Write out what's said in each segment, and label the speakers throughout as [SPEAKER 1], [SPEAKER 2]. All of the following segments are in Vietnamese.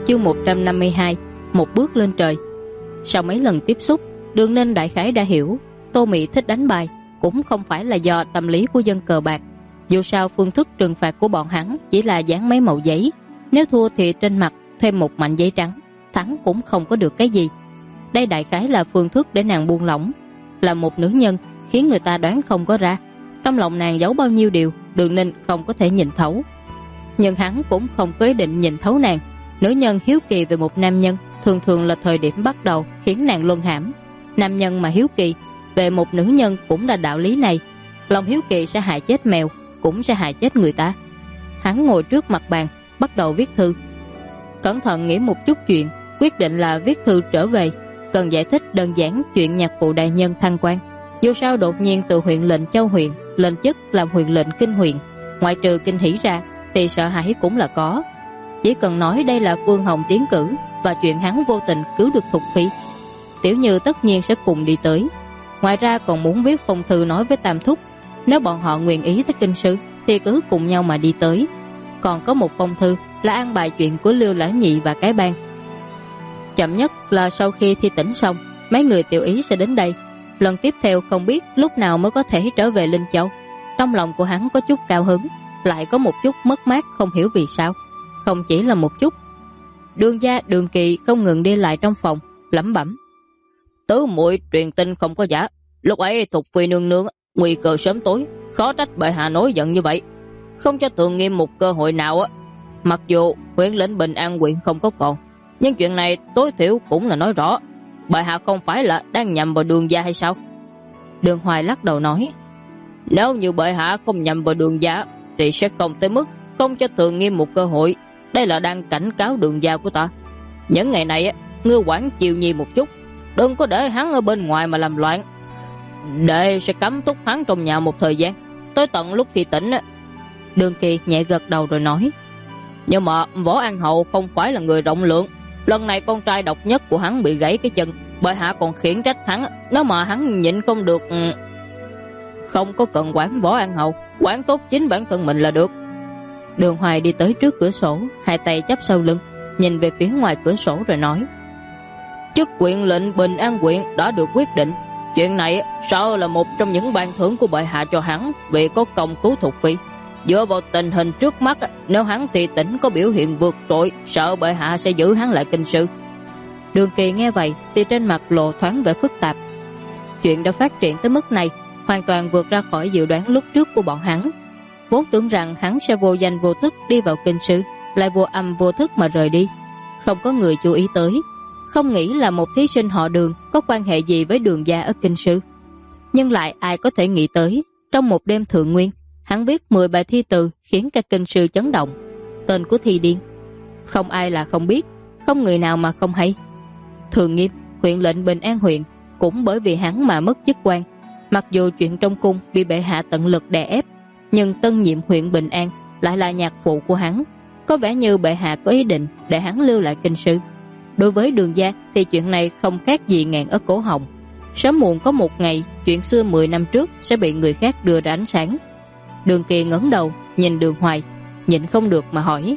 [SPEAKER 1] Chương 152, một bước lên trời. Sau mấy lần tiếp xúc, Đường Ninh đại khái đã hiểu Tô Mị thích đánh bài cũng không phải là do tâm lý của dân cờ bạc. Dù sao phương thức trừng phạt của bọn hắn chỉ là dán mấy mẩu giấy, nếu thua thì trên mặt thêm một mảnh giấy trắng, thắng cũng không có được cái gì. Đây đại khái là phương thức để nàng buông lỏng. Là một nữ nhân khiến người ta đoán không có ra trong lòng nàng giấu bao nhiêu điều Đường Ninh không có thể nhìn thấu. Nhưng hắn cũng không có ý định nhìn thấu nàng. Nữ nhân hiếu kỳ về một nam nhân thường thường là thời điểm bắt đầu khiến nàng luân hãm. Nam nhân mà hiếu kỳ về một nữ nhân cũng là đạo lý này. Lòng hiếu kỳ sẽ hại chết mèo, cũng sẽ hại chết người ta. Hắn ngồi trước mặt bàn, bắt đầu viết thư. Cẩn thận nghĩ một chút chuyện, quyết định là viết thư trở về. Cần giải thích đơn giản chuyện nhạc phụ đại nhân thăng quan. Dù sao đột nhiên từ huyện lệnh Châu huyện lên chức làm huyện lệnh Kinh huyện, ngoại trừ kinh hỉ ra thì sợ hãi cũng là có. Chỉ cần nói đây là Phương Hồng tiến cử và chuyện hắn vô tình cứu được Thục Phi, Tiểu Như tất nhiên sẽ cùng đi tới. Ngoài ra còn muốn viết phong thư nói với Tam Thúc, nếu bọn họ nguyện ý tới kinh sư thì cứ cùng nhau mà đi tới. Còn có một phong thư là an bài chuyện của Lưu Lão Nhị và cái bang. Chậm nhất là sau khi thi tỉnh xong, mấy người tiểu ý sẽ đến đây. Lần tiếp theo không biết lúc nào mới có thể trở về Linh Châu. Trong lòng của hắn có chút cao hứng, lại có một chút mất mát không hiểu vì sao. Không chỉ là một chút. Đường gia Đường Kỳ không ngừng đi lại trong phòng, lẩm bẩm: Tứ muội truyền tin không có giả. Lúc ấy Thục Phi nương nương nguy cơ sớm tối, khó trách bệ hạ nổi giận như vậy, không cho Thường Nghiêm một cơ hội nào á. Mặc dù huyện lệnh Bình An huyện không có còn, nhưng chuyện này tối thiểu cũng là nói rõ bệ hạ không phải là đang nhầm vào Đường gia hay sao? Đường Hoài lắc đầu nói: Nếu như bệ hạ không nhầm vào Đường gia thì sẽ không tới mức không cho Thường Nghiêm một cơ hội. Đây là đang cảnh cáo Đường gia của ta. Những ngày này ngươi quản chiều nhi một chút, đừng có để hắn ở bên ngoài mà làm loạn. Đệ sẽ cấm túc hắn trong nhà một thời gian, tới tận lúc thì tỉnh. Đường Kỳ nhẹ gật đầu rồi nói: Nhưng mà Võ An Hậu không phải là người rộng lượng. Lần này con trai độc nhất của hắn bị gãy cái chân, bệ hạ còn khiển trách hắn. Nếu mà hắn nhịn không được, không có cần quản Võ An Hậu, quản tốt chính bản thân mình là được. Đường Hoài đi tới trước cửa sổ, hai tay chắp sau lưng, nhìn về phía ngoài cửa sổ rồi nói: Chức huyện lệnh Bình An huyện đã được quyết định. Chuyện này sợ là một trong những ban thưởng của bệ hạ cho hắn vì có công cứu Thục Phi. Dựa vào tình hình trước mắt, nếu hắn thì tỉnh có biểu hiện vượt trội, sợ bệ hạ sẽ giữ hắn lại kinh sư. Đường Kỳ nghe vậy thì trên mặt lộ thoáng vẻ phức tạp. Chuyện đã phát triển tới mức này hoàn toàn vượt ra khỏi dự đoán lúc trước của bọn hắn. Vốn tưởng rằng hắn sẽ vô danh vô thức đi vào kinh sư, lại vô âm vô thức mà rời đi, không có người chú ý tới. Không nghĩ là một thí sinh họ Đường có quan hệ gì với Đường gia ở kinh sư. Nhưng lại ai có thể nghĩ tới, trong một đêm thượng nguyên, hắn viết 10 bài thi từ khiến cả kinh sư chấn động. Tên của thi điên, không ai là không biết, không người nào mà không hay. Thường Nghiêm, huyện lệnh Bình An huyện, cũng bởi vì hắn mà mất chức quan. Mặc dù chuyện trong cung bị bệ hạ tận lực đè ép, nhưng tân nhiệm huyện Bình An lại là nhạc phụ của hắn. Có vẻ như bệ hạ có ý định để hắn lưu lại kinh sư. Đối với Đường gia thì chuyện này không khác gì nghẹn ở cổ họng. Sớm muộn có một ngày, chuyện xưa 10 năm trước sẽ bị người khác đưa ra ánh sáng. Đường Kỳ ngẩng đầu nhìn Đường Hoài, nhịn không được mà hỏi: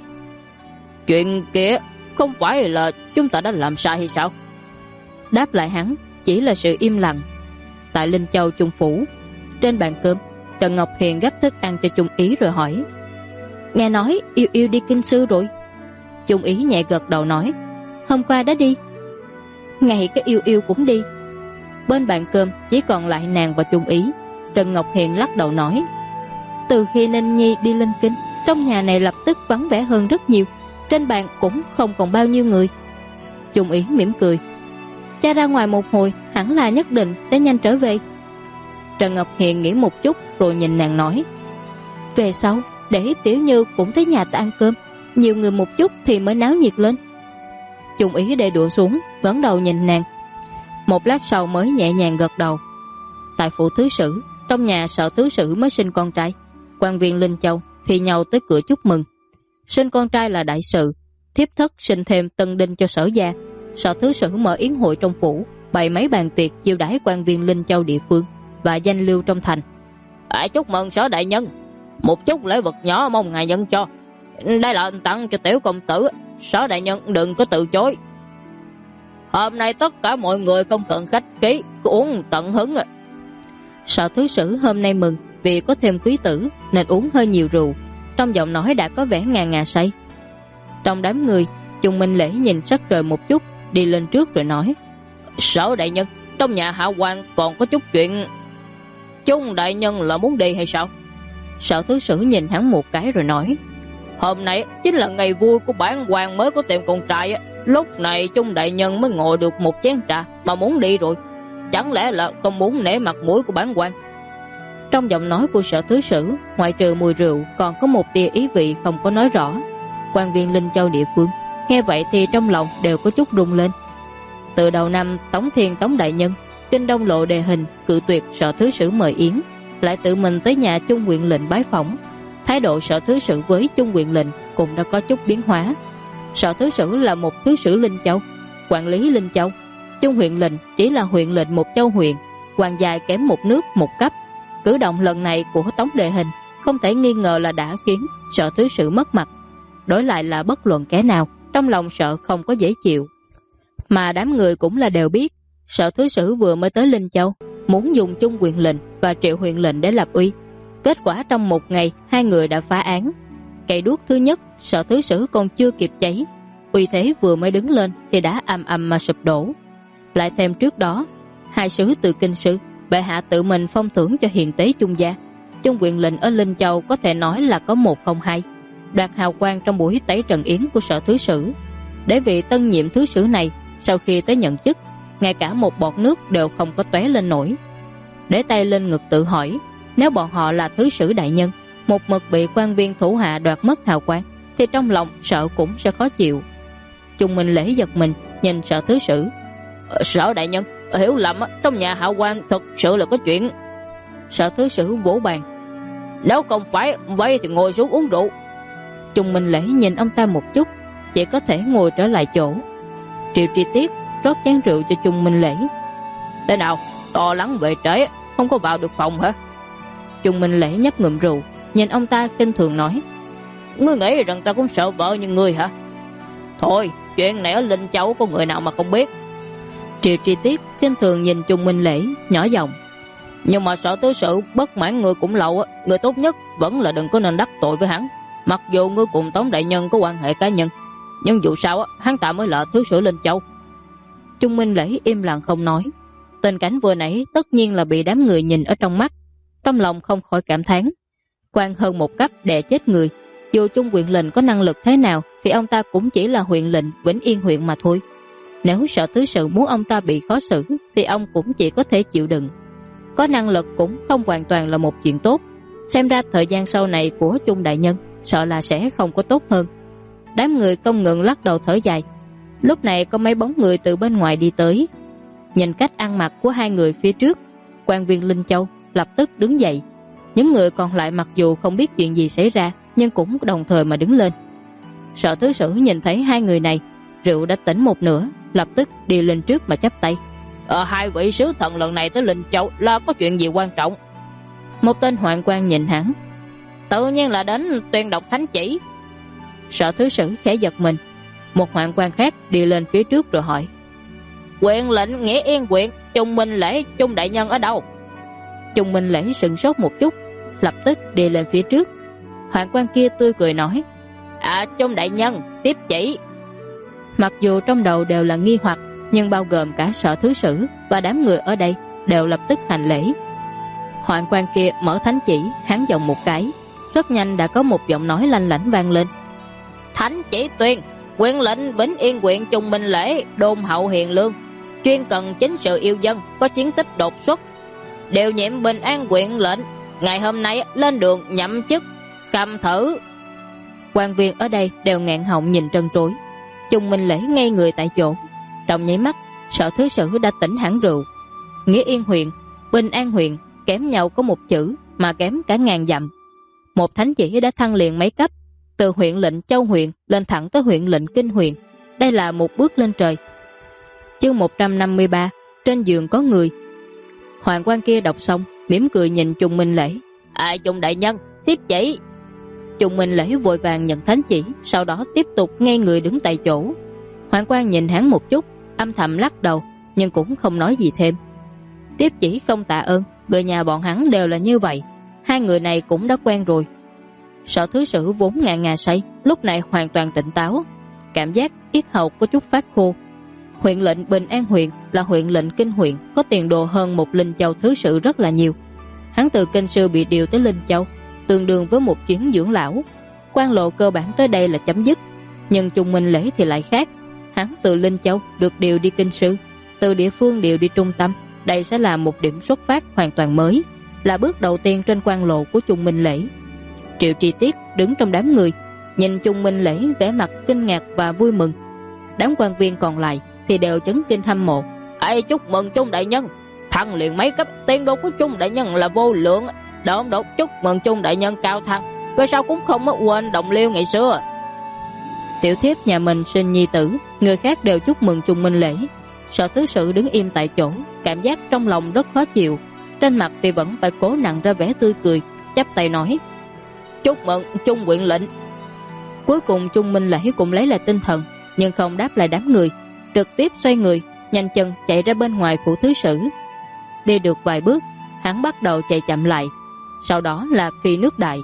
[SPEAKER 1] Chuyện kia không phải là chúng ta đã làm sai hay sao? Đáp lại hắn chỉ là sự im lặng. Tại Linh Châu Trung phủ, trên bàn cơm, Trần Ngọc Hiền gấp thức ăn cho Trung Ý rồi hỏi: Nghe nói Yêu Yêu đi kinh sư rồi? Trung Ý nhẹ gật đầu nói: Hôm qua đã đi. Ngày cái Yêu Yêu cũng đi. Bên bàn cơm chỉ còn lại nàng và Trung Ý. Trần Ngọc Hiền lắc đầu nói: Từ khi Ninh Nhi đi lên kinh, trong nhà này lập tức vắng vẻ hơn rất nhiều. Trên bàn cũng không còn bao nhiêu người. Trung Ý mỉm cười: Cha ra ngoài một hồi, hẳn là nhất định sẽ nhanh trở về. Trần Ngọc Hiền nghĩ một chút rồi nhìn nàng nói: Về sau để Tiểu Như cũng tới nhà ta ăn cơm, nhiều người một chút thì mới náo nhiệt lên. Trung Ý để đũa xuống, ngẩng đầu nhìn nàng. Một lát sau mới nhẹ nhàng gật đầu. Tại phủ thứ sử, trong nhà sở thứ sử mới sinh con trai. Quan viên Linh Châu thì nhau tới cửa chúc mừng. Sinh con trai là đại sự, thiếp thất sinh thêm tân đinh cho sở gia. Sở thứ sử mở yến hội trong phủ, bày mấy bàn tiệc chiêu đãi quan viên Linh Châu địa phương và danh lưu trong thành. Chúc mừng sở đại nhân, một chút lễ vật nhỏ mong ngài nhận cho. Đây là tặng cho tiểu công tử,
[SPEAKER 2] Sở đại nhân đừng có từ chối. Hôm nay tất cả mọi người không cần khách khí, cứ uống tận hứng.
[SPEAKER 1] Sở thứ sử hôm nay mừng vì có thêm quý tử nên uống hơi nhiều rượu, trong giọng nói đã có vẻ ngà ngà say. Trong đám người, Chung Minh Lễ nhìn sắc trời một chút, đi lên trước rồi nói:
[SPEAKER 2] Sở đại nhân, trong nhà hạ quan còn có chút chuyện. Chung đại nhân là muốn đi hay sao?
[SPEAKER 1] Sở thứ sử nhìn hắn một cái rồi nói:
[SPEAKER 2] Hôm nay chính là ngày vui của bản quan mới có tìm con trai. Lúc này Chung đại nhân mới ngồi được một chén trà mà muốn đi rồi. Chẳng lẽ là không muốn nể mặt mũi của bản quan?
[SPEAKER 1] Trong giọng nói của sở thứ sử, ngoại trừ mùi rượu còn có một tia ý vị không có nói rõ. Quan viên Linh Châu địa phương nghe vậy thì trong lòng đều có chút rung lên. Từ đầu năm Tống Thiên Tống đại nhân Kinh Đông Lộ đề hình cự tuyệt sở thứ sử mời yến, lại tự mình tới nhà Chung huyện lệnh bái phỏng. Thái độ sở thứ sử với Chung huyện lệnh cũng đã có chút biến hóa. Sở thứ sử là một thứ sử Linh Châu, quản lý Linh Châu. Chung huyện lệnh chỉ là huyện lệnh một châu huyện, quan dài kém một nước một cấp. Cử động lần này của Tống đề hình không thể nghi ngờ là đã khiến sở thứ sử mất mặt. Đổi lại là bất luận kẻ nào trong lòng sợ không có dễ chịu. Mà đám người cũng là đều biết sở thứ sử vừa mới tới Linh Châu, muốn dùng Chung huyện lệnh và Triệu huyện lệnh để lập uy. Kết quả trong một ngày hai người đã phá án. Cây đuốc thứ nhất sở thứ sử còn chưa kịp cháy, uy thế vừa mới đứng lên thì đã ầm ầm mà sụp đổ. Lại thêm trước đó hai sứ từ kinh sư, bệ hạ tự mình phong thưởng cho hiền tế Chung gia. Chung huyện lệnh ở Linh Châu có thể nói là có một không hai, đoạt hào quang trong buổi tẩy trần yến của sở thứ sử. Để vị tân nhiệm thứ sử này sau khi tới nhận chức, ngay cả một bọt nước đều không có tóe lên nổi. Để tay lên ngực tự hỏi, nếu bọn họ là thứ sử đại nhân, một mực bị quan viên thủ hạ đoạt mất hào quang, thì trong lòng sợ cũng sẽ khó chịu. Chung Minh Lễ giật mình nhìn sở thứ sử:
[SPEAKER 2] Sở đại nhân, hiểu lầm, trong nhà hạ quan thật sự là có chuyện.
[SPEAKER 1] Sở thứ sử vỗ bàn:
[SPEAKER 2] Nếu không phải vậy thì ngồi xuống uống rượu.
[SPEAKER 1] Chung Minh Lễ nhìn ông ta một chút, chỉ có thể ngồi trở lại chỗ. Triệu Tri Tiết rót chén rượu cho Chung Minh Lễ.
[SPEAKER 2] Thế nào, lo lắng về trễ không có vào được phòng hả?
[SPEAKER 1] Chung Minh Lễ nhấp ngụm rượu, nhìn ông ta khinh thường nói:
[SPEAKER 2] Ngươi nghĩ rằng ta cũng sợ vợ như ngươi hả? Thôi, chuyện này ở Linh Châu có người nào mà không biết.
[SPEAKER 1] Triệu Tri Tiết khinh thường nhìn Chung Minh Lễ, nhỏ giọng:
[SPEAKER 2] Nhưng mà sở tứ sự bất mãn ngươi cũng lâu, người tốt nhất vẫn là đừng có nên đắc tội với hắn. Mặc dù ngươi cùng Tống đại nhân có quan hệ cá nhân, nhưng dù sao hắn ta mới là thứ sử Linh Châu.
[SPEAKER 1] Chung Minh Lễ im lặng không nói. Tình cảnh vừa nãy tất nhiên là bị đám người nhìn ở trong mắt, trong lòng không khỏi cảm thán: quan hơn một cấp đè chết người. Dù Chung huyện lệnh có năng lực thế nào thì ông ta cũng chỉ là huyện lệnh Vĩnh Yên huyện mà thôi. Nếu sở thứ sự muốn ông ta bị khó xử thì ông cũng chỉ có thể chịu đựng. Có năng lực cũng không hoàn toàn là một chuyện tốt. Xem ra thời gian sau này của Chung đại nhân sợ là sẽ không có tốt hơn. Đám người không ngừng lắc đầu thở dài. Lúc này có mấy bóng người từ bên ngoài đi tới. Nhìn cách ăn mặc của hai người phía trước, quan viên Linh Châu lập tức đứng dậy. Những người còn lại mặc dù không biết chuyện gì xảy ra nhưng cũng đồng thời mà đứng lên. Sở thứ sử nhìn thấy hai người này, rượu đã tỉnh một nửa, lập tức đi lên trước mà chắp tay:
[SPEAKER 2] Hai vị sứ thần lần này tới Linh Châu là có chuyện gì quan trọng?
[SPEAKER 1] Một tên hoạn quan nhìn hắn:
[SPEAKER 2] Tự nhiên là đến tuyên đọc thánh chỉ.
[SPEAKER 1] Sở thứ sử khẽ giật mình. Một hoạn quan khác đi lên phía trước rồi hỏi:
[SPEAKER 2] Huyện lệnh Nghĩa Yên huyện Chung Minh Lễ Chung đại nhân ở đâu?
[SPEAKER 1] Chung Minh Lễ sửng sốt một chút, lập tức đi lên phía trước. Hoạn quan kia tươi cười nói:
[SPEAKER 2] Chung đại nhân tiếp chỉ.
[SPEAKER 1] Mặc dù trong đầu đều là nghi hoặc, nhưng bao gồm cả sở thứ sử và đám người ở đây đều lập tức hành lễ. Hoạn quan kia mở thánh chỉ, hắn giọng một cái, rất nhanh đã có một giọng nói lanh lảnh vang lên:
[SPEAKER 2] Thánh chỉ tuyên, huyện lệnh Vĩnh Yên huyện Chung Minh Lễ đôn hậu hiền lương, chuyên cần chính sự yêu dân, có chiến tích đột xuất, điều nhiệm Bình An huyện lệnh, ngày hôm nay lên đường nhậm chức khâm thử.
[SPEAKER 1] Quan viên ở đây đều nghẹn họng nhìn trân trối. Chung Minh Lễ ngay người tại chỗ. Trong nháy mắt, sở thứ sử đã tỉnh hẳn rượu. Nghĩa Yên huyện, Bình An huyện kém nhau có một chữ mà kém cả ngàn dặm. Một thánh chỉ đã thăng liền mấy cấp, từ huyện lệnh Châu huyện lên thẳng tới huyện lệnh Kinh huyện. Đây là một bước lên trời. Chương 153, trên giường có người. Hoàng quan kia đọc xong, mỉm cười nhìn Chung Minh Lễ:
[SPEAKER 2] Chung đại nhân tiếp chỉ.
[SPEAKER 1] Trung Minh Lễ vội vàng nhận thánh chỉ, sau đó tiếp tục ngay người đứng tại chỗ. Hoạn Quan nhìn hắn một chút, âm thầm lắc đầu, nhưng cũng không nói gì thêm. Tiếp chỉ không tạ ơn, người nhà bọn hắn đều là như vậy, hai người này cũng đã quen rồi. Sở thứ sử vốn ngà say, lúc này hoàn toàn tỉnh táo, cảm giác yết hầu có chút phát khô. Huyện lệnh Bình An huyện là huyện lệnh kinh huyện, có tiền đồ hơn một Linh Châu thứ sử rất là nhiều. Hắn từ kinh sư bị điều tới Linh Châu, tương đương với một chuyến dưỡng lão. Quan lộ cơ bản tới đây là chấm dứt. Nhưng Trung Minh Lễ thì lại khác, hắn từ Linh Châu được điều đi kinh sư, từ địa phương điều đi trung tâm. Đây sẽ là một điểm xuất phát hoàn toàn mới, là bước đầu tiên trên quan lộ của Trung Minh Lễ. Triệu Tri Tiết đứng trong đám người, nhìn Trung Minh Lễ vẻ mặt kinh ngạc và vui mừng. Đám quan viên còn lại thì đều chấn kinh hâm mộ.
[SPEAKER 2] Ai chúc mừng Trung đại nhân, thăng liền mấy cấp, tiền đồ của Trung đại nhân là vô lượng. Độn đột chúc mừng Trung đại nhân cao thăng, về sau cũng không có quên Đồng Liêu ngày xưa.
[SPEAKER 1] Tiểu thiếp nhà mình sinh nhi tử, người khác đều chúc mừng Trung Minh Lễ. Sở thứ sử đứng im tại chỗ, cảm giác trong lòng rất khó chịu, trên mặt thì vẫn phải cố nặn ra vẻ tươi cười, chắp tay nói:
[SPEAKER 2] Chúc mừng Trung huyện lệnh.
[SPEAKER 1] Cuối cùng Trung Minh Lễ cũng lấy lại tinh thần, nhưng không đáp lại đám người, trực tiếp xoay người, nhanh chân chạy ra bên ngoài phủ thứ sử. Đi được vài bước, hắn bắt đầu chạy chậm lại, sau đó là phi nước đại.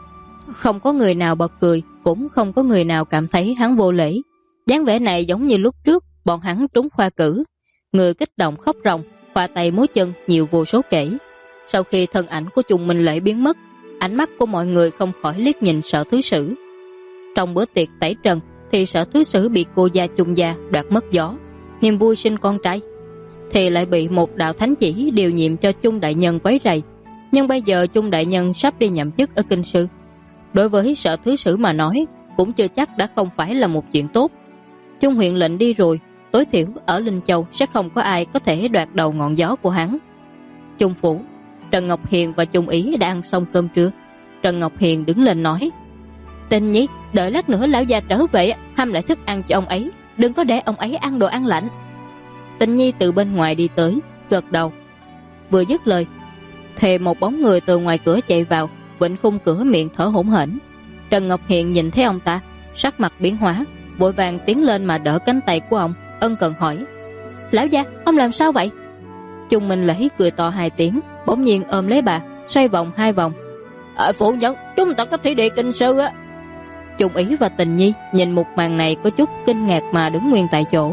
[SPEAKER 1] Không có người nào bật cười, cũng không có người nào cảm thấy hắn vô lễ. Dáng vẻ này giống như lúc trước bọn hắn trúng khoa cử, người kích động khóc ròng, khoa tay múa chân nhiều vô số kể. Sau khi thân ảnh của Trung Minh Lễ biến mất, ánh mắt của mọi người không khỏi liếc nhìn Sở thứ sử. Trong bữa tiệc tẩy trần thì Sở thứ sử bị cô gia Trung gia đoạt mất gió, niềm vui sinh con trai, thì lại bị một đạo thánh chỉ điều nhiệm cho Trung đại nhân quấy rầy. Nhưng bây giờ Trung đại nhân sắp đi nhậm chức ở kinh sư, đối với Sở thứ sử mà nói cũng chưa chắc đã không phải là một chuyện tốt. Trung huyện lệnh đi rồi, tối thiểu ở Linh Châu sẽ không có ai có thể đoạt đầu ngọn gió của hắn. Trung phủ, Trần Ngọc Hiền và Trung Ý đã ăn xong cơm trưa. Trần Ngọc Hiền đứng lên nói: Tình nhi, đợi lát nữa lão già trở về, hâm lại thức ăn cho ông ấy, đừng có để ông ấy ăn đồ ăn lạnh. Tình nhi từ bên ngoài đi tới, gật đầu. Vừa dứt lời thì một bóng người từ ngoài cửa chạy vào, vịnh khung cửa miệng thở hổn hển. Trần Ngọc Hiền nhìn thấy ông ta, sắc mặt biến hóa, vội vàng tiến lên mà đỡ cánh tay của ông, ân cần hỏi: Lão gia, ông làm sao vậy? Trung Minh Lễ cười to hai tiếng, bỗng nhiên ôm lấy bà, xoay vòng hai vòng.
[SPEAKER 2] Phụ nhân, chúng ta có thể đi kinh sư á.
[SPEAKER 1] Trung Ý và Tình Nhi nhìn một màn này có chút kinh ngạc mà đứng nguyên tại chỗ.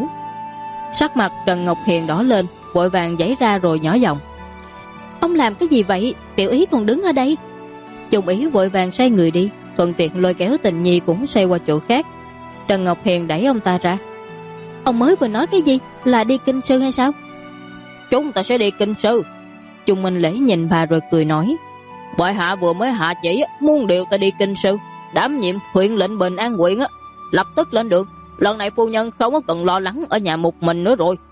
[SPEAKER 1] Sắc mặt Trần Ngọc Hiền đỏ lên, vội vàng giãy ra rồi nhỏ giọng: Ông làm cái gì vậy? Tiểu Ý còn đứng ở đây. Trung Ý vội vàng xoay người đi, thuận tiện lôi kéo Tình Nhi cũng xoay qua chỗ khác. Trần Ngọc Hiền đẩy ông ta ra: Ông mới vừa nói cái gì? Là đi kinh sư hay sao?
[SPEAKER 2] Chúng ta sẽ đi kinh sư.
[SPEAKER 1] Trung Minh Lễ nhìn bà rồi cười nói:
[SPEAKER 2] Bệ hạ vừa mới hạ chỉ muốn điều ta đi kinh sư, đảm nhiệm huyện lệnh Bình An huyện á, lập tức lên đường. Lần này phu nhân không có cần lo lắng ở nhà một mình nữa rồi.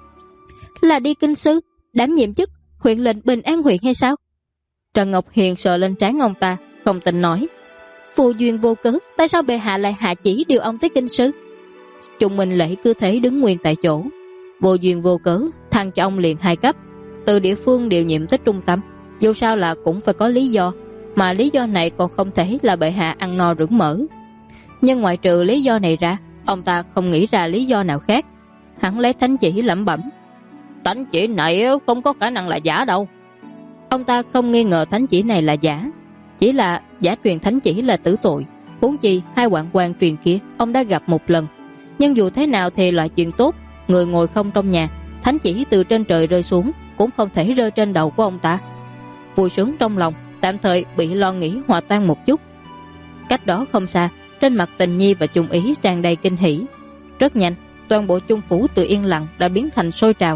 [SPEAKER 1] Là đi kinh sư, đảm nhiệm chức huyện lệnh Bình An huyện hay sao? Trần Ngọc Hiền sờ lên trán ông ta, không tin nói: Vô duyên vô cớ, tại sao bệ hạ lại hạ chỉ điều ông tới kinh sư? Trung Minh Lễ cứ thế đứng nguyên tại chỗ. Vô duyên vô cớ thăng cho ông liền 2 cấp, từ địa phương điều nhiệm tới trung tâm, dù sao là cũng phải có lý do, mà lý do này còn không thể là bệ hạ ăn no rửng mỡ. Nhưng ngoại trừ lý do này ra, ông ta không nghĩ ra lý do nào khác. Hắn lấy thánh chỉ lẩm bẩm:
[SPEAKER 2] Thánh chỉ này không có khả năng là giả đâu.
[SPEAKER 1] Ông ta không nghi ngờ thánh chỉ này là giả, chỉ là giả truyền thánh chỉ là tử tội. Huống chi 2 hoạn quan truyền kia ông đã gặp một lần. Nhưng dù thế nào thì loại chuyện tốt, người ngồi không trong nhà, thánh chỉ từ trên trời rơi xuống cũng không thể rơi trên đầu của ông ta. Vui sướng trong lòng tạm thời bị lo nghĩ hòa tan một chút. Cách đó không xa, trên mặt Tình Nhi và Trung Ý tràn đầy kinh hỉ. Rất nhanh, toàn bộ Trung phủ từ yên lặng đã biến thành sôi trào.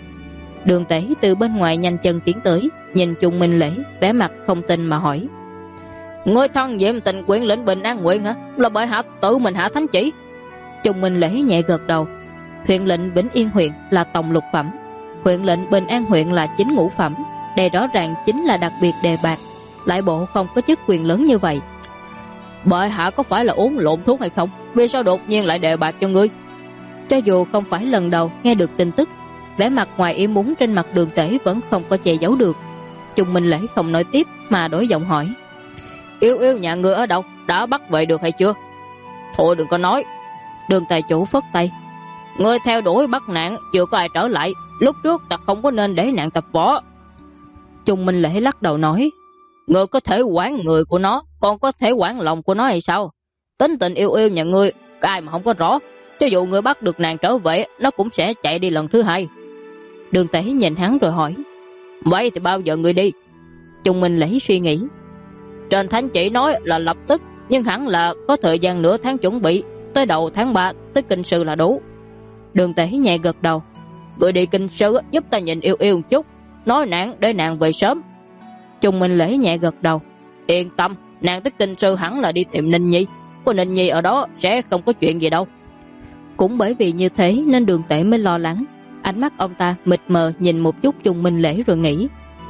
[SPEAKER 1] Đường Tể từ bên ngoài nhanh chân tiến tới, nhìn Trung Minh Lễ, vẻ mặt không tin mà hỏi:
[SPEAKER 2] Ngươi thân nhiệm tình quyển lĩnh Bình An huyện hả? Là bệ hạ tự mình hạ thánh chỉ?
[SPEAKER 1] Trung Minh Lễ nhẹ gật đầu. Huyện lệnh Vĩnh Yên huyện là tổng lục phẩm, huyện lệnh Bình An huyện là chính ngũ phẩm. Đây rõ ràng chính là đặc biệt đề bạt, lại bộ không có chức quyền lớn như vậy.
[SPEAKER 2] Bệ hạ có phải là uống lộn thuốc hay không? Vì sao đột nhiên lại đề bạt cho ngươi?
[SPEAKER 1] Cho dù không phải lần đầu nghe được tin tức, vẻ mặt ngoài ý muốn trên mặt Đường Tể vẫn không có che giấu được. Trung Minh Lễ không nói tiếp mà đổi giọng hỏi:
[SPEAKER 2] Yêu Yêu nhà ngươi ở đâu, đã bắt về được hay chưa? Thôi đừng có nói. Đường tài chủ phất tay. Ngươi theo đuổi bắt nạn, chưa có ai trở lại. Lúc trước ta không có nên để nạn tập võ.
[SPEAKER 1] Trung Minh Lễ lắc đầu nói.
[SPEAKER 2] Ngươi có thể quản người của nó, còn có thể quản lòng của nó hay sao? Tính tình Yêu Yêu nhà ngươi, ai mà không có rõ. Cho dù ngươi bắt được nàng trở về, nó cũng sẽ chạy đi lần thứ hai.
[SPEAKER 1] Đường Tể nhìn hắn rồi hỏi.
[SPEAKER 2] Vậy thì bao giờ ngươi đi?
[SPEAKER 1] Trung Minh Lễ suy nghĩ.
[SPEAKER 2] Trên thánh chỉ nói là lập tức, nhưng hẳn là có thời gian nửa tháng chuẩn bị. Tới đầu tháng 3 tới Kinh Sư là đủ.
[SPEAKER 1] Đường Tể nhẹ gật đầu.
[SPEAKER 2] Ngươi đi Kinh Sư giúp ta nhìn Yêu Yêu một chút, nói nàng để nàng về sớm.
[SPEAKER 1] Trung Minh Lễ nhẹ gật đầu.
[SPEAKER 2] Yên tâm, nàng tới Kinh Sư hẳn là đi tìm Ninh Nhi. Có Ninh Nhi ở đó sẽ không có chuyện gì đâu.
[SPEAKER 1] Cũng bởi vì như thế nên Đường Tể mới lo lắng. Ánh mắt ông ta mịt mờ nhìn một chút Trung Minh Lễ rồi nghĩ.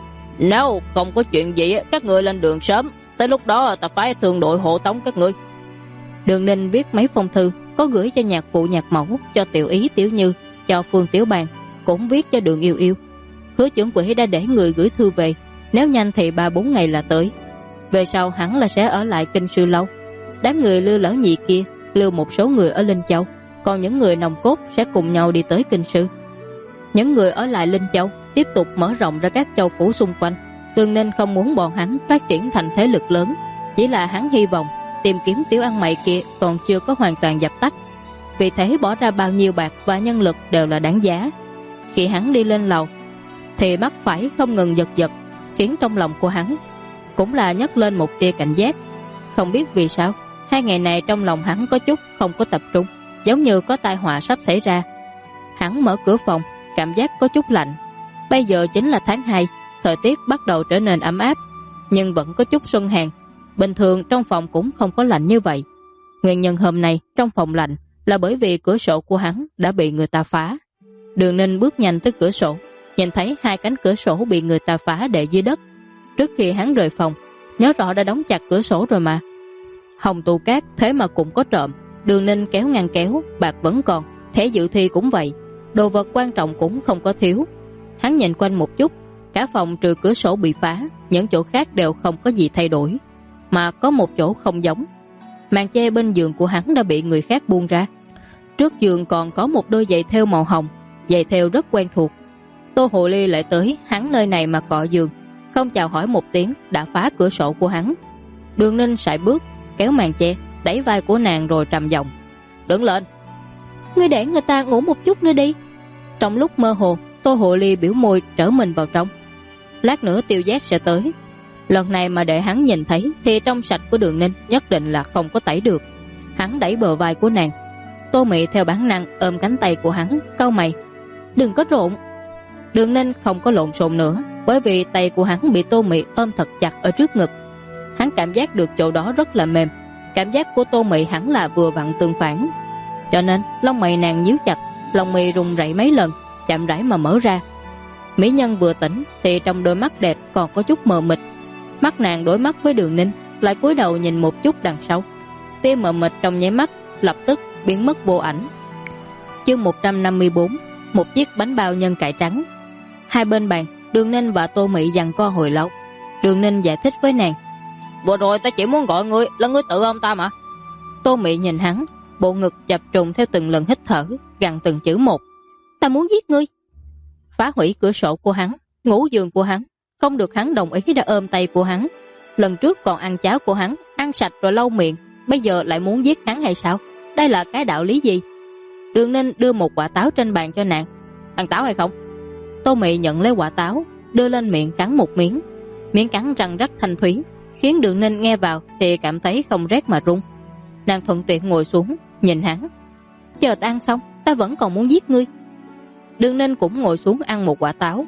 [SPEAKER 2] Nếu không có chuyện gì, các ngươi lên đường sớm. Tới lúc đó ta phải thường đội hộ tống các ngươi.
[SPEAKER 1] Đường Ninh viết mấy phong thư, có gửi cho nhạc phụ nhạc mẫu, cho Tiểu Ý Tiểu Như, cho Phương Tiểu Bàn, cũng viết cho Đường Yêu Yêu. Hứa trưởng quỹ đã để người gửi thư về, nếu nhanh thì 3-4 ngày là tới. Về sau hẳn là sẽ ở lại Kinh Sư lâu. Đám người Lưu Lão Nhị kia lưu một số người ở Linh Châu, còn những người nòng cốt sẽ cùng nhau đi tới Kinh Sư. Những người ở lại Linh Châu tiếp tục mở rộng ra các châu phủ xung quanh. Đường Ninh không muốn bọn hắn phát triển thành thế lực lớn, chỉ là hắn hy vọng tìm kiếm Tiểu ăn mày kia còn chưa có hoàn toàn dập tắt. Vì thế bỏ ra bao nhiêu bạc và nhân lực đều là đáng giá. Khi hắn đi lên lầu thì mắt phải không ngừng giật giật, khiến trong lòng của hắn cũng là nhấc lên một tia cảnh giác. Không biết vì sao 2 ngày này trong lòng hắn có chút không có tập trung, giống như có tai họa sắp xảy ra. Hắn mở cửa phòng, cảm giác có chút lạnh. Bây giờ chính là tháng 2, thời tiết bắt đầu trở nên ấm áp, nhưng vẫn có chút xuân hàn. Bình thường trong phòng cũng không có lạnh như vậy. Nguyên nhân hôm nay trong phòng lạnh là bởi vì cửa sổ của hắn đã bị người ta phá. Đường Ninh bước nhanh tới cửa sổ, nhìn thấy 2 cánh cửa sổ bị người ta phá để dưới đất. Trước khi hắn rời phòng, nhớ rõ đã đóng chặt cửa sổ rồi mà. Hồng tụ cát thế mà cũng có trộm. Đường Ninh kéo ngăn kéo, bạc vẫn còn, thẻ dự thi cũng vậy, đồ vật quan trọng cũng không có thiếu. Hắn nhìn quanh một chút, cả phòng trừ cửa sổ bị phá, những chỗ khác đều không có gì thay đổi, mà có một chỗ không giống. Màn che bên giường của hắn đã bị người khác buông ra. Trước giường còn có một đôi giày thêu màu hồng, giày thêu rất quen thuộc. Tô Hồ Ly lại tới hắn nơi này mà cọ giường, không chào hỏi một tiếng đã phá cửa sổ của hắn. Đường Ninh sải bước kéo màn che, đẩy vai của nàng rồi trầm giọng. Đứng lên. Ngươi để người ta ngủ một chút nữa đi. Trong lúc mơ hồ, Tô Hồ Ly biểu môi trở mình vào trong. Lát nữa Tiêu Giác sẽ tới. Lần này mà để hắn nhìn thấy thì trong sạch của Đường Ninh nhất định là không có tẩy được. Hắn đẩy bờ vai của nàng. Tô Mị theo bản năng ôm cánh tay của hắn, cau mày. Đừng có rộn. Đường Ninh không có lộn xộn nữa, bởi vì tay của hắn bị Tô Mị ôm thật chặt ở trước ngực. Hắn cảm giác được chỗ đó rất là mềm. Cảm giác của Tô Mị hẳn là vừa vặn tương phản, cho nên lông mày nàng nhíu chặt, lông mi rung rẩy mấy lần, chậm rãi mà mở ra. Mỹ nhân vừa tỉnh thì trong đôi mắt đẹp còn có chút mờ mịt. Mắt nàng đối mắt với Đường Ninh, lại cúi đầu nhìn một chút đằng sau. Tia mờ mịt trong nháy mắt lập tức biến mất vô ảnh. Chương 154, một chiếc bánh bao nhân cải trắng. Hai bên bàn, Đường Ninh và Tô Mị giằng co hồi lâu. Đường Ninh giải thích với nàng.
[SPEAKER 2] Vừa rồi ta chỉ muốn gọi ngươi, là ngươi tự ôm ta mà.
[SPEAKER 1] Tô Mị nhìn hắn, bộ ngực chập trùng theo từng lần hít thở, gằn từng chữ một. Ta muốn giết ngươi. Phá hủy cửa sổ của hắn, ngủ giường của hắn, không được hắn đồng ý đã ôm tay của hắn. Lần trước còn ăn cháo của hắn, ăn sạch rồi lau miệng, bây giờ lại muốn giết hắn hay sao? Đây là cái đạo lý gì? Đường Ninh đưa một quả táo trên bàn cho nàng. Ăn táo hay không? Tô Mị nhận lấy quả táo, đưa lên miệng cắn một miếng. Miếng cắn răng rắc thanh thúy, khiến Đường Ninh nghe vào thì cảm thấy không rét mà run. Nàng thuận tiện ngồi xuống nhìn hắn. Chờ ta ăn xong, ta vẫn còn muốn giết ngươi. Đường Ninh cũng ngồi xuống ăn một quả táo.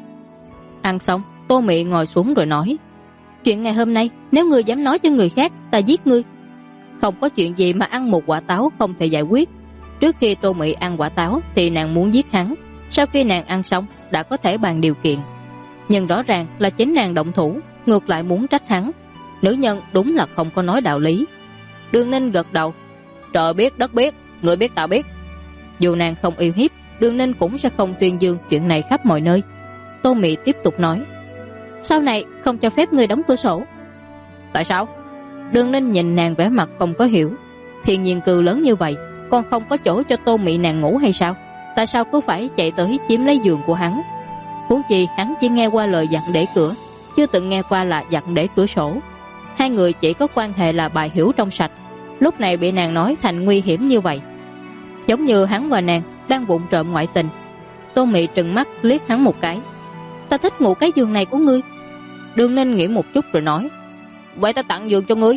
[SPEAKER 1] Ăn xong, Tô Mị ngồi xuống rồi nói. Chuyện ngày hôm nay, nếu ngươi dám nói cho người khác, ta giết ngươi. Không có chuyện gì mà ăn một quả táo không thể giải quyết. Trước khi Tô Mị ăn quả táo thì nàng muốn giết hắn. Sau khi nàng ăn xong đã có thể bàn điều kiện, nhưng rõ ràng là chính nàng động thủ, ngược lại muốn trách hắn. Nữ nhân đúng là không có nói đạo lý. Đường Ninh gật đầu. Trời biết đất biết, người biết ta biết. Dù nàng không yêu hiếp, Đường Ninh cũng sẽ không tuyên dương chuyện này khắp mọi nơi. Tô Mị tiếp tục nói. Sau này không cho phép người đóng cửa sổ.
[SPEAKER 2] Tại sao?
[SPEAKER 1] Đường Ninh nhìn nàng vẻ mặt không có hiểu. Thiên nhiên cư lớn như vậy, còn không có chỗ cho Tô Mị nàng ngủ hay sao? Tại sao cứ phải chạy tới chiếm lấy giường của hắn? Huống chi hắn chỉ nghe qua lời dặn để cửa, chưa từng nghe qua là dặn để cửa sổ. Hai người chỉ có quan hệ là bài hiểu trong sạch, lúc này bị nàng nói thành nguy hiểm như vậy, giống như hắn và nàng đang vụng trộm ngoại tình. Tô Mị trừng mắt liếc hắn một cái. Ta thích ngủ cái giường này của ngươi. Đường Ninh nghĩ một chút rồi nói, vậy ta tặng giường cho ngươi.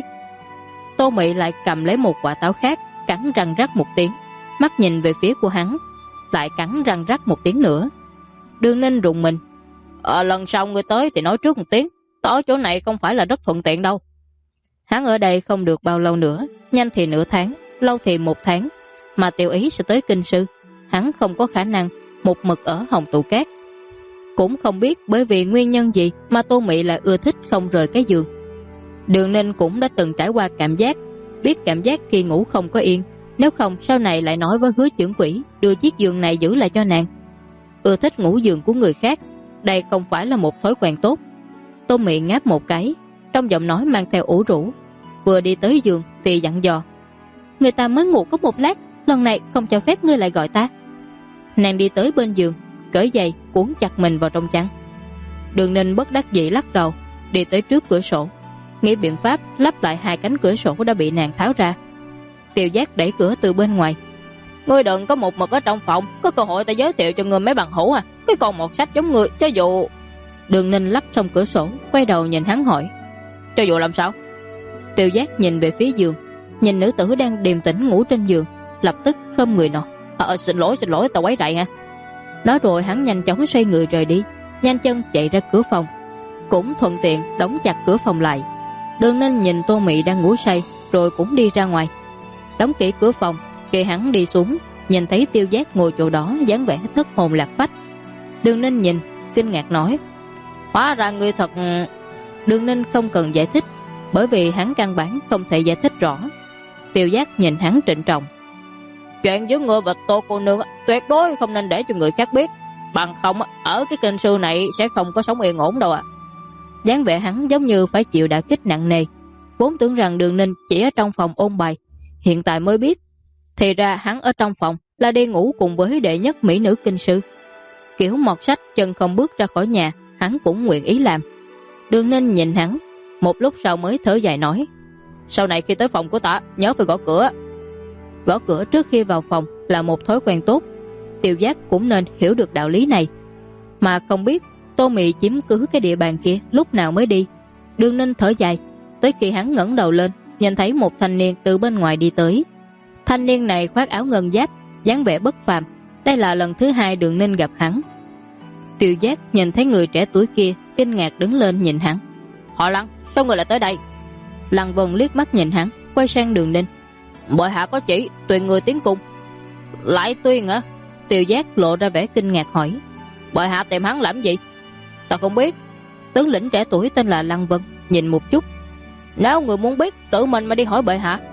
[SPEAKER 1] Tô Mị lại cầm lấy một quả táo khác, cắn răng rắc một tiếng, mắt nhìn về phía của hắn, lại cắn răng rắc một tiếng nữa. Đường Ninh rùng mình, lần sau ngươi tới thì nói trước một tiếng, ta ở chỗ này không phải là rất thuận tiện đâu. Hắn ở đây không được bao lâu nữa, nhanh thì nửa tháng, lâu thì 1 tháng, mà Tiểu Ý sẽ tới Kinh Sư. Hắn không có khả năng một mực ở Hồng Tụ Cát. Cũng không biết bởi vì nguyên nhân gì mà Tô Mị lại ưa thích không rời cái giường. Đường Ninh cũng đã từng trải qua cảm giác, biết cảm giác khi ngủ không có yên, nếu không sau này lại nói với Hứa trưởng quỹ đưa chiếc giường này giữ lại cho nàng. Ưa thích ngủ giường của người khác, đây không phải là một thói quen tốt. Tô Mị ngáp một cái, trong giọng nói mang theo ủ rũ, vừa đi tới giường thì dặn dò, người ta mới ngủ có 1 lát, lần này không cho phép ngươi lại gọi ta. Nàng đi tới bên giường, cởi giày cuốn chặt mình vào trong chăn. Đường Ninh bất đắc dĩ lắc đầu, đi tới trước cửa sổ, nghĩ biện pháp lắp lại 2 cánh cửa sổ đã bị nàng tháo ra. Tiêu Giác đẩy cửa từ bên ngoài, ngươi đừng có một mực ở trong phòng, có cơ hội ta giới thiệu cho ngươi mấy bằng hữu à, cái con một sách giống ngươi, cho dù. Đường Ninh lắp xong cửa sổ, quay đầu nhìn hắn hỏi, cho dù làm sao? Tiêu Giác nhìn về phía giường, nhìn nữ tử đang điềm tĩnh ngủ trên giường, lập tức khom người nói, xin lỗi ta quấy rầy ha. Nói rồi hắn nhanh chóng xoay người rời đi, nhanh chân chạy ra cửa phòng, cũng thuận tiện đóng chặt cửa phòng lại. Đường Ninh nhìn Tô Mị đang ngủ say, rồi cũng đi ra ngoài, đóng kỹ cửa phòng. Khi hắn đi xuống, nhìn thấy Tiêu Giác ngồi chỗ đó dáng vẻ thất hồn lạc phách. Đường Ninh nhìn, kinh ngạc nói, hóa ra ngươi thật. Đường Ninh không cần giải thích, bởi vì hắn căn bản không thể giải thích rõ. Tiêu Giác nhìn hắn trịnh trọng, chuyện giữa ngươi và Tô cô nương tuyệt đối không nên để cho người khác biết, bằng không ở cái Kinh Sư này sẽ không có sống yên ổn đâu ạ. Dáng vẻ hắn giống như phải chịu đả kích nặng nề. Vốn tưởng rằng Đường Ninh chỉ ở trong phòng ôn bài, hiện tại mới biết thì ra hắn ở trong phòng là đi ngủ cùng với đệ nhất mỹ nữ Kinh Sư. Kiểu mọt sách chân không bước ra khỏi nhà, hắn cũng nguyện ý làm. Đường Ninh nhìn hắn, một lúc sau mới thở dài nói, sau này khi tới phòng của ta nhớ phải gõ cửa. Gõ cửa trước khi vào phòng là một thói quen tốt. Tiêu Giác cũng nên hiểu được đạo lý này, mà không biết Tô Mị chiếm cứ cái địa bàn kia lúc nào mới đi. Đường Ninh thở dài, tới khi hắn ngẩng đầu lên, nhìn thấy một thanh niên từ bên ngoài đi tới. Thanh niên này khoác áo ngân giáp, dáng vẻ bất phàm. Đây là lần thứ 2 Đường Ninh gặp hắn. Tiêu Giác nhìn thấy người trẻ tuổi kia, kinh ngạc đứng lên nhìn hắn. Họ Lăng, sao người lại tới đây? Lăng Vân liếc mắt nhìn hắn, quay sang Đường Ninh, bệ hạ có chỉ tuyển người tiến cung. Lại tuyên hả? Tiêu Giác lộ ra vẻ kinh ngạc hỏi, bệ hạ tìm hắn làm gì? Ta không biết. Tướng lĩnh trẻ tuổi tên là Lăng Vân nhìn một chút, nếu người muốn biết tự mình mà đi hỏi bệ hạ.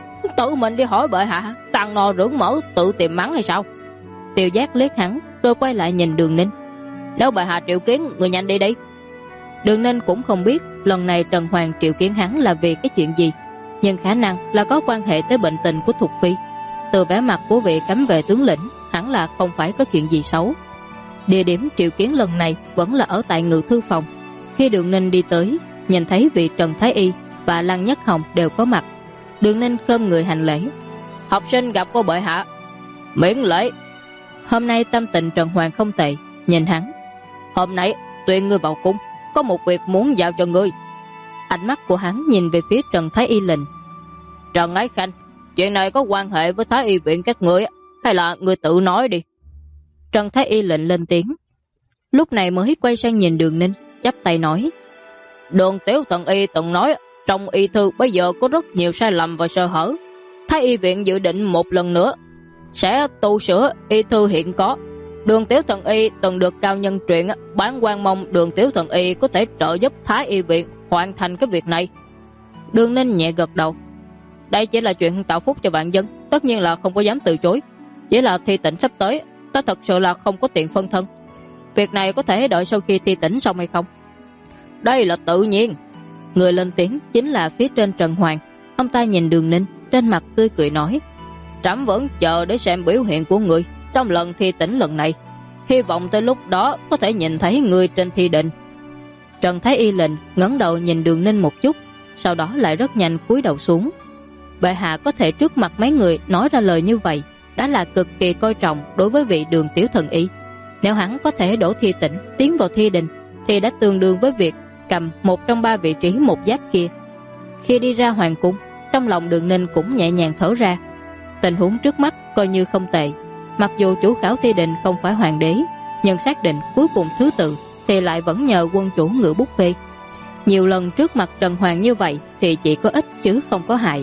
[SPEAKER 1] Tự mình đi hỏi bệ hạ? Tàn nò rưỡng mỡ tự tìm mắng hay sao? Tiêu Giác liếc hắn rồi quay lại nhìn Đường Ninh, nếu bệ hạ triệu kiến, người nhanh đi đi. Đường Ninh cũng không biết lần này Trần Hoàng triệu kiến hắn là vì cái chuyện gì, nhưng khả năng là có quan hệ tới bệnh tình của Thục Phi. Từ vẻ mặt của vị cấm vệ tướng lĩnh, hẳn là không phải có chuyện gì xấu. Địa điểm triệu kiến lần này vẫn là ở tại Ngự Thư Phòng. Khi Đường Ninh đi tới, nhìn thấy vị Trần Thái Y và Lăng Nhất Hồng đều có mặt. Đường Ninh khom người hành lễ, học sinh gặp cô bệ hạ. Miễn lễ. Hôm nay tâm tình Trần Hoàng không tệ, nhìn hắn, hôm nay tuyên ngươi vào cung, có một việc muốn giao cho ngươi. Ánh mắt của hắn nhìn về phía Trần Thái Y lệnh, Trần Ái Khanh, chuyện này có quan hệ với Thái Y viện các ngươi hay là ngươi tự nói đi? Trần Thái Y lệnh lên tiếng, lúc này mới quay sang nhìn Đường Ninh, chắp tay nói, Đường Tiểu Thần Y từng nói trong y thư bây giờ có rất nhiều sai lầm và sơ hở. Thái Y viện dự định một lần nữa sẽ tu sửa y thư hiện có. Đường Tiểu Thần Y từng được cao nhân truyền, bán quan mong Đường Tiểu Thần Y có thể trợ giúp Thái Y viện hoàn thành cái việc này. Đường Ninh nhẹ gật đầu, đây chỉ là chuyện tạo phúc cho vạn dân, tất nhiên là không có dám từ chối. Chỉ là thi tỉnh sắp tới, ta thật sự là không có tiền phân thân. Việc này có thể đợi sau khi thi tỉnh xong hay không? Đây là tự nhiên. Người lên tiếng chính là phía trên Trần Hoàng. Ông ta nhìn Đường Ninh, trên mặt tươi cười nói: trẫm vẫn chờ để xem biểu hiện của người trong lần thi tỉnh lần này. Hy vọng tới lúc đó có thể nhìn thấy người trên thi đình. Trần Thái Y lệnh ngẩng đầu nhìn Đường Ninh một chút, sau đó lại rất nhanh cúi đầu xuống. Bệ hạ có thể trước mặt mấy người nói ra lời như vậy đã là cực kỳ coi trọng đối với vị Đường tiểu thần y. Nếu hắn có thể đổ thi tỉnh tiến vào thi đình thì đã tương đương với việc cầm một trong 3 vị trí một giáp kia. Khi đi ra hoàng cung, trong lòng Đường Ninh cũng nhẹ nhàng thở ra. Tình huống trước mắt coi như không tệ. Mặc dù chủ khảo thi đình không phải hoàng đế, nhưng xác định cuối cùng thứ tự thì lại vẫn nhờ quân chủ ngự bút phê. Nhiều lần trước mặt Trần Hoàng như vậy thì chỉ có ích chứ không có hại.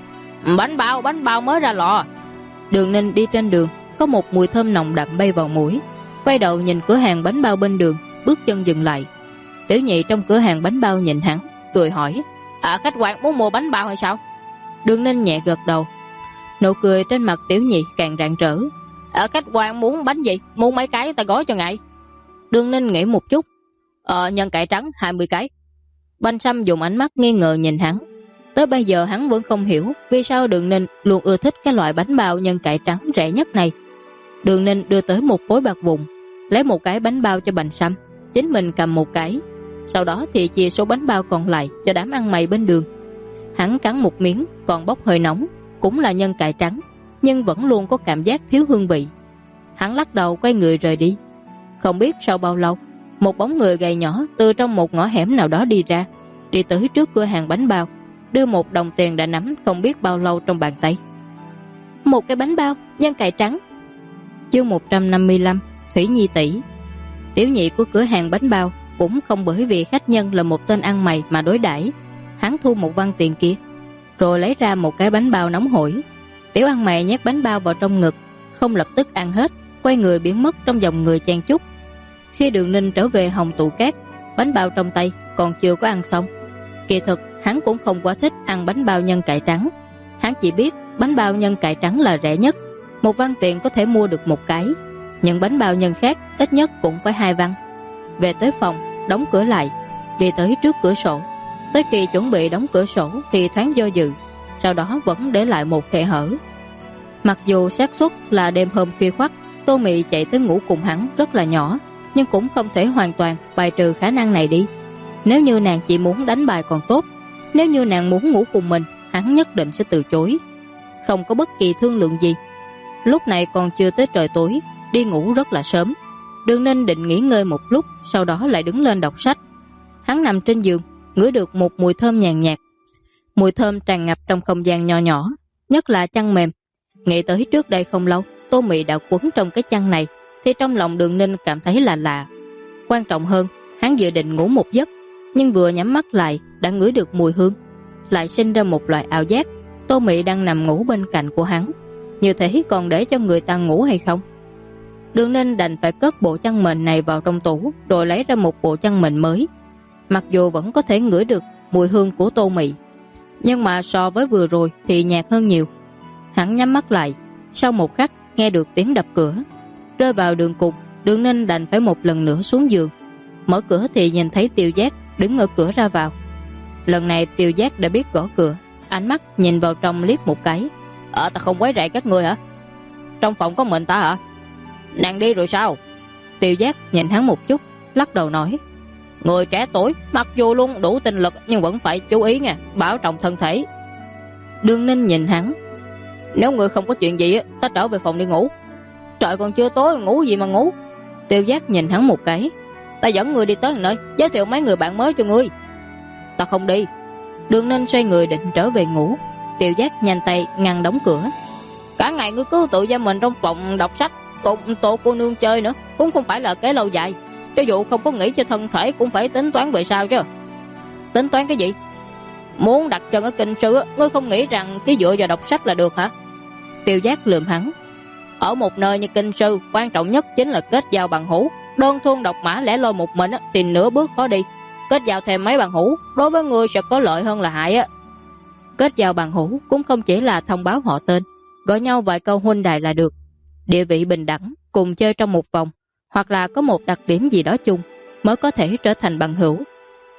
[SPEAKER 2] Bánh bao mới ra lò.
[SPEAKER 1] Đường Ninh đi trên đường, có một mùi thơm nồng đậm bay vào mũi. Quay đầu nhìn cửa hàng bánh bao bên đường, bước chân dừng lại. Tiểu Nhị trong cửa hàng bánh bao nhìn hắn, cười hỏi:
[SPEAKER 2] khách quan muốn mua bánh bao hay sao?
[SPEAKER 1] Đường Ninh nhẹ gật đầu. Nụ cười trên mặt Tiểu Nhị càng rạng rỡ.
[SPEAKER 2] Khách quan muốn bánh gì? Mua mấy cái ta gói cho ngài.
[SPEAKER 1] Đường Ninh nghĩ một chút. Nhân cải trắng 20 cái. Banh Sâm dùng ánh mắt nghi ngờ nhìn hắn. Tới bây giờ hắn vẫn không hiểu vì sao Đường Ninh luôn ưa thích cái loại bánh bao nhân cải trắng rẻ nhất này. Đường Ninh đưa tới một khối bạc vụn, lấy một cái bánh bao cho Banh Sâm, chính mình cầm một cái. Sau đó thì chia số bánh bao còn lại cho đám ăn mày bên đường. Hắn cắn một miếng còn bốc hơi nóng, cũng là nhân cải trắng, nhưng vẫn luôn có cảm giác thiếu hương vị. Hắn lắc đầu quay người rời đi. Không biết sau bao lâu, một bóng người gầy nhỏ từ trong một ngõ hẻm nào đó đi ra, đi tới trước cửa hàng bánh bao, đưa một đồng tiền đã nắm không biết bao lâu trong bàn tay. Một cái bánh bao nhân cải trắng. Chương 155, Thủy Nhi tỷ. Tiểu Nhị của cửa hàng bánh bao cũng không bởi vì khách nhân là một tên ăn mày mà đối đãi. Hắn thu một văn tiền kia, rồi lấy ra một cái bánh bao nóng hổi. Tiểu ăn mày nhét bánh bao vào trong ngực, không lập tức ăn hết, quay người biến mất trong dòng người chen chúc. Khi Đường Ninh trở về Hồng Tụ Cát, bánh bao trong tay còn chưa có ăn xong. Kỳ thực hắn cũng không quá thích ăn bánh bao nhân cải trắng. Hắn chỉ biết bánh bao nhân cải trắng là rẻ nhất, 1 văn tiền có thể mua được một cái. Những bánh bao nhân khác ít nhất cũng phải 2 văn. Về tới phòng, đóng cửa lại, đi tới trước cửa sổ. Tới khi chuẩn bị đóng cửa sổ thì thoáng do dự, sau đó vẫn để lại một khe hở. Mặc dù xác suất là đêm hôm khuya khoắt Tô Mị chạy tới ngủ cùng hắn rất là nhỏ, nhưng cũng không thể hoàn toàn bài trừ khả năng này đi. Nếu như nàng chỉ muốn đánh bài còn tốt, nếu như nàng muốn ngủ cùng mình, hắn nhất định sẽ từ chối. Không có bất kỳ thương lượng gì. Lúc này còn chưa tới trời tối, đi ngủ rất là sớm. Đường Ninh định nghỉ ngơi một lúc, sau đó lại đứng lên đọc sách. Hắn nằm trên giường, ngửi được một mùi thơm nhàn nhạt. Mùi thơm tràn ngập trong không gian nho nhỏ, nhất là chăn mềm. Nghĩ tới trước đây không lâu Tô Mị đã quấn trong cái chăn này, thì trong lòng Đường Ninh cảm thấy là lạ. Quan trọng hơn, hắn dự định ngủ một giấc, nhưng vừa nhắm mắt lại đã ngửi được mùi hương, lại sinh ra một loại ảo giác Tô Mị đang nằm ngủ bên cạnh của hắn. Như thế còn để cho người ta ngủ hay không? Đường Ninh đành phải cất bộ chăn mền này vào trong tủ, rồi lấy ra một bộ chăn mền mới. Mặc dù vẫn có thể ngửi được mùi hương của Tô Mị, nhưng mà so với vừa rồi thì nhạt hơn nhiều. Hắn nhắm mắt lại, sau một khắc nghe được tiếng đập cửa. Rơi vào đường cùng, Đường Ninh đành phải một lần nữa xuống giường. Mở cửa thì nhìn thấy Tiêu Giác đứng ở cửa ra vào. Lần này Tiêu Giác đã biết gõ cửa, ánh mắt nhìn vào trong liếc một cái.
[SPEAKER 2] Ta không quấy rầy các ngươi hả? Trong phòng có mình ta hả? Nàng đi rồi sao?
[SPEAKER 1] Tiêu Giác nhìn hắn một chút, lắc đầu nói:
[SPEAKER 2] Người trẻ tuổi mặc dù luôn đủ tinh lực nhưng vẫn phải chú ý nha, bảo trọng thân thể.
[SPEAKER 1] Đường Ninh nhìn hắn:
[SPEAKER 2] Nếu người không có chuyện gì ta trở về phòng đi ngủ. Trời còn chưa tối, ngủ gì mà ngủ?
[SPEAKER 1] Tiêu Giác nhìn hắn một cái:
[SPEAKER 2] Ta dẫn người đi tới nơi, giới thiệu mấy người bạn mới cho ngươi.
[SPEAKER 1] Ta không đi. Đường Ninh xoay người định trở về ngủ. Tiêu Giác nhanh tay ngăn đóng cửa:
[SPEAKER 2] Cả ngày ngươi cứ tự giam mình trong phòng đọc sách, cùng Tô cô nương chơi nữa, cũng không phải là kế lâu dài. Cho dù không có nghĩ cho thân thể cũng phải tính toán về sau chứ.
[SPEAKER 1] Tính toán cái gì?
[SPEAKER 2] Muốn đặt chân ở kinh sư, ngươi không nghĩ rằng chỉ dựa vào đọc sách là được hả?
[SPEAKER 1] Tiêu Giác lườm hắn:
[SPEAKER 2] Ở một nơi như kinh sư, quan trọng nhất chính là kết giao bằng hữu. Đơn thuần độc mã lẻ loi một mình thì nửa bước khó đi. Kết giao thêm mấy bằng hữu đối với ngươi sẽ có lợi hơn là hại á.
[SPEAKER 1] Kết giao bằng hữu cũng không chỉ là thông báo họ tên, gọi nhau vài câu huynh đài là được. Địa vị bình đẳng, cùng chơi trong một vòng, hoặc là có một đặc điểm gì đó chung mới có thể trở thành bằng hữu.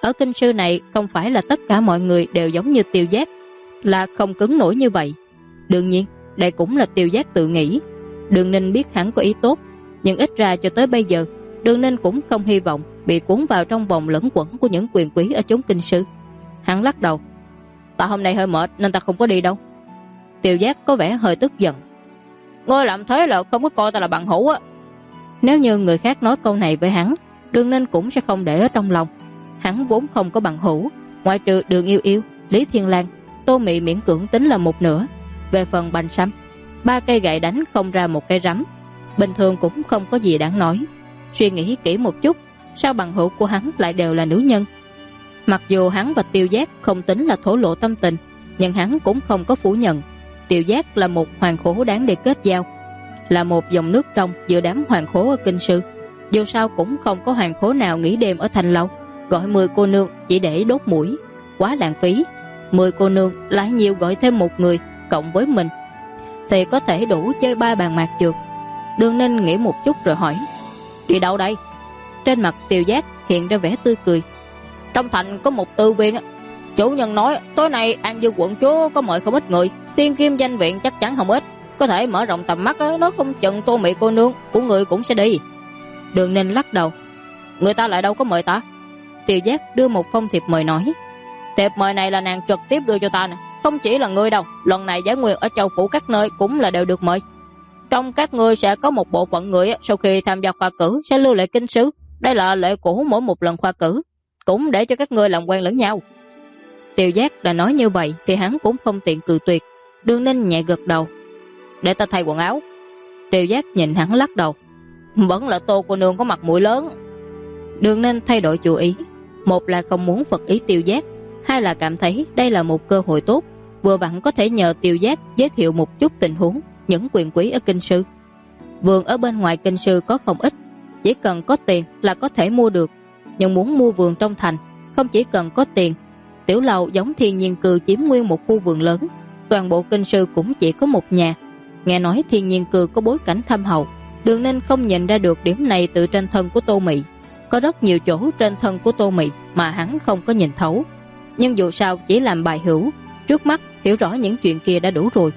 [SPEAKER 1] Ở kinh sư này không phải là tất cả mọi người đều giống như Tiêu Giác, là không cứng nổi như vậy. Đương nhiên, đây cũng là Tiêu Giác tự nghĩ. Đường Ninh biết hắn có ý tốt, nhưng ít ra cho tới bây giờ, Đường Ninh cũng không hy vọng bị cuốn vào trong vòng lẫn quẩn của những quyền quý ở chốn kinh sư. Hắn lắc đầu. Ta hôm nay hơi mệt nên ta không có đi đâu. Tiêu Giác có vẻ hơi tức giận. Ngươi làm thế là không có coi ta là bạn hữu á. Nếu như người khác nói câu này với hắn, Đường Ninh cũng sẽ không để ở trong lòng. Hắn vốn không có bằng hữu, ngoại trừ Đường Yêu Yêu, Lý Thiên Lang, Tô Mị miễn cưỡng tính là một nửa. Về phần Bành Sâm, 3 cây gậy đánh không ra một cây rắm, bình thường cũng không có gì đáng nói. Suy nghĩ kỹ một chút, sao bằng hữu của hắn lại đều là nữ nhân? Mặc dù hắn và Tiêu Giác không tính là thổ lộ tâm tình, nhưng hắn cũng không có phủ nhận Tiêu Giác là một hoàng khố đáng để kết giao, là một dòng nước trong giữa đám hoàng khố ở kinh sư. Dù sao cũng không có hoàng khố nào nghỉ đêm ở thành lâu, gọi 10 cô nương chỉ để đốt mũi, quá lãng phí. 10 cô nương lại nhiều gọi thêm một người cộng với mình thì có thể đủ chơi 3 bàn mạc trượt. Đường Ninh nghĩ một chút rồi hỏi, đi đâu đây? Trên mặt Tiêu Giác hiện ra vẻ tươi cười. Trong thành có một tư viện, chủ nhân nói tối nay An Dương quận chúa có mời không ít người, tiên kim danh viện chắc chắn không ít, có thể mở rộng tầm mắt, nó không chừng Tô Mị cô nương của người cũng sẽ đi. Đường Ninh lắc đầu. Người ta lại đâu có mời ta. Tiêu Giác đưa một phong thiệp mời nói, thiệp mời này là nàng trực tiếp đưa cho ta nè, không chỉ là ngươi đâu, lần này giải nguyên ở châu phủ các nơi cũng là đều được mời. Trong các ngươi sẽ có một bộ phận người sau khi tham gia khoa cử sẽ lưu lại kinh sư, đây là lệ cũ mỗi một lần khoa cử, cũng để cho các ngươi làm quen lẫn nhau. Tiêu Giác đã nói như vậy thì hắn cũng không tiện cự tuyệt. Đường Ninh nhẹ gật đầu. Để ta thay quần áo. Tiêu Giác nhìn hắn lắc đầu. Vẫn là Tô cô nương có mặt mũi lớn. Đường Ninh thay đổi chủ ý. Một là không muốn phật ý Tiêu Giác, hai là cảm thấy đây là một cơ hội tốt, vừa vặn có thể nhờ Tiêu Giác giới thiệu một chút tình huống những quyền quý ở kinh sư. Vườn ở bên ngoài kinh sư có không ít, chỉ cần có tiền là có thể mua được. Nhưng muốn mua vườn trong thành, không chỉ cần có tiền. Tiểu lầu giống Thiên Nhiên Cư chiếm nguyên một khu vườn lớn, toàn bộ kinh sư cũng chỉ có một nhà. Nghe nói Thiên Nhiên Cư có bối cảnh thâm hậu, Đường Ninh không nhìn ra được điểm này từ trên thân của Tô Mị. Có rất nhiều chỗ trên thân của Tô Mị mà hắn không có nhìn thấu, nhưng dù sao chỉ làm bài hữu, trước mắt hiểu rõ những chuyện kia đã đủ rồi.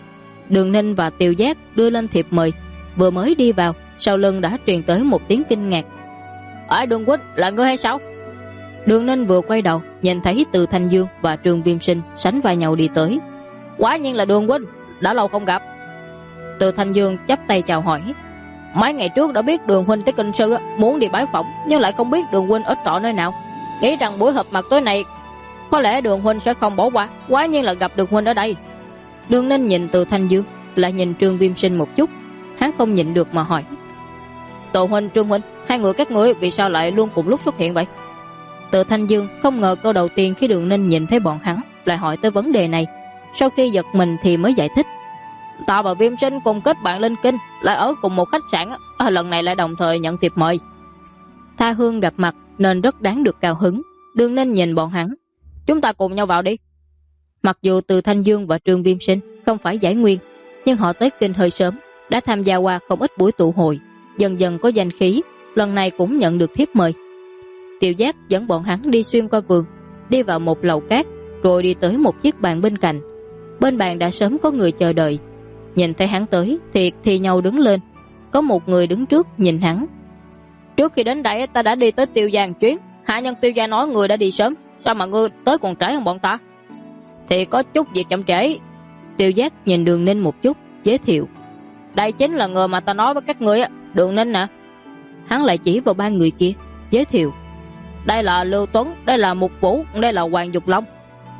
[SPEAKER 1] Đường Ninh và Tiêu Giác đưa lên thiệp mời, vừa mới đi vào, sau lưng đã truyền tới một tiếng kinh ngạc. Đường Quýnh, là ngươi hay sao? Đường Ninh vừa quay đầu, nhìn thấy Từ Thanh Dương và Trương Viêm Sinh sánh vai nhau đi tới. Quả nhiên là Đường Quýnh, đã lâu không gặp. Từ Thanh Dương chắp tay chào hỏi. Mấy ngày trước đã biết Đường huynh tới kinh sư, muốn đi bái phỏng, nhưng lại không biết Đường huynh ở trọ nơi nào. Nghĩ rằng buổi họp mặt tối nay có lẽ Đường huynh sẽ không bỏ qua, quả nhiên là gặp Đường huynh ở đây. Đường Ninh nhìn Từ Thanh Dương, lại nhìn Trương Viêm Sinh một chút, hắn không nhịn được mà hỏi. Tô huynh, Trương huynh, hai người các ngươi vì sao lại luôn cùng lúc xuất hiện vậy? Từ Thanh Dương không ngờ câu đầu tiên khi Đường Ninh nhìn thấy bọn hắn lại hỏi tới vấn đề này. Sau khi giật mình thì mới giải thích. Ta và Viêm Sinh cùng kết bạn lên kinh, lại ở cùng một khách sạn, lần này lại đồng thời nhận thiệp mời. Tha hương gặp mặt nên rất đáng được cao hứng. Đường Ninh nhìn bọn hắn. Chúng ta cùng nhau vào đi. Mặc dù Từ Thanh Dương và Trương Viêm Sinh không phải giải nguyên, nhưng họ tới kinh hơi sớm, đã tham gia qua không ít buổi tụ hội, dần dần có danh khí, lần này cũng nhận được thiếp mời. Tiêu Giác dẫn bọn hắn đi xuyên qua vườn, đi vào một lầu cát, rồi đi tới một chiếc bàn bên cạnh. Bên bàn đã sớm có người chờ đợi. Nhìn thấy hắn tới thì nhau đứng lên. Có một người đứng trước nhìn hắn. Trước khi đến đây ta đã đi tới Tiêu gia chuyến, hạ nhân Tiêu gia nói người đã đi sớm, sao mà ngươi tới còn trễ hơn bọn ta? Thì có chút việc chậm trễ. Tiêu Giác nhìn Đường Ninh một chút, giới thiệu. Đây chính là người mà ta nói với các ngươi, Đường Ninh nè. Hắn lại chỉ vào 3 người kia, giới thiệu. Đây là Lưu Tuấn, đây là Mục Vũ, đây là Hoàng Dục Long.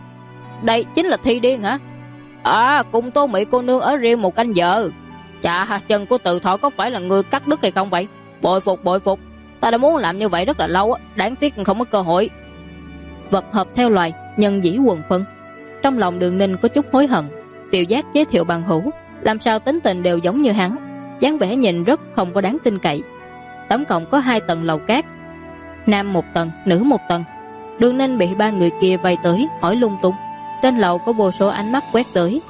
[SPEAKER 1] Đây chính là Thi Điên hả? Cùng Tô Mị cô nương ở riêng một canh giờ. Chà, chân của Từ Thọ có phải là người cắt đứt hay không vậy? Bội phục, bội phục. Ta đã muốn làm như vậy rất là lâu, đáng tiếc không có cơ hội. Vật hợp theo loài, nhân dĩ quần phân. Trong lòng Đường Ninh có chút hối hận. Tiêu Giác giới thiệu bằng hữu, làm sao tính tình đều giống như hắn, dáng vẻ nhìn rất không có đáng tin cậy. Tổng cộng có 2 tầng lầu cát, nam 1 tầng, nữ 1 tầng. Đường Ninh bị 3 người kia vây tới hỏi lung tung. Trên lầu có vô số ánh mắt quét tới.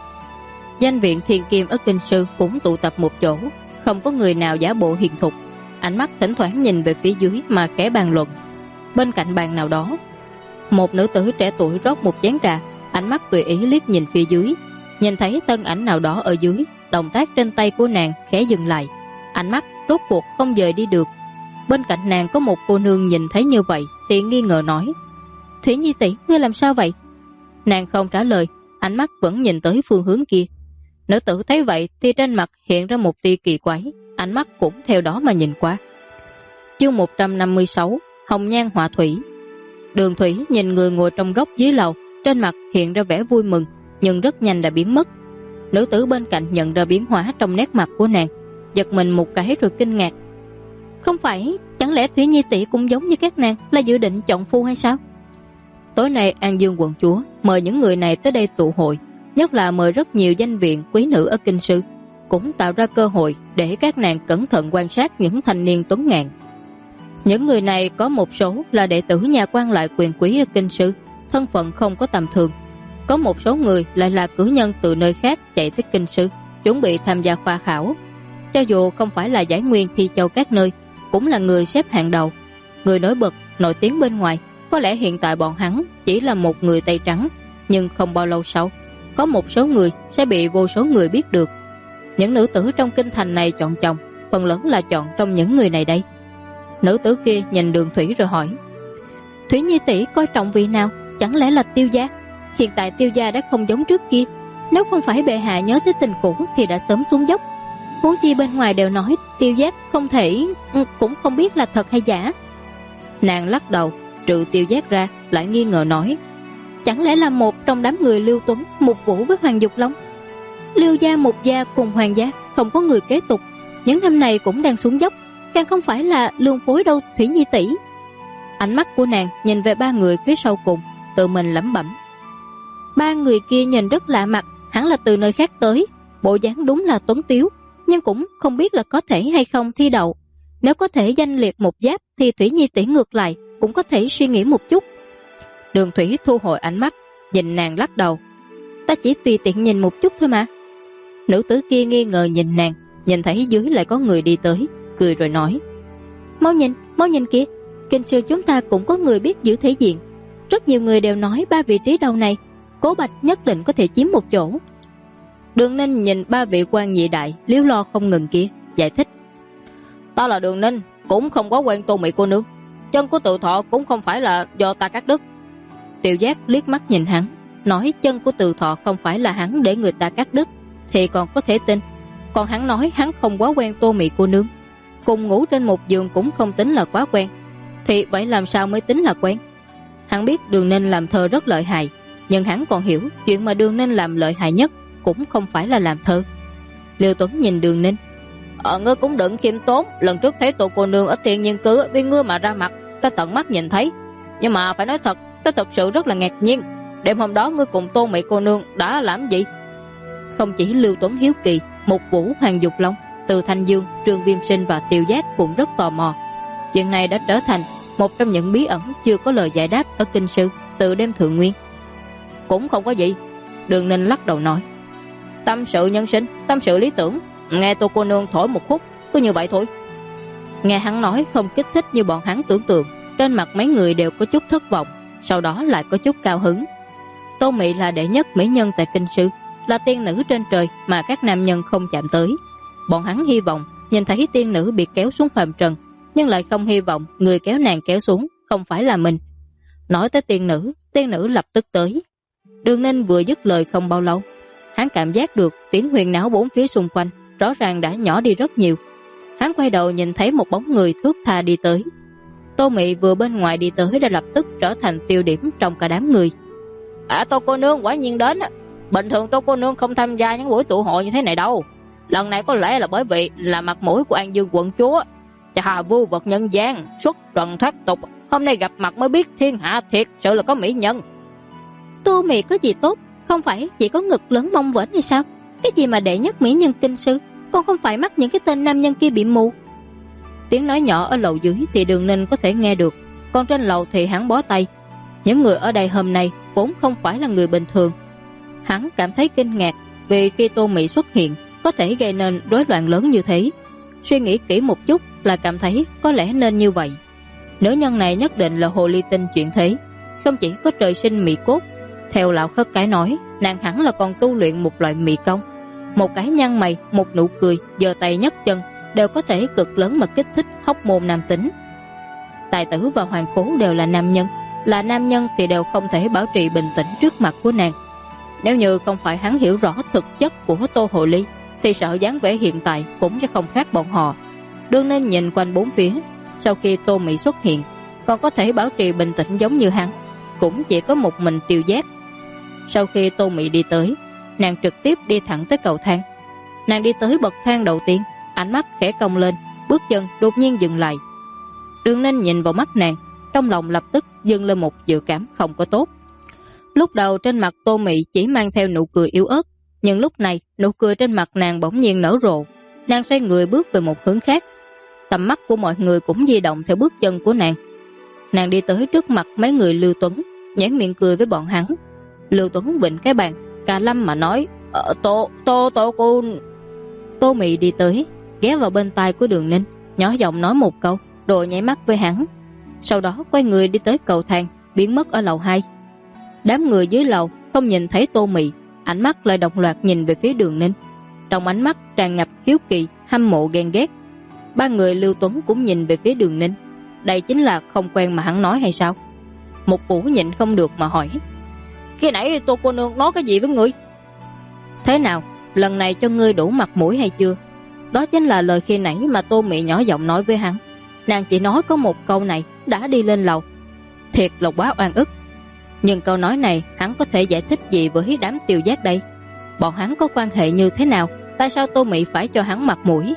[SPEAKER 1] Danh viện Thiên Kim ở kinh sư cũng tụ tập một chỗ, không có người nào giả bộ hiền thục, ánh mắt thỉnh thoảng nhìn về phía dưới mà khẽ bàn luận. Bên cạnh bàn nào đó, một nữ tử trẻ tuổi rót một chén trà, ánh mắt tùy ý liếc nhìn phía dưới, nhìn thấy thân ảnh nào đó ở dưới, động tác trên tay của nàng khẽ dừng lại, ánh mắt rốt cuộc không dời đi được. Bên cạnh nàng có một cô nương nhìn thấy như vậy thì nghi ngờ nói: Thủy Nhi tỷ, ngươi làm sao vậy? Nàng không trả lời, ánh mắt vẫn nhìn tới phương hướng kia. Nữ tử thấy vậy thì trên mặt hiện ra một tia kỳ quái, ánh mắt cũng theo đó mà nhìn qua. Chương 156: Hồng nhan họa thủy. Đường Thủy nhìn người ngồi trong góc dưới lầu, trên mặt hiện ra vẻ vui mừng, nhưng rất nhanh đã biến mất. Nữ tử bên cạnh nhận ra biến hóa trong nét mặt của nàng, giật mình một cái rồi kinh ngạc. Không phải, chẳng lẽ Thủy Nhi tỷ cũng giống như các nàng là dự định chọn phu hay sao? Tối nay An Dương quận chúa mời những người này tới đây tụ hội, nhất là mời rất nhiều danh viện quý nữ ở kinh sư, cũng tạo ra cơ hội để các nàng cẩn thận quan sát những thanh niên tuấn ngạn. Những người này có một số là đệ tử nhà quan lại quyền quý ở kinh sư, thân phận không có tầm thường. Có một số người lại là cử nhân từ nơi khác chạy tới kinh sư, chuẩn bị tham gia khoa khảo. Cho dù không phải là giải nguyên thi châu các nơi, cũng là người xếp hạng đầu, người nổi bật, nổi tiếng bên ngoài. Có lẽ hiện tại bọn hắn chỉ là một người tay trắng, nhưng không bao lâu sau, có một số người sẽ bị vô số người biết được. Những nữ tử trong kinh thành này chọn chồng, phần lớn là chọn trong những người này đây. Nữ tử kia nhìn Đường Thủy rồi hỏi: Thủy Nhi tỷ coi trọng vị nào? Chẳng lẽ là Tiêu gia? Hiện tại Tiêu gia đã không giống trước kia, nếu không phải bệ hạ nhớ tới tình cũ thì đã sớm xuống dốc. Huống chi bên ngoài đều nói Tiêu giác không thể, cũng không biết là thật hay giả. Nàng lắc đầu, trừ Tiêu giác ra lại nghi ngờ nói: Chẳng lẽ là một trong đám người Lưu Tuấn, Mục Vũ với Hoàng Dục Long? Lưu gia, Mục gia cùng Hoàng gia không có người kế tục, những năm này cũng đang xuống dốc, càng không phải là lương phối đâu Thủy Nhi tỷ. Ánh mắt của nàng nhìn về ba người phía sau cùng, tự mình lẩm bẩm: Ba người kia nhìn rất lạ mặt, hẳn là từ nơi khác tới, bộ dáng đúng là tuấn tiếu, nhưng cũng không biết là có thể hay không thi đậu. Nếu có thể danh liệt một giáp thì Thủy Nhi tỷ ngược lại cũng có thể suy nghĩ một chút. Đường Thủy thu hồi ánh mắt, nhìn nàng lắc đầu: Ta chỉ tùy tiện nhìn một chút thôi mà. Nữ tử kia nghi ngờ nhìn nàng, nhìn thấy dưới lại có người đi tới, cười rồi nói: Mau nhìn kìa, kinh sư chúng ta cũng có người biết giữ thể diện. Rất nhiều người đều nói ba vị trí đầu này Cố Bạch nhất định có thể chiếm một chỗ. Đường Ninh nhìn ba vị quan nhị đại liếu lo không ngừng kia, giải thích: Ta là Đường Ninh, cũng không có quen Tô Mị cô nương, chân của Từ Thọ cũng không phải là do ta cắt đứt. Tiêu giác liếc mắt nhìn hắn, nói chân của Từ Thọ không phải là hắn để người ta cắt đứt thì còn có thể tin, còn hắn nói hắn không quá quen Tô Mị cô nương, cùng ngủ trên một giường cũng không tính là quá quen, thì vậy làm sao mới tính là quen? Hắn biết Đường Ninh làm thơ rất lợi hại, nhưng hắn còn hiểu chuyện mà Đường Ninh làm lợi hại nhất cũng không phải là làm thơ. Liêu Tuấn nhìn Đường Ninh: Ngươi cũng đừng khiêm tốn, lần trước thấy Tô cô nương ở Tiền Nhân Cư vì ngươi mà ra mặt, ta tận mắt nhìn thấy. Nhưng mà phải nói thật, ta thật sự rất là ngạc nhiên, đêm hôm đó ngươi cùng Tô Mị cô nương đã làm gì? Không chỉ Liêu Tuấn hiếu kỳ, Mục Vũ, Hoàng Dục Long, Từ Thanh Dương, Trương Viêm Sinh và Tiêu Giác cũng rất tò mò. Chuyện này đã trở thành một trong những bí ẩn chưa có lời giải đáp ở kinh sư từ đêm thượng nguyên. Cũng không có gì, Đường Ninh lắc đầu nói: Tâm sự nhân sinh, tâm sự lý tưởng, nghe Tô cô nương thổi một khúc, cứ như vậy thôi. Nghe hắn nói không kích thích như bọn hắn tưởng tượng, trên mặt mấy người đều có chút thất vọng, sau đó lại có chút cao hứng. Tô Mị là đệ nhất mỹ nhân tại kinh sư, là tiên nữ trên trời mà các nam nhân không chạm tới. Bọn hắn hy vọng nhìn thấy tiên nữ bị kéo xuống phàm trần, nhưng lại không hy vọng người kéo nàng kéo xuống không phải là mình. Nói tới tiên nữ lập tức tới. Đường Ninh vừa dứt lời không bao lâu, hắn cảm giác được tiếng huyền náo bốn phía xung quanh rõ ràng đã nhỏ đi rất nhiều. Hắn quay đầu nhìn thấy một bóng người thướt tha đi tới. Tô Mị vừa bên ngoài đi tới đã lập tức trở thành tiêu điểm trong cả đám người. Tô cô nương quả nhiên đến. Bình thường Tô cô nương không tham gia những buổi tụ hội như thế này đâu. Lần này có lẽ là bởi vì là mặt mũi của An Dương quận chúa. Chà, vưu vật nhân gian, xuất trần thoát tục, hôm nay gặp mặt mới biết thiên hạ thiệt sự là có mỹ nhân. Tô Mị có gì tốt, không phải chỉ có ngực lớn mông vểnh hay sao? Cái gì mà đệ nhất mỹ nhân kinh sư, còn không phải mắt những cái tên nam nhân kia bị mù. Tiếng nói nhỏ ở lầu dưới thì Đường Ninh có thể nghe được, còn trên lầu thì hắn bó tay. Những người ở đây hôm nay vốn không phải là người bình thường. Hắn cảm thấy kinh ngạc vì khi Tô Mị xuất hiện có thể gây nên rối loạn lớn như thế. Suy nghĩ kỹ một chút là cảm thấy có lẽ nên như vậy. Nữ nhân này nhất định là hồ ly tinh chuyển thế, không chỉ có trời sinh mị cốt. Theo lão khất cái nói, nàng hẳn là còn tu luyện một loại mị công. Một cái nhăn mày, một nụ cười, giơ tay nhấc chân đều có thể cực lớn mà kích thích hóc môn nam tính. Tài tử và hoàng khố đều là nam nhân, là nam nhân thì đều không thể bảo trì bình tĩnh trước mặt của nàng. Nếu như không phải hắn hiểu rõ thực chất của Tô Hồ Ly thì sợ dáng vẻ hiện tại cũng sẽ không khác bọn họ. Đương nên nhìn quanh bốn phía. Sau khi Tô Mị xuất hiện, còn có thể bảo trì bình tĩnh giống như hắn cũng chỉ có một mình Tiêu Giác. Sau khi Tô Mị đi tới, nàng trực tiếp đi thẳng tới cầu thang. Nàng đi tới bậc thang đầu tiên, ánh mắt khẽ cong lên, bước chân đột nhiên dừng lại. Đương nên nhìn vào mắt nàng, trong lòng lập tức dâng lên một dự cảm không có tốt. Lúc đầu trên mặt Tô Mị chỉ mang theo nụ cười yếu ớt, nhưng lúc này nụ cười trên mặt nàng bỗng nhiên nở rộ. Nàng xoay người bước về một hướng khác. Tầm mắt của mọi người cũng di động theo bước chân của nàng. Nàng đi tới trước mặt mấy người Lưu Tuấn, nhoẻn miệng cười với bọn hắn. Lưu Tuấn vịnh cái bàn, cà lâm mà nói: Tô cô. Tô Mị đi tới, ghé vào bên tai của Đường Ninh, nhỏ giọng nói một câu, rồi nháy mắt với hắn. Sau đó quay người đi tới cầu thang, biến mất ở lầu 2. Đám người dưới lầu không nhìn thấy Tô Mị, ánh mắt lại đồng loạt nhìn về phía Đường Ninh. Trong ánh mắt tràn ngập hiếu kỳ, hâm mộ, ghen ghét. Ba người Lưu Tuấn cũng nhìn về phía Đường Ninh. Đây chính là không quen mà hắn nói hay sao? Một Vũ nhịn không được mà hỏi: Khi nãy Tô cô nương nói cái gì với ngươi? Thế nào, lần này cho ngươi đủ mặt mũi hay chưa? Đó chính là lời khi nãy mà Tô Mị nhỏ giọng nói với hắn. Nàng chỉ nói có một câu này đã đi lên lầu. Thiệt là quá oan ức. Nhưng câu nói này hắn có thể giải thích gì với đám Tiêu Giác đây? Bọn hắn có quan hệ như thế nào? Tại sao Tô Mị phải cho hắn mặt mũi?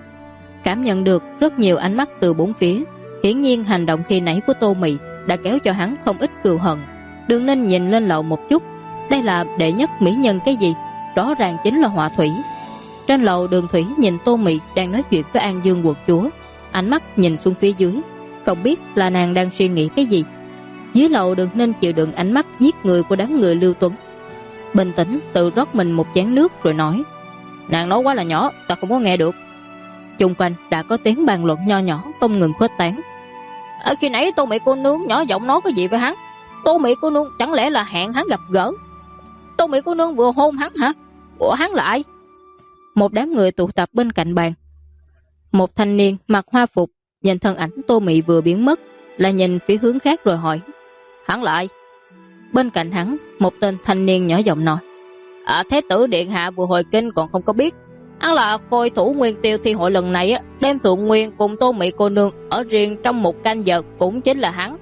[SPEAKER 1] Cảm nhận được rất nhiều ánh mắt từ bốn phía. Hiển nhiên hành động khi nãy của Tô Mị đã kéo cho hắn không ít cừu hận. Đừng nên nhìn lên lầu một chút. Đây là đệ nhất mỹ nhân cái gì? Rõ ràng chính là họa thủy. Trên lầu Đường Thủy nhìn Tô Mị đang nói chuyện với An Dương quận chúa, ánh mắt nhìn xuống phía dưới, không biết là nàng đang suy nghĩ cái gì. Dưới lầu Đừng nên chịu đựng ánh mắt giết người của đám người Lưu Tuấn, bình tĩnh tự rót mình một chén nước rồi nói: Nàng nói quá là nhỏ, ta không có nghe được. Chung quanh đã có tiếng bàn luận nho nhỏ không ngừng khuếch tán. Khi nãy Tô Mị cô nương nhỏ giọng nói cái gì với hắn? Tô Mị cô nương chẳng lẽ là hẹn hắn gặp gỡ? Tô Mị cô nương vừa hôn hắn hả? Ủa, hắn là ai? Một đám người tụ tập bên cạnh bàn. Một thanh niên mặc hoa phục nhìn thân ảnh Tô Mị vừa biến mất, là nhìn phía hướng khác rồi hỏi: Hắn là ai? Bên cạnh hắn, một tên thanh niên nhỏ giọng nói: Thế tử điện hạ vừa hồi kinh còn không có biết. Hắn là khôi thủ Nguyên Tiêu thi hội lần này đem Thượng Nguyên cùng Tô Mị cô nương ở riêng trong một canh giờ, cũng chính là hắn.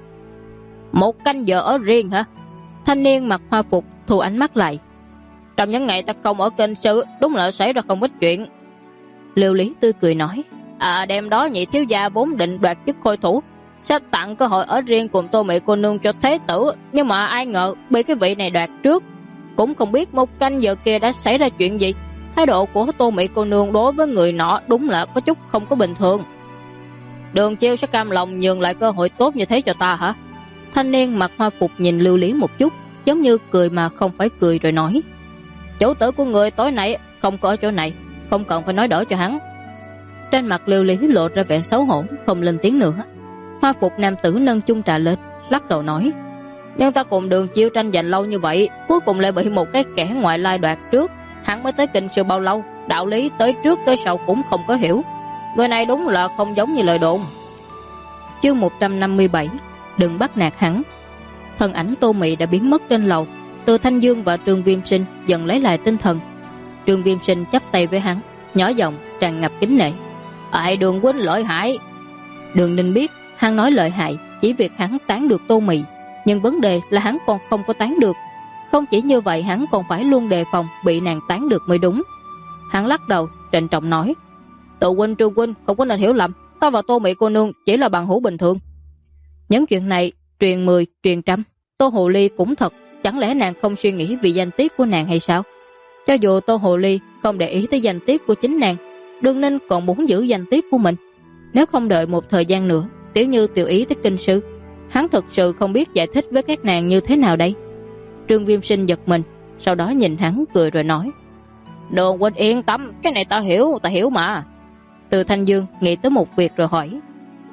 [SPEAKER 1] Một canh giờ ở riêng hả? Thanh niên mặc hoa phục thu ánh mắt lại. Trong những ngày ta không ở kinh sư, đúng là xảy ra không ít chuyện. Lưu Lý tươi cười nói: Đêm đó nhị thiếu gia vốn định đoạt chức khôi thủ, sẽ tặng cơ hội ở riêng cùng Tô Mị cô nương cho thế tử, nhưng mà ai ngờ bị cái vị này đoạt trước. Cũng không biết một canh giờ kia đã xảy ra chuyện gì. Thái độ của Tô Mị cô nương đối với người nọ đúng là có chút không có bình thường. Đường Chiêu sẽ cam lòng nhường lại cơ hội tốt như thế cho ta hả? Thanh niên mặc hoa phục nhìn Lưu Lý một chút, giống như cười mà không phải cười rồi nói: Chủ tử của người tối nay không có ở chỗ này, không cần phải nói đỡ cho hắn. Trên mặt Lưu Lý lộ ra vẻ xấu hổ, không lên tiếng nữa. Hoa phục nam tử nâng chung trà lên, lắc đầu nói: Nhưng ta cùng Đường Chiêu tranh giành lâu như vậy, cuối cùng lại bị một cái kẻ ngoại lai đoạt trước. Hắn mới tới kinh sư bao lâu, đạo lý tới trước tới sau cũng không có hiểu. Người này đúng là không giống như lời đồn. Chương 157: Đừng bắt nạt hắn. Thân ảnh Tô Mị đã biến mất trên lầu. Từ Thanh Dương và Trương Viêm Sinh dần lấy lại tinh thần. Trương Viêm Sinh chắp tay với hắn, nhỏ giọng tràn ngập kính nể: Đường huynh lợi hại. Đường Ninh biết hắn nói lợi hại chỉ việc hắn tán được Tô Mị, nhưng vấn đề là hắn còn không có tán được. Không chỉ như vậy, hắn còn phải luôn đề phòng bị nàng tán được mới đúng. Hắn lắc đầu trịnh trọng nói: Tự huynh Trương huynh không có nên hiểu lầm, ta và Tô Mị cô nương chỉ là bằng hữu bình thường. Những chuyện này truyền 10 truyền trăm, Tô Hồ Ly cũng thật. Chẳng lẽ nàng không suy nghĩ vì danh tiết của nàng hay sao? Cho dù Tô Hồ Ly không để ý tới danh tiết của chính nàng, Đường Ninh còn muốn giữ danh tiết của mình. Nếu không đợi một thời gian nữa, Tiểu Như tiểu ý tới kinh sư, hắn thực sự không biết giải thích với các nàng như thế nào đây. Trương Viêm Sinh giật mình, sau đó nhìn hắn cười rồi nói: Đường huynh yên tâm, cái này ta hiểu mà. Từ Thanh Dương nghĩ tới một việc rồi hỏi: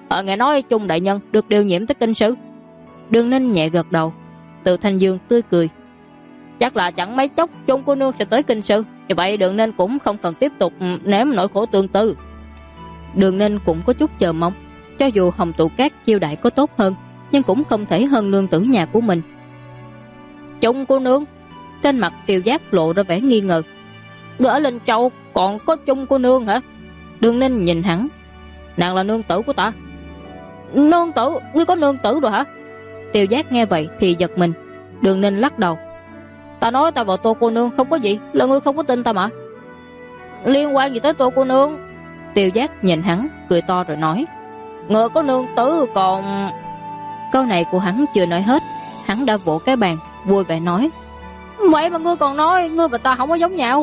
[SPEAKER 2] Nghe nói Trung đại nhân được điều nhiệm tới kinh sư.
[SPEAKER 1] Đường Ninh nhẹ gật đầu. Từ Thanh Dương tươi cười.
[SPEAKER 2] Chắc là chẳng mấy chốc Trung cô nương sẽ tới kinh sư. Vì vậy Đường Ninh cũng không cần tiếp tục nếm nỗi khổ tương tư.
[SPEAKER 1] Đường Ninh cũng có chút chờ mong. Cho dù Hồng Tụ Cát chiêu đãi có tốt hơn, nhưng cũng không thể hơn nương tử nhà của mình.
[SPEAKER 2] Trung cô nương?
[SPEAKER 1] Trên mặt Tiêu Giác lộ ra vẻ nghi ngờ.
[SPEAKER 2] Ở Linh Châu còn có Trung cô nương hả?
[SPEAKER 1] Đường Ninh nhìn hắn.
[SPEAKER 2] Nàng là nương tử của ta. Nương tử? Ngươi có nương tử rồi hả?
[SPEAKER 1] Tiêu Giác nghe vậy thì giật mình. Đường Ninh lắc đầu.
[SPEAKER 2] Ta nói ta vào Tô cô nương không có gì, là ngươi không có tin ta mà. Liên quan gì tới Tô cô nương?
[SPEAKER 1] Tiêu Giác nhìn hắn cười to rồi nói.
[SPEAKER 2] Ngươi có nương tử còn...
[SPEAKER 1] Câu này của hắn chưa nói hết, hắn đã vỗ cái bàn vui vẻ nói.
[SPEAKER 2] Vậy mà ngươi còn nói ngươi và ta không có giống nhau.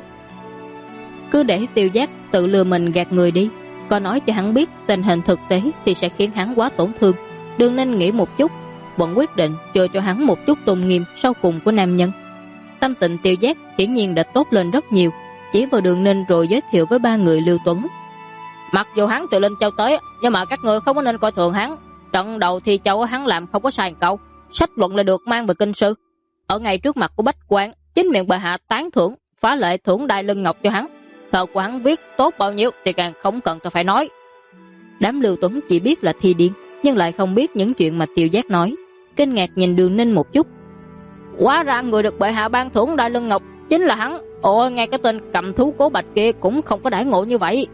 [SPEAKER 1] Cứ để Tiêu Giác tự lừa mình gạt người đi. Có nói cho hắn biết tình hình thực tế thì sẽ khiến hắn quá tổn thương. Đường Ninh nghĩ một chút, vẫn quyết định chờ cho hắn một chút tôn nghiêm sau cùng của nam nhân. Tâm tình Tiêu Giác hiển nhiên đã tốt lên rất nhiều. Chỉ vào Đường Ninh rồi giới thiệu với ba người Lưu Tuấn.
[SPEAKER 2] Mặc dù hắn từ Linh Châu tới, nhưng mà các người không có nên coi thường hắn. Trận đầu thì Châu hắn làm không có sai một câu, sách luận là được mang về kinh sư. Ở ngay trước mặt của Bách Quan, chính miệng bệ hạ tán thưởng, phá lệ thưởng đai lưng ngọc cho hắn. Thơ của hắn viết tốt bao nhiêu thì càng không cần ta phải nói.
[SPEAKER 1] Đám Lưu Tuấn chỉ biết là thi điên, nhưng lại không biết những chuyện mà Tiêu Giác nói. Kinh ngạc nhìn Đường Ninh một chút.
[SPEAKER 2] Hóa ra người được bệ hạ ban thưởng đai lưng ngọc chính là hắn. Ồ, ngay cái tên cầm thú Cố Bạch kia cũng không có đãi ngộ như vậy.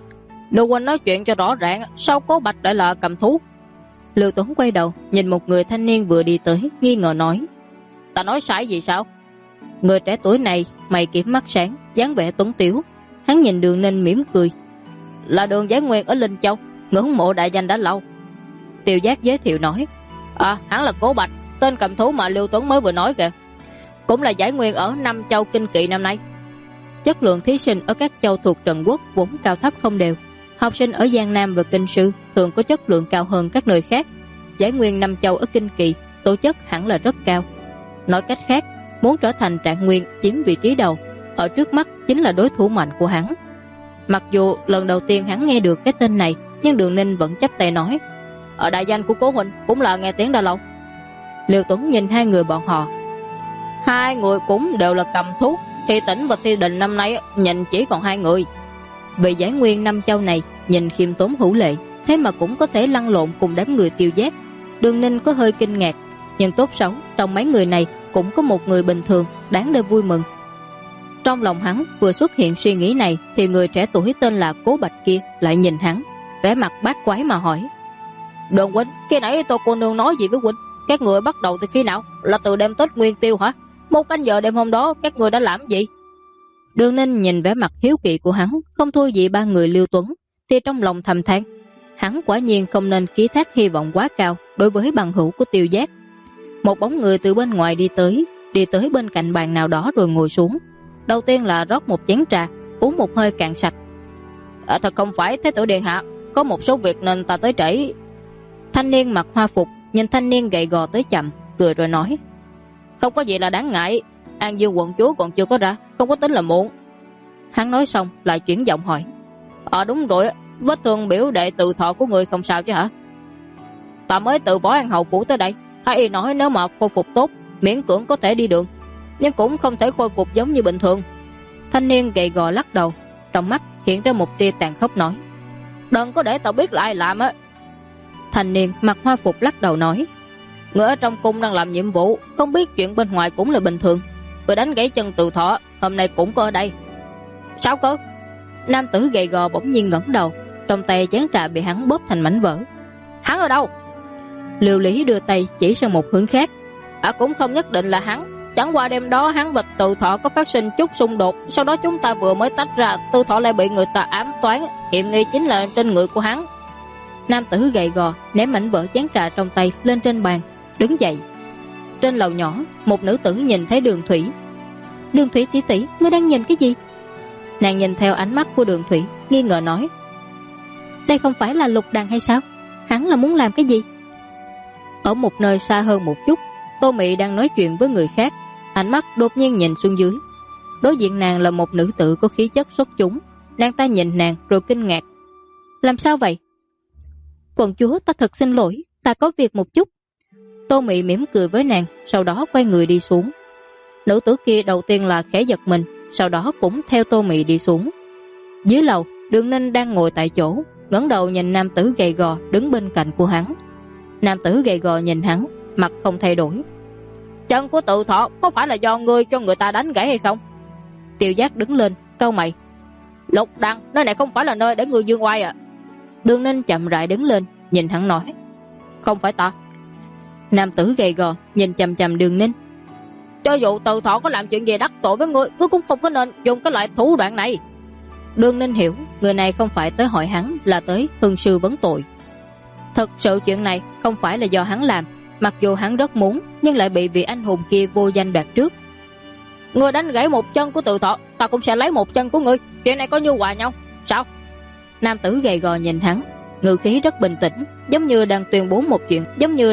[SPEAKER 2] Lưu huynh nói chuyện cho rõ ràng, sao Cố Bạch lại là cầm thú?
[SPEAKER 1] Lưu Tuấn quay đầu nhìn một người thanh niên vừa đi tới, nghi ngờ nói.
[SPEAKER 2] Ta nói sai gì sao?
[SPEAKER 1] Người trẻ tuổi này mày kiếm mắt sáng, dáng vẻ tuấn tiếu. Hắn nhìn Đường Ninh mỉm cười.
[SPEAKER 2] Là Đường Giải Nguyên ở Linh Châu, ngưỡng mộ đại danh đã lâu.
[SPEAKER 1] Tiêu Giác giới thiệu nói.
[SPEAKER 2] Hắn là Cố Bạch, tên cầm thú mà Lưu Tuấn mới vừa nói kìa. Cũng là Giải Nguyên ở Nam Châu Kinh Kỵ năm nay.
[SPEAKER 1] Chất lượng thí sinh ở các châu thuộc Trần Quốc vốn cao thấp không đều. Học sinh ở Giang Nam và Kinh Sư thường có chất lượng cao hơn các nơi khác. Giải Nguyên Nam Châu ở Kinh Kỳ tố chất hẳn là rất cao. Nói cách khác, muốn trở thành Trạng Nguyên chiếm vị trí đầu, ở trước mắt chính là đối thủ mạnh của hắn. Mặc dù lần đầu tiên hắn nghe được cái tên này, nhưng Đường Ninh vẫn chắp tay nói.
[SPEAKER 2] Ở đại danh của Cố huynh cũng là nghe tiếng đã lâu.
[SPEAKER 1] Liêu Tuấn nhìn hai người bọn họ.
[SPEAKER 2] Hai người cũng đều là cầm thú. Thi Tỉnh và Thi Đình năm nay nhìn chỉ còn hai người.
[SPEAKER 1] Vị Giải Nguyên Nam Châu này nhìn khiêm tốn hữu lệ, thế mà cũng có thể lăn lộn cùng đám người Tiêu Giác. Đường Ninh có hơi kinh ngạc, nhưng tốt xấu trong mấy người này cũng có một người bình thường đáng để vui mừng. Trong lòng hắn vừa xuất hiện suy nghĩ này thì người trẻ tuổi tên là Cố Bạch kia lại nhìn hắn, vẻ mặt bát quái mà hỏi.
[SPEAKER 2] Đường huynh, khi nãy Tô cô nương nói gì với huynh? Các người bắt đầu từ khi nào? Là từ đêm Tết Nguyên Tiêu hả? 1 canh giờ đêm hôm đó các người đã làm gì?
[SPEAKER 1] Đường Ninh nhìn vẻ mặt hiếu kỳ của hắn không thua gì ba người Lưu Tuấn, thì trong lòng thầm than, hắn quả nhiên không nên ký thác hy vọng quá cao đối với bằng hữu của Tiêu Giác. Một bóng người từ bên ngoài đi tới bên cạnh bàn nào đó rồi ngồi xuống. Đầu tiên là rót một chén trà, uống một hơi cạn sạch.
[SPEAKER 2] Thật không phải Thế tử điện hạ, có một số việc nên ta tới trễ.
[SPEAKER 1] Thanh niên mặc hoa phục nhìn thanh niên gầy gò tới chậm, cười rồi nói.
[SPEAKER 2] Không có gì là đáng ngại, An Dương quận chúa còn chưa có ra, không có tính là muộn.
[SPEAKER 1] Hắn nói xong lại chuyển giọng hỏi.
[SPEAKER 2] Đúng rồi, vết thương biểu đệ tự thọ của người không sao chứ hả? Ta mới từ Võ An Hầu phủ tới đây, thái y nói nếu mà khôi phục tốt, miễn cưỡng có thể đi đường, nhưng cũng không thể khôi phục giống như bình thường.
[SPEAKER 1] Thanh niên gầy gò lắc đầu, trong mắt hiện ra một tia tàn khốc nói.
[SPEAKER 2] Đừng có để tao biết là ai làm á.
[SPEAKER 1] Thanh niên mặc hoa phục lắc đầu nói.
[SPEAKER 2] Người ở trong cung đang làm nhiệm vụ, không biết chuyện bên ngoài cũng là bình thường. Người đánh gãy chân tự thọ hôm nay cũng có ở đây. Sao cơ?
[SPEAKER 1] Nam tử gầy gò bỗng nhiên ngẩng đầu, trong tay chén trà bị hắn bóp thành mảnh vỡ.
[SPEAKER 2] Hắn ở đâu?
[SPEAKER 1] Liêu Lý đưa tay chỉ sang một hướng khác.
[SPEAKER 2] Cũng không nhất định là hắn. Chẳng qua đêm đó hắn và tự thọ có phát sinh chút xung đột, sau đó chúng ta vừa mới tách ra, tự thọ lại bị người ta ám toán, hiểm nghi chính là trên người của hắn.
[SPEAKER 1] Nam tử gầy gò ném mảnh vỡ chén trà trong tay lên trên bàn, đứng dậy. Trên lầu nhỏ, một nữ tử nhìn thấy Đường Thủy. Đường Thủy tỷ tỷ, ngươi đang nhìn cái gì? Nàng nhìn theo ánh mắt của Đường Thủy, nghi ngờ nói. Đây không phải là Lục Đằng hay sao? Hắn là muốn làm cái gì? Ở một nơi xa hơn một chút, Tô Mị đang nói chuyện với người khác, ánh mắt đột nhiên nhìn xuống dưới. Đối diện nàng là một nữ tử có khí chất xuất chúng. Nàng ta nhìn nàng rồi kinh ngạc. Làm sao vậy? Quận chúa, ta thật xin lỗi, ta có việc một chút. Tô Mị mỉm cười với nàng, sau đó quay người đi xuống. Nữ tử kia đầu tiên là khẽ giật mình, sau đó cũng theo Tô Mị đi xuống. Dưới lầu, Đường Ninh đang ngồi tại chỗ, ngẩng đầu nhìn nam tử gầy gò đứng bên cạnh của hắn. Nam tử gầy gò nhìn hắn, mặt không thay đổi.
[SPEAKER 2] Chân của Tự Thọ có phải là do ngươi cho người ta đánh gãy hay không?
[SPEAKER 1] Tiêu Giác đứng lên, cau mày.
[SPEAKER 2] Lục Đằng, nơi này không phải là nơi để ngươi dương oai à?
[SPEAKER 1] Đường Ninh chậm rãi đứng lên, nhìn hắn nói.
[SPEAKER 2] Không phải ta.
[SPEAKER 1] Nam tử gầy gò nhìn chằm chằm Đường Ninh.
[SPEAKER 2] Cho dù Tự Thọ có làm chuyện gì đắc tội với ngươi, ngươi cũng không có nên dùng cái loại thủ đoạn này.
[SPEAKER 1] Đường Ninh hiểu, người này không phải tới hỏi hắn, là tới hương sư vấn tội. Thật sự chuyện này không phải là do hắn làm, mặc dù hắn rất muốn, nhưng lại bị vị anh hùng kia vô danh đoạt trước.
[SPEAKER 2] Ngươi đánh gãy một chân của Tự Thọ, ta cũng sẽ lấy một chân của ngươi. Chuyện này có như hòa nhau, sao?
[SPEAKER 1] Nam tử gầy gò nhìn hắn, ngữ khí rất bình tĩnh, giống như đang tuyên bố một chuyện,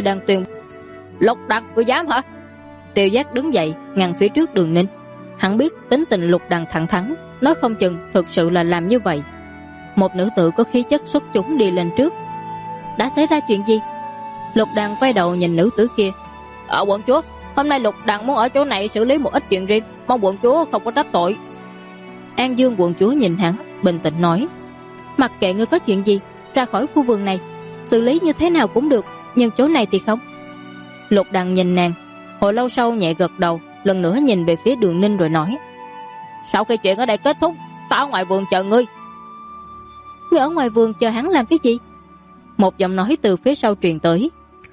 [SPEAKER 2] Lục Đằng, ngươi dám hả?
[SPEAKER 1] Tiêu Giác đứng dậy, ngăn phía trước Đường Ninh. Hắn biết tính tình Lục Đằng thẳng thắn, nói không chừng thực sự là làm như vậy. Một nữ tử có khí chất xuất chúng đi lên trước. Đã xảy ra chuyện gì? Lục Đằng quay đầu nhìn nữ tử kia.
[SPEAKER 2] Quận chúa, hôm nay Lục Đằng muốn ở chỗ này xử lý một ít chuyện riêng, mong quận chúa không có trách tội.
[SPEAKER 1] An Dương quận chúa nhìn hắn, bình tĩnh nói. Mặc kệ ngươi có chuyện gì, ra khỏi khu vườn này, xử lý như thế nào cũng được, nhưng chỗ này thì không. Lục Đằng nhìn nàng, hồi lâu sau nhẹ gật đầu, lần nữa nhìn về phía Đường Ninh rồi nói.
[SPEAKER 2] Sau khi chuyện ở đây kết thúc, ta ở ngoài vườn chờ ngươi.
[SPEAKER 1] Ngươi ở ngoài vườn chờ hắn làm cái gì? Một giọng nói từ phía sau truyền tới.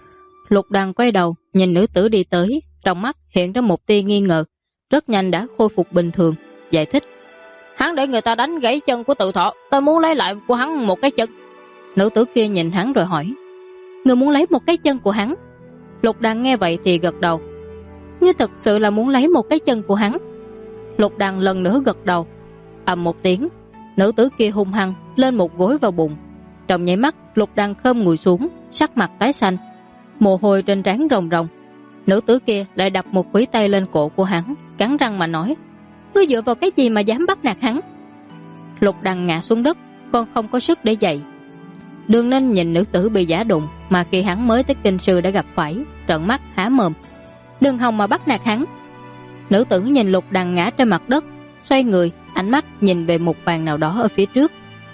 [SPEAKER 1] Lục Đằng quay đầu nhìn nữ tử đi tới, trong mắt hiện ra một tia nghi ngờ, rất nhanh đã khôi phục bình thường, giải thích.
[SPEAKER 2] Hắn để người ta đánh gãy chân của Tự Thọ, tôi muốn lấy lại của hắn một cái chân.
[SPEAKER 1] Nữ tử kia nhìn hắn rồi hỏi. Ngươi muốn lấy một cái chân của hắn? Lục Đằng nghe vậy thì gật đầu. Ngươi thật sự là muốn lấy một cái chân của hắn? Lục Đằng lần nữa gật đầu. Ầm một tiếng, nữ tử kia hung hăng lên một gối vào bụng. Trong nháy mắt, Lục Đằng khom người xuống, sắc mặt tái xanh, mồ hôi trên trán ròng ròng. Nữ tử kia lại đập một khủy tay lên cổ của hắn, cắn răng mà nói. Ngươi dựa vào cái gì mà dám bắt nạt hắn? Lục Đằng ngã xuống đất, còn không có sức để dậy. Đường Ninh nhìn nữ tử bị giả đụng mà khi hắn mới tới kinh sư đã gặp phải, trợn mắt há mồm. Đừng hòng mà bắt nạt hắn. Nữ tử nhìn Lục Đằng ngã trên mặt đất, xoay người, ánh mắt nhìn về một bàn nào đó ở phía trước.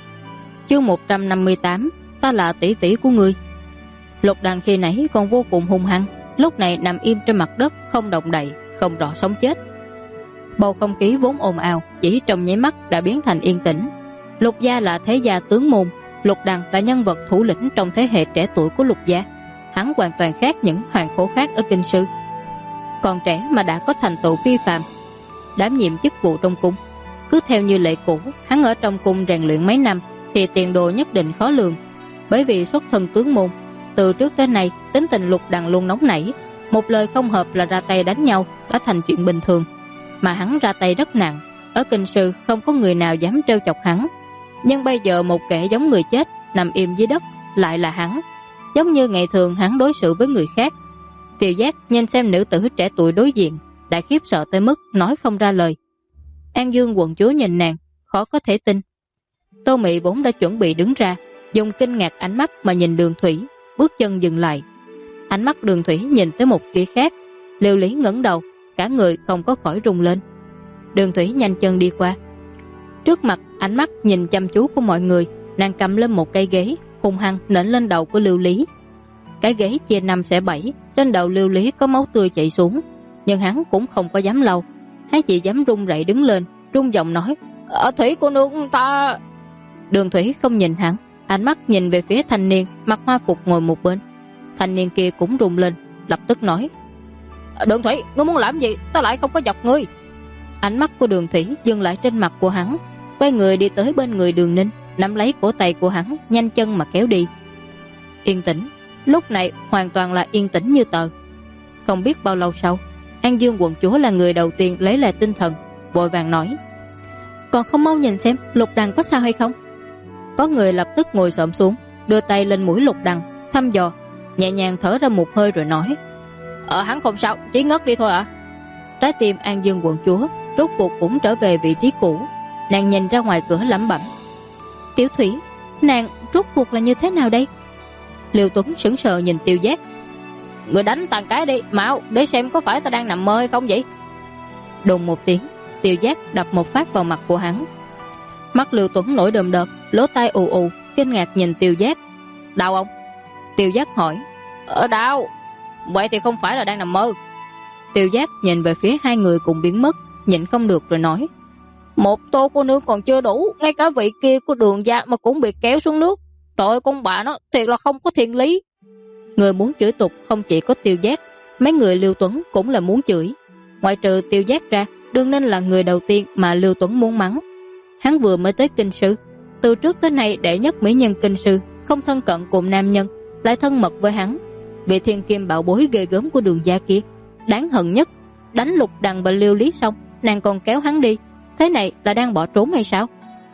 [SPEAKER 1] Chương 158, ta là tỷ tỷ của ngươi. Lục Đằng khi nãy còn vô cùng hung hăng, lúc này nằm im trên mặt đất, không động đậy, không rõ sống chết. Bầu không khí vốn ồn ào chỉ trong nháy mắt đã biến thành yên tĩnh. Lục gia là thế gia tướng môn, Lục Đằng là nhân vật thủ lĩnh trong thế hệ trẻ tuổi của Lục gia. Hắn hoàn toàn khác những hoàng khố khác ở kinh sư, còn trẻ mà đã có thành tựu phi phàm, đảm nhiệm chức vụ trong cung. Cứ theo như lệ cũ, hắn ở trong cung rèn luyện mấy năm thì tiền đồ nhất định khó lường. Bởi vì xuất thân tướng môn, từ trước tới nay tính tình Lục Đằng luôn nóng nảy, một lời không hợp là ra tay đánh nhau đã thành chuyện bình thường. Mà hắn ra tay rất nặng, ở kinh sư không có người nào dám trêu chọc hắn. Nhưng bây giờ một kẻ giống người chết nằm im dưới đất lại là hắn, giống như ngày thường hắn đối xử với người khác. Tiêu Giác nhìn xem nữ tử trẻ tuổi đối diện, đã khiếp sợ tới mức nói không ra lời. An Dương quận chúa nhìn nàng, khó có thể tin. Tô Mị vốn đã chuẩn bị đứng ra, dùng kinh ngạc ánh mắt mà nhìn Đường Thủy, bước chân dừng lại. Ánh mắt Đường Thủy nhìn tới một phía khác, Liêu Lý ngẩng đầu, cả người không có khỏi rung lên. Đường Thủy nhanh chân đi qua. Trước mặt ánh mắt nhìn chăm chú của mọi người, nàng cầm lên một cây ghế, hung hăng nện lên đầu của Liêu Lý. Cái ghế chia 5 xẻ 7, trên đầu Liêu Lý có máu tươi chảy xuống, nhưng hắn cũng không có dám lau, hắn chỉ dám run rẩy đứng lên, run giọng nói:
[SPEAKER 2] Thủy cô nương ta.
[SPEAKER 1] Đường Thủy không nhìn hắn, ánh mắt nhìn về phía thanh niên mặc hoa phục ngồi một bên. Thanh niên kia cũng run lên, lập tức nói:
[SPEAKER 2] Đường Thủy, ngươi muốn làm gì? Ta lại không có dọc ngươi.
[SPEAKER 1] Ánh mắt của Đường Thủy dừng lại trên mặt của hắn, quay người đi tới bên người Đường Ninh, nắm lấy cổ tay của hắn, nhanh chân mà kéo đi. Yên tĩnh, lúc này hoàn toàn là yên tĩnh như tờ. Không biết bao lâu sau, An Dương quận chúa là người đầu tiên lấy lại tinh thần, vội vàng nói: Còn không mau nhìn xem Lục Đằng có sao hay không? Có người lập tức ngồi xổm xuống, đưa tay lên mũi Lục Đằng, thăm dò, nhẹ nhàng thở ra một hơi rồi nói:
[SPEAKER 2] Hắn không sao, chỉ ngất đi thôi ạ.
[SPEAKER 1] Trái tim An Dương quận chúa rốt cuộc cũng trở về vị trí cũ. Nàng nhìn ra ngoài cửa lẩm bẩm: Tiểu Thủy, nàng rốt cuộc là như thế nào đây? Liêu Tuấn sững sờ nhìn Tiêu Giác.
[SPEAKER 2] Người đánh tàn cái đi, mau, để xem có phải ta đang nằm mơ hay không vậy.
[SPEAKER 1] Đùng một tiếng, Tiêu Giác đập một phát vào mặt của hắn. Mắt Liêu Tuấn nổi đờm đợt, lỗ tai ù ù, kinh ngạc nhìn Tiêu Giác.
[SPEAKER 2] Đau không?
[SPEAKER 1] Tiêu Giác hỏi.
[SPEAKER 2] Đau. Vậy thì không phải là đang nằm mơ.
[SPEAKER 1] Tiêu Giác nhìn về phía hai người cùng biến mất, nhịn không được rồi nói.
[SPEAKER 2] Một tô cô nương còn chưa đủ, ngay cả vị kia của Đường gia mà cũng bị kéo xuống nước. Trời ơi, con bà nó thiệt là không có thiện lý.
[SPEAKER 1] Người muốn chửi tục không chỉ có Tiêu Giác, mấy người Liêu Tuấn cũng là muốn chửi. Ngoại trừ Tiêu Giác ra, đương nên là người đầu tiên mà Liêu Tuấn muốn mắng. Hắn vừa mới tới kinh sư, từ trước tới nay đệ nhất mỹ nhân kinh sư, không thân cận cùng nam nhân, lại thân mật với hắn. Vị thiên kim bảo bối ghê gớm của Đường gia kia, đáng hận nhất, đánh Lục Đằng và Liêu Lý xong, nàng còn kéo hắn đi. Thế này là đang bỏ trốn hay sao?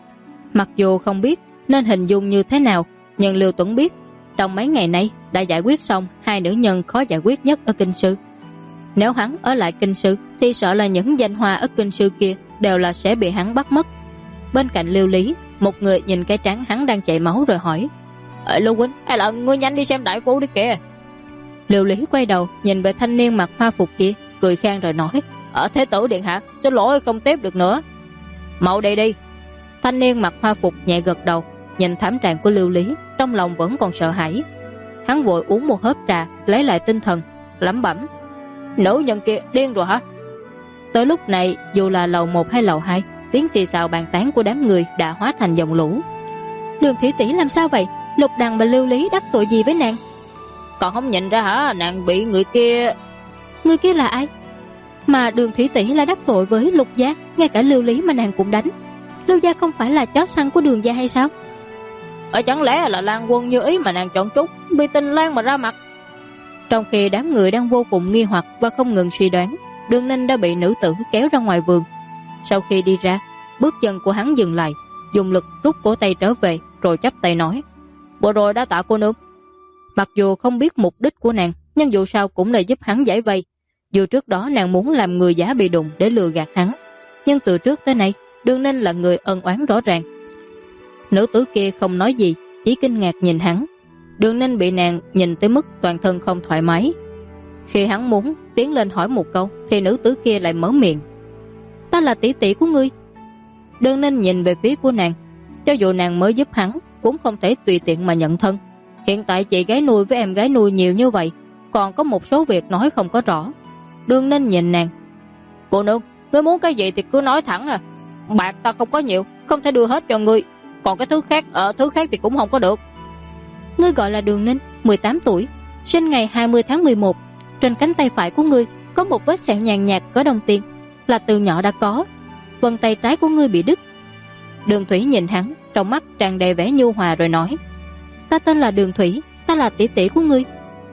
[SPEAKER 1] Mặc dù không biết nên hình dung như thế nào, nhưng Liêu Tuấn biết trong mấy ngày nay đã giải quyết xong hai nữ nhân khó giải quyết nhất ở kinh sư. Nếu hắn ở lại kinh sư thì sợ là những danh hoa ở kinh sư kia đều là sẽ bị hắn bắt mất. Bên cạnh Liêu Lý, một người nhìn cái trán hắn đang chảy máu rồi hỏi.
[SPEAKER 2] Lưu huynh, hay là ngươi nhanh đi xem đại phu đi kìa.
[SPEAKER 1] Liêu Lý quay đầu nhìn về thanh niên mặc hoa phục kia, cười khan rồi nói.
[SPEAKER 2] Thế tử điện hạ, xin lỗi không tiếp được nữa. Mau đi đi.
[SPEAKER 1] Thanh niên mặc hoa phục nhẹ gật đầu, nhìn thảm trạng của Liêu Lý, trong lòng vẫn còn sợ hãi. Hắn vội uống một hớp trà, lấy lại tinh thần, lẩm bẩm.
[SPEAKER 2] Nữ nhân kia điên rồi hả?
[SPEAKER 1] Tới lúc này, dù là lầu 1 hay lầu 2, tiếng xì xào bàn tán của đám người đã hóa thành dòng lũ. Đường Thủy tỷ làm sao vậy? Lục Đằng và Liêu Lý đắc tội gì với nàng?
[SPEAKER 2] Còn không nhìn ra hả? Nàng bị người kia...
[SPEAKER 1] Người kia là ai? Mà Đường Thủy tỷ là đắc tội với Lục gia, ngay cả Liêu Lý mà nàng cũng đánh. Liêu gia không phải là chó săn của Đường gia hay sao?
[SPEAKER 2] Chẳng lẽ là Lan Quân như ý mà nàng chọn trúng, vì tình Lan mà ra mặt?
[SPEAKER 1] Trong khi đám người đang vô cùng nghi hoặc và không ngừng suy đoán, Đường Ninh đã bị nữ tử kéo ra ngoài vườn. Sau khi đi ra, bước chân của hắn dừng lại, dùng lực rút cổ tay trở về, rồi chắp tay nói.
[SPEAKER 2] Vừa rồi đã tạ cô nương.
[SPEAKER 1] Mặc dù không biết mục đích của nàng, nhưng dù sao cũng là giúp hắn giải vây. Dù trước đó nàng muốn làm người giả bị đụng để lừa gạt hắn, nhưng từ trước tới nay Đường Ninh là người ân oán rõ ràng. Nữ tử kia không nói gì, chỉ kinh ngạc nhìn hắn. Đường Ninh bị nàng nhìn tới mức toàn thân không thoải mái. Khi hắn muốn tiến lên hỏi một câu thì nữ tử kia lại mở miệng. Ta là tỷ tỷ của ngươi. Đường Ninh nhìn về phía của nàng. Cho dù nàng mới giúp hắn cũng không thể tùy tiện mà nhận thân. Hiện tại chị gái nuôi với em gái nuôi nhiều như vậy, còn có một số việc nói không có rõ. Đường Ninh nhìn nàng.
[SPEAKER 2] Cô nương, ngươi muốn cái gì thì cứ nói thẳng à. Bạc ta không có nhiều, không thể đưa hết cho ngươi. Còn cái thứ khác thì cũng không có được.
[SPEAKER 1] Ngươi gọi là Đường Ninh, 18 tuổi, sinh ngày 20 tháng 11. Trên cánh tay phải của ngươi có một vết sẹo nhàn nhạt cỡ đồng tiền, là từ nhỏ đã có. Vân tay trái của ngươi bị đứt. Đường Thủy nhìn hắn, trong mắt tràn đầy vẻ nhu hòa rồi nói. Ta tên là Đường Thủy, ta là tỷ tỷ của ngươi.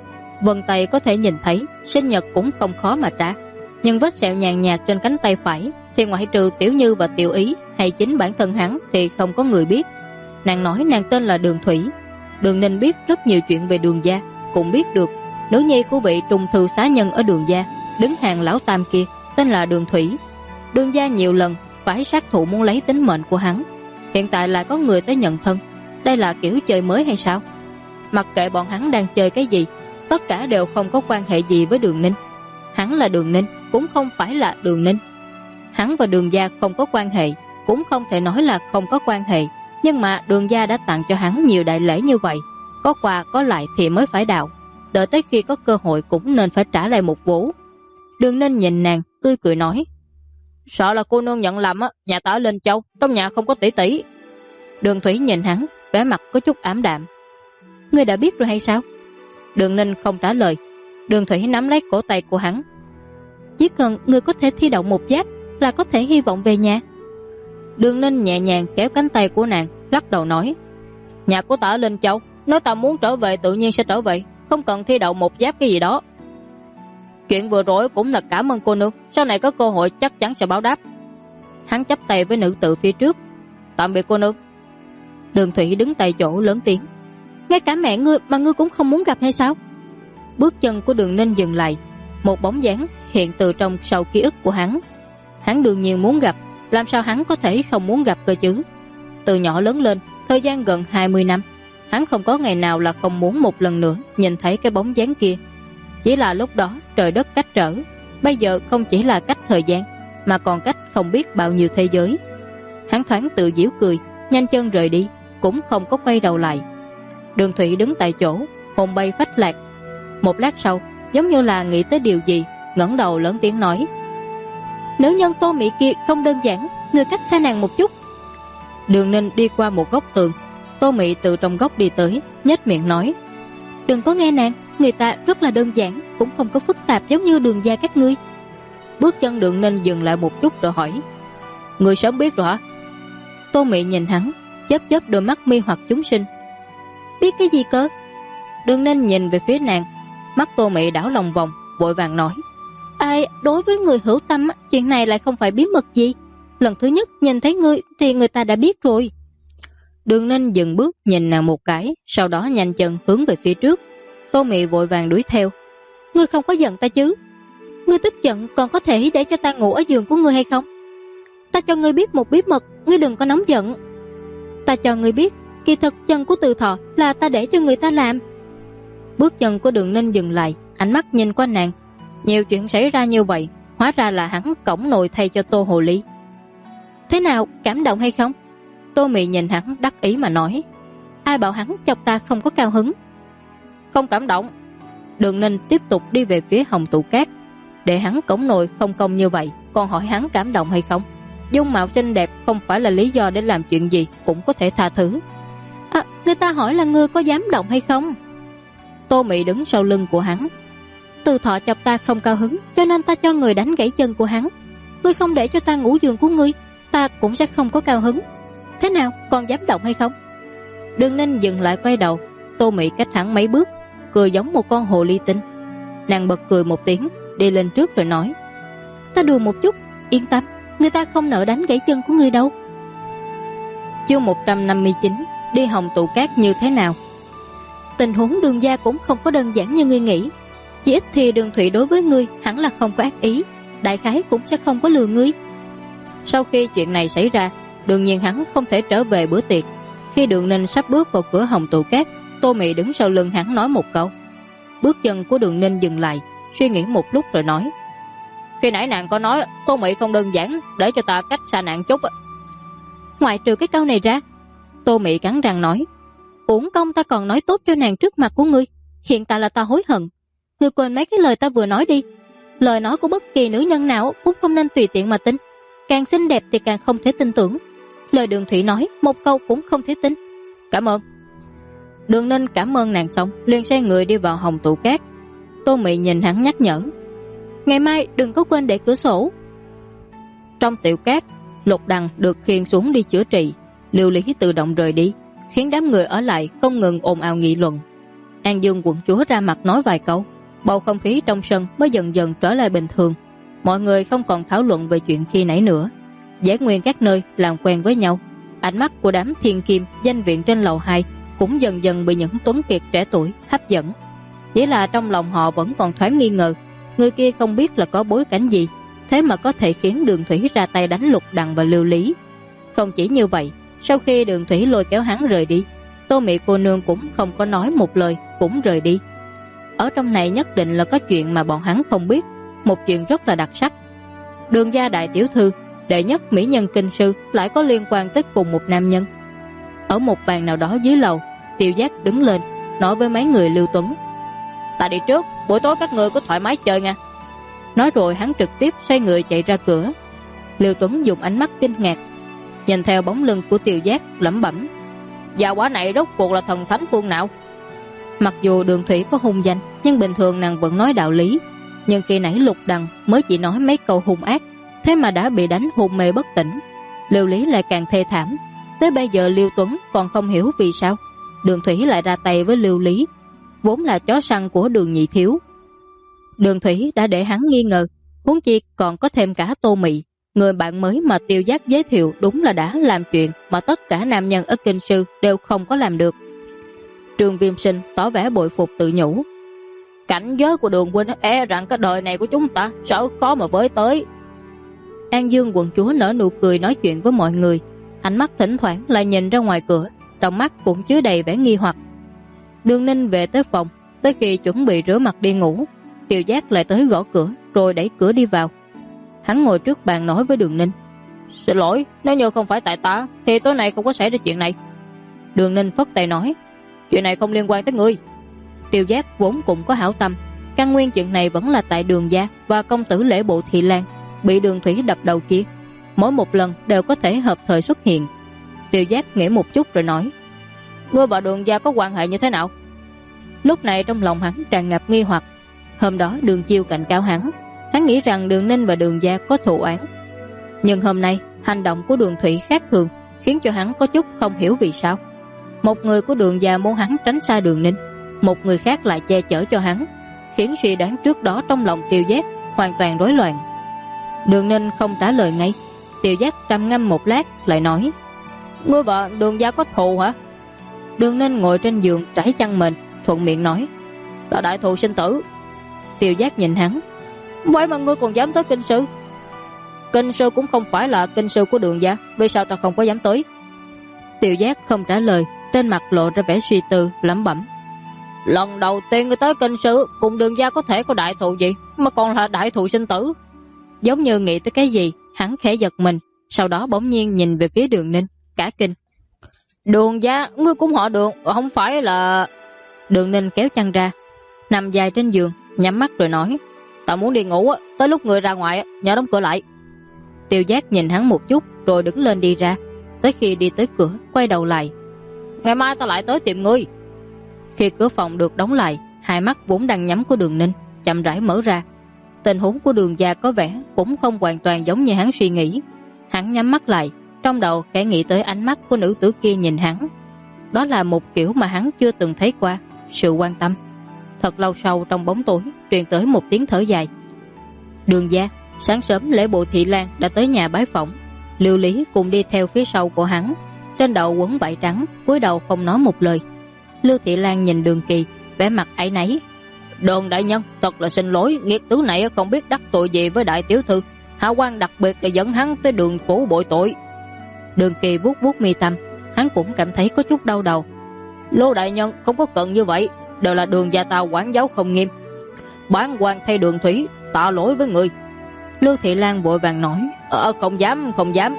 [SPEAKER 1] Vân tay có thể nhìn thấy, sinh nhật cũng không khó mà trả. Nhưng vết sẹo nhàn nhạt trên cánh tay phải thì ngoại trừ Tiểu Như và Tiểu Ý hay chính bản thân hắn thì không có người biết. Nàng nói nàng tên là Đường Thủy. Đường Ninh biết rất nhiều chuyện về Đường gia, cũng biết được nữ nhi của vị trung thư xá nhân ở Đường gia, đứng hàng lão tam kia, tên là Đường Thủy. Đường gia nhiều lần phải sát thủ muốn lấy tính mệnh của hắn, hiện tại lại có người tới nhận thân. Đây là kiểu chơi mới hay sao? Mặc kệ bọn hắn đang chơi cái gì, tất cả đều không có quan hệ gì với Đường Ninh. Hắn là Đường Ninh, cũng không phải là Đường Ninh. Hắn và Đường gia không có quan hệ, cũng không thể nói là không có quan hệ. Nhưng mà Đường gia đã tặng cho hắn nhiều đại lễ như vậy, có quà có lại thì mới phải đạo. Đợi tới khi có cơ hội cũng nên phải trả lại một vố. Đường Ninh nhìn nàng, tươi cười nói.
[SPEAKER 2] Sợ là cô nương nhận lầm á, nhà ta ở Linh Châu, trong nhà không có tỷ tỷ.
[SPEAKER 1] Đường Thủy nhìn hắn, vẻ mặt có chút ảm đạm. Ngươi đã biết rồi hay sao? Đường Ninh không trả lời. Đường Thủy nắm lấy cổ tay của hắn. Chỉ cần ngươi có thể thi đậu một giáp là có thể hy vọng về nhà. Đường Ninh nhẹ nhàng kéo cánh tay của nàng, lắc đầu nói.
[SPEAKER 2] Nhà của ta ở Linh Châu, nếu ta muốn trở về tự nhiên sẽ trở về, không cần thi đậu một giáp cái gì đó. Chuyện vừa rồi cũng là cảm ơn cô nương, sau này có cơ hội chắc chắn sẽ báo đáp.
[SPEAKER 1] Hắn chắp tay với nữ tử phía trước.
[SPEAKER 2] Tạm biệt cô nương.
[SPEAKER 1] Đường Thủy đứng tại chỗ lớn tiếng. Ngay cả mẹ ngươi mà ngươi cũng không muốn gặp hay sao? Bước chân của Đường Ninh dừng lại. Một bóng dáng hiện từ trong sâu ký ức của hắn. Hắn đương nhiên muốn gặp, làm sao hắn có thể không muốn gặp cơ chứ? Từ nhỏ lớn lên, thời gian gần 20 năm, hắn không có ngày nào là không muốn một lần nữa nhìn thấy cái bóng dáng kia. Chỉ là lúc đó trời đất cách trở, bây giờ không chỉ là cách thời gian mà còn cách không biết bao nhiêu thế giới. Hắn thoáng tự giễu cười, nhanh chân rời đi, cũng không có quay đầu lại. Đường Thủy đứng tại chỗ, hồn bay phách lạc. Một lát sau, giống như là nghĩ tới điều gì, ngẩng đầu lớn tiếng nói: "Nữ nhân Tô Mị kia không đơn giản, người cách xa nàng một chút." Đường Ninh đi qua một góc tường, Tô Mị từ trong góc đi tới, nhếch miệng nói: "Đừng có nghe nàng, người ta rất là đơn giản, cũng không có phức tạp giống như Đường gia các ngươi." Bước chân Đường Ninh dừng lại một chút rồi hỏi: "Ngươi sớm biết rồi hả?" Tô Mị nhìn hắn, chớp chớp đôi mắt mê hoặc chúng sinh. "Biết cái gì cơ?" Đường Ninh nhìn về phía nàng, mắt Tô Mị đảo lòng vòng, vội vàng nói: "Ai, đối với người hữu tâm, chuyện này lại không phải bí mật gì. Lần thứ nhất nhìn thấy ngươi thì người ta đã biết rồi." Đường Ninh dừng bước nhìn nàng một cái, sau đó nhanh chân hướng về phía trước. Tô Mị vội vàng đuổi theo: "Ngươi không có giận ta chứ? Ngươi tức giận còn có thể để cho ta ngủ ở giường của ngươi hay không? Ta cho ngươi biết một bí mật, ngươi đừng có nóng giận. Ta cho ngươi biết, kỳ thực chân của Từ Thọ là ta để cho người ta làm." Bước chân của Đường Ninh dừng lại, ánh mắt nhìn qua nàng. Nhiều chuyện xảy ra như vậy, hóa ra là hắn cõng nồi thay cho Tô Hồ Ly. "Thế nào, cảm động hay không?" Tô Mị nhìn hắn đắc ý mà nói: "Ai bảo hắn chọc ta không có cao hứng?" "Không cảm động." Đường Ninh tiếp tục đi về phía Hồng Tụ Cát. Để hắn cõng nồi không công như vậy, còn hỏi hắn cảm động hay không? Dung mạo xinh đẹp không phải là lý do để làm chuyện gì cũng có thể tha thứ. Người ta hỏi là ngươi có dám động hay không?" Tô Mị đứng sau lưng của hắn: "Từ Thọ chọc ta không cao hứng, cho nên ta cho người đánh gãy chân của hắn. Ngươi không để cho ta ngủ giường của ngươi, ta cũng sẽ không có cao hứng. Thế nào, còn dám động hay không?" Đường Ninh dừng lại quay đầu. Tô Mị cách hắn mấy bước, cười giống một con hồ ly tinh. Nàng bật cười một tiếng, đi lên trước rồi nói: "Ta đùa một chút, yên tâm, người ta không nỡ đánh gãy chân của ngươi đâu." Chương 159: Đi Hồng Tụ Cát như thế nào? Tình huống Đường gia cũng không có đơn giản như ngươi nghĩ. Chỉ ít thì Đường Thụy đối với ngươi hẳn là không có ác ý, đại khái cũng sẽ không có lừa ngươi. Sau khi chuyện này xảy ra, đương nhiên hắn không thể trở về bữa tiệc. Khi Đường Ninh sắp bước vào cửa Hồng Tụ Cát, Tô Mị đứng sau lưng hắn nói một câu. Bước chân của Đường Ninh dừng lại, suy nghĩ một lúc rồi nói: "Khi nãy nàng có nói Tô Mị không đơn giản, để cho ta cách xa nàng chút." "Ngoại trừ cái câu này ra," Tô Mị cắn răng nói, "uổng công ta còn nói tốt cho nàng trước mặt của ngươi. Hiện tại là ta hối hận. Ngươi quên mấy cái lời ta vừa nói đi. Lời nói của bất kỳ nữ nhân nào cũng không nên tùy tiện mà tin. Càng xinh đẹp thì càng không thể tin tưởng. Lời Đường Thụy nói một câu cũng không thể tin." "Cảm ơn." Đường Ninh cảm ơn nàng xong, liền xoay người đi vào Hồng Tụ Cát. Tô Mị nhìn hắn nhắc nhở: "Ngày mai đừng có quên để cửa sổ." Trong tiểu cát, Lục Đằng được khiêng xuống đi chữa trị. Lưu Lý tự động rời đi, khiến đám người ở lại không ngừng ồn ào nghị luận. An Dương quận chúa ra mặt nói vài câu, bầu không khí trong sân mới dần dần trở lại bình thường. Mọi người không còn thảo luận về chuyện khi nãy nữa, Giải nguyên các nơi làm quen với nhau. Ánh mắt của đám thiên kim danh viện trên lầu 2 cũng dần dần bị những tuấn kiệt trẻ tuổi hấp dẫn. Chỉ là trong lòng họ vẫn còn thoáng nghi ngờ, người kia không biết là có bối cảnh gì, thế mà có thể khiến Đường Thủy ra tay đánh Lục Đằng và Lưu Lý. Không chỉ như vậy, sau khi Đường Thủy lôi kéo hắn rời đi, Tô Mị cô nương cũng không có nói một lời, cũng rời đi. Ở trong này nhất định là có chuyện mà bọn hắn không biết, một chuyện rất là đặc sắc. Đường gia đại tiểu thư, đệ nhất mỹ nhân kinh sư lại có liên quan tới cùng một nam nhân. Ở một bàn nào đó dưới lầu, Tiêu Giác đứng lên nói với mấy người Lưu Tuấn: "Ta đi trước, buổi tối các người có thoải mái chơi nha." Nói rồi hắn trực tiếp xoay người chạy ra cửa. Lưu Tuấn dùng ánh mắt kinh ngạc nhìn theo bóng lưng của Tiêu Giác, lẩm bẩm: "Gia quả này rốt cuộc là thần thánh phương nào?" Mặc dù Đường Thủy có hung danh, nhưng bình thường nàng vẫn nói đạo lý. Nhưng khi nãy Lục Đằng mới chỉ nói mấy câu hung ác, thế mà đã bị đánh hôn mê bất tỉnh. Lưu Lý lại càng thê thảm. Tới bây giờ Lưu Tuấn còn không hiểu vì sao Đường Thủy lại ra tay với Lưu Lý, vốn là chó săn của Đường nhị thiếu. Đường Thủy đã để hắn nghi ngờ, huống chi còn có thêm cả Tô Mị, người bạn mới mà Tiêu Giác giới thiệu, đúng là đã làm chuyện mà tất cả nam nhân ở kinh sư đều không có làm được. Trường Viêm Sinh tỏ vẻ bội phục tự nhủ: "Cảnh giới của Đường huynh e rằng cái đời này của chúng ta sợ khó mà với tới." An Dương quận chúa nở nụ cười nói chuyện với mọi người, ánh mắt thỉnh thoảng lại nhìn ra ngoài cửa, trong mắt cũng chứa đầy vẻ nghi hoặc. Đường Ninh về tới phòng, tới khi chuẩn bị rửa mặt đi ngủ, Tiêu Giác lại tới gõ cửa rồi đẩy cửa đi vào. Hắn ngồi trước bàn nói với Đường Ninh: "Xin lỗi, nếu như không phải tại ta thì tối nay không có xảy ra chuyện này." Đường Ninh phất tay nói: "Chuyện này không liên quan tới ngươi." Tiêu Giác vốn cũng có hảo tâm, căn nguyên chuyện này vẫn là tại Đường gia và công tử Lễ Bộ Thị Lan bị Đường Thủy đập đầu kia, mỗi một lần đều có thể hợp thời xuất hiện. Tiêu Giác nghĩ một chút rồi nói: "Ngươi và Đường gia có quan hệ như thế nào?" Lúc này trong lòng hắn tràn ngập nghi hoặc. Hôm đó Đường Chiêu cạnh cao hắn nghĩ rằng Đường Ninh và Đường gia có thù oán. Nhưng hôm nay hành động của Đường Thủy khác thường, khiến cho hắn có chút không hiểu vì sao. Một người của Đường gia muốn hắn tránh xa Đường Ninh, một người khác lại che chở cho hắn, khiến suy đoán trước đó trong lòng Tiêu Giác hoàn toàn rối loạn. Đường Ninh không trả lời ngay. Tiêu Giác trầm ngâm một lát lại nói: "Ngươi và Đường gia có thù hả?" Đường Ninh ngồi trên giường trải chăn mền, thuận miệng nói: "Là đại thù sinh tử." Tiêu Giác nhìn hắn: "Vậy mà ngươi còn dám tới kinh sư?" "Kinh sư cũng không phải là kinh sư của Đường gia, vì sao ta không có dám tới?" Tiêu Giác không trả lời, trên mặt lộ ra vẻ suy tư, lẩm bẩm: "Lần đầu tiên ngươi tới kinh sư, cùng Đường gia có thể có đại thù gì mà còn là đại thù sinh tử?" Giống như nghĩ tới cái gì, hắn khẽ giật mình, sau đó bỗng nhiên nhìn về phía Đường Ninh, cả kinh: "Đường gia, ngươi cũng họ Đường, không phải là..." Đường Ninh kéo chăn ra, nằm dài trên giường, nhắm mắt rồi nói: "Ta muốn đi ngủ, tới lúc ngươi ra ngoài nhớ đóng cửa lại." Tiêu Giác nhìn hắn một chút rồi đứng lên đi ra. Tới khi đi tới cửa, quay đầu lại: "Ngày mai ta lại tới tìm ngươi." Khi cửa phòng được đóng lại, hai mắt vốn đang nhắm của Đường Ninh chậm rãi mở ra. Tình huống của Đường gia có vẻ cũng không hoàn toàn giống như hắn suy nghĩ. Hắn nhắm mắt lại, trong đầu khẽ nghĩ tới ánh mắt của nữ tử kia nhìn hắn. Đó là một kiểu mà hắn chưa từng thấy qua, sự quan tâm. Thật lâu sau, trong bóng tối truyền tới một tiếng thở dài. Đường gia. Sáng sớm Lễ Bộ Thị Lan đã tới nhà bái phỏng. Lưu Lý cùng đi theo phía sau của hắn, trên đầu quấn vải trắng, cúi đầu không nói một lời. Lưu Thị Lan nhìn Đường Kỳ, vẻ mặt áy náy: "Đường đại nhân, thật là xin lỗi, nghiệt tử này không biết đắc tội gì với đại tiểu thư, hạ quan đặc biệt để dẫn hắn tới Đường phủ bội tội." Đường Kỳ vuốt vuốt mi tâm, hắn cũng cảm thấy có chút đau đầu. "Lô đại nhân không có cần như vậy, đều là Đường gia ta quản giáo không nghiêm. Bản quan thay Đường Thủy tạ lỗi với người." Lưu Thị Lan vội vàng nói: Không dám, không dám."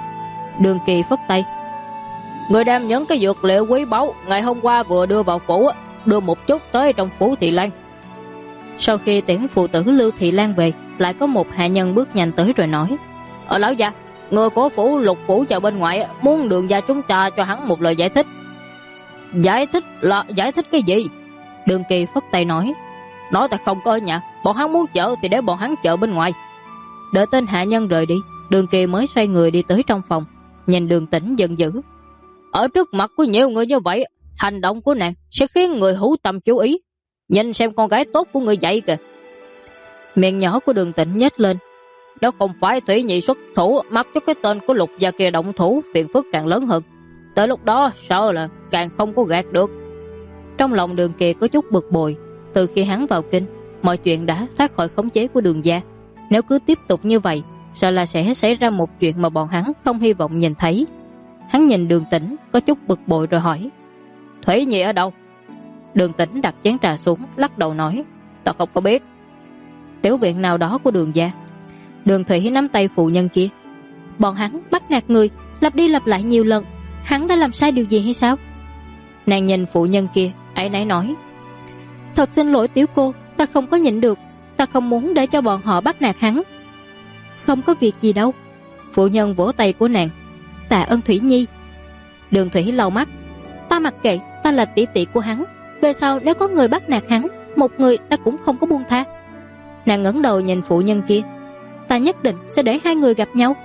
[SPEAKER 1] Đường Kỳ phất tay: "Người đem những cái dược liệu quý báu ngày hôm qua vừa đưa vào phủ, đưa một chút tới trong phủ Thị Lan." Sau khi tiễn phụ tử Lưu Thị Lan về, lại có một hạ nhân bước nhanh tới rồi nói: "Lão gia, người của phủ Lục phủ chờ bên ngoài, muốn Đường gia chúng ta cho hắn một lời giải thích." Giải thích là giải thích cái gì?" Đường Kỳ phất tay nói: "Nói ta không có ở nhà, bọn hắn muốn chợ thì để bọn hắn chợ bên ngoài." Đợi tên hạ nhân rời đi, Đường Kỳ mới xoay người đi tới trong phòng, nhìn Đường Tĩnh giận dữ: "Ở trước mặt của nhiều người như vậy, hành động của nàng sẽ khiến người hữu tâm chú ý. Nhìn xem con gái tốt của người dạy kìa." Miệng nhỏ của Đường Tĩnh nhếch lên: "Nếu không phải Thủy Nhị xuất thủ, mặc cho cái tên của Lục gia kia động thủ, phiền phức càng lớn hơn. Tới lúc đó sợ là càng không có gạt được." Trong lòng Đường Kỳ có chút bực bội. Từ khi hắn vào kinh, mọi chuyện đã thoát khỏi khống chế của Đường gia. Nếu cứ tiếp tục như vậy, sợ là sẽ xảy ra một chuyện mà bọn hắn không hy vọng nhìn thấy. Hắn nhìn Đường Tĩnh có chút bực bội rồi hỏi: "Thủy Nhị ở đâu?" Đường Tĩnh đặt chén trà xuống, lắc đầu nói: "Ta không có biết." Tiểu viện nào đó của Đường gia. Đường Thủy nắm tay phụ nhân kia: "Bọn hắn bắt nạt người, lặp đi lặp lại nhiều lần, hắn đã làm sai điều gì hay sao?" Nàng nhìn phụ nhân kia, áy náy nói: "Thật xin lỗi tiểu cô, ta không có nhịn được, ta không muốn để cho bọn họ bắt nạt hắn." "Không có việc gì đâu." Phụ nhân vỗ tay của nàng: "Tạ ơn Thủy Nhi." Đường Thủy lau mắt: "Ta mặc kệ, ta là tỷ tỷ của hắn, về sau nếu có người bắt nạt hắn, một người ta cũng không có buông tha." Nàng ngẩng đầu nhìn phụ nhân kia: "Ta nhất định sẽ để hai người gặp nhau."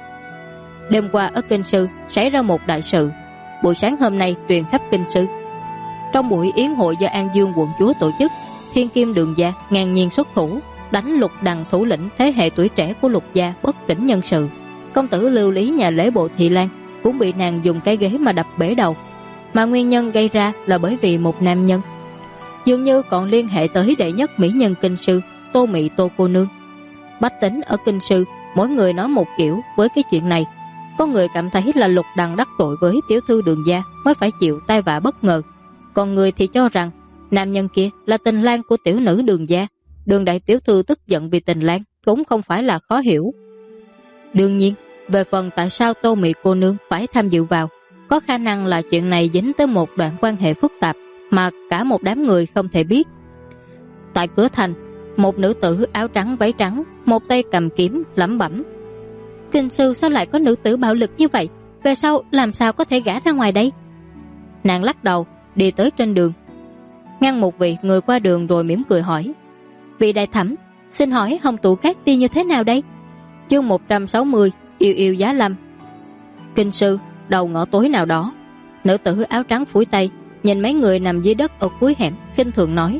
[SPEAKER 1] Đêm qua ở kinh sư xảy ra một đại sự, buổi sáng hôm nay truyền khắp kinh sư. Trong buổi yến hội do An Dương quận chúa tổ chức, Thiên Kim Đường gia ngang nhiên xuất thủ, đánh Lục Đằng thủ lĩnh thế hệ tuổi trẻ của Lục gia bất tỉnh nhân sự. Công tử Lưu Lý nhà Lễ Bộ Thị Lan cũng bị nàng dùng cái ghế mà đập bể đầu, mà nguyên nhân gây ra là bởi vì một nam nhân, dường như còn liên hệ tới đệ nhất mỹ nhân kinh sư Tô Mị Tô cô nương. Bách tính ở kinh sư mỗi người nói một kiểu với cái chuyện này, Có người cảm thấy là Lục Đằng đắc tội với tiểu thư Đường gia mới phải chịu tai vạ bất ngờ, còn người thì cho rằng nam nhân kia là tình lang của tiểu nữ Đường gia. Đường đại tiểu thư tức giận vì tình lang cũng không phải là khó hiểu. Đương nhiên, về phần tại sao Tô Mị cô nương phải tham dự vào, có khả năng là chuyện này dính tới một đoạn quan hệ phức tạp mà cả một đám người không thể biết. Tại cửa thành, một nữ tử áo trắng váy trắng, một tay cầm kiếm lẩm bẩm: Kinh sư sao lại có nữ tử bạo lực như vậy? Về sau làm sao có thể gả ra ngoài đây? Nàng lắc đầu, đi tới trên đường, ngăn một vị người qua đường rồi mỉm cười hỏi: Vị đại thẩm, xin hỏi Hồng Tụ Cát đi như thế nào đây? Chương 160, yêu yêu giá lâm. Kinh sư, đầu ngõ tối nào đó. Nữ tử áo trắng phủi tay, nhìn mấy người nằm dưới đất ở cuối hẻm, khinh thường nói: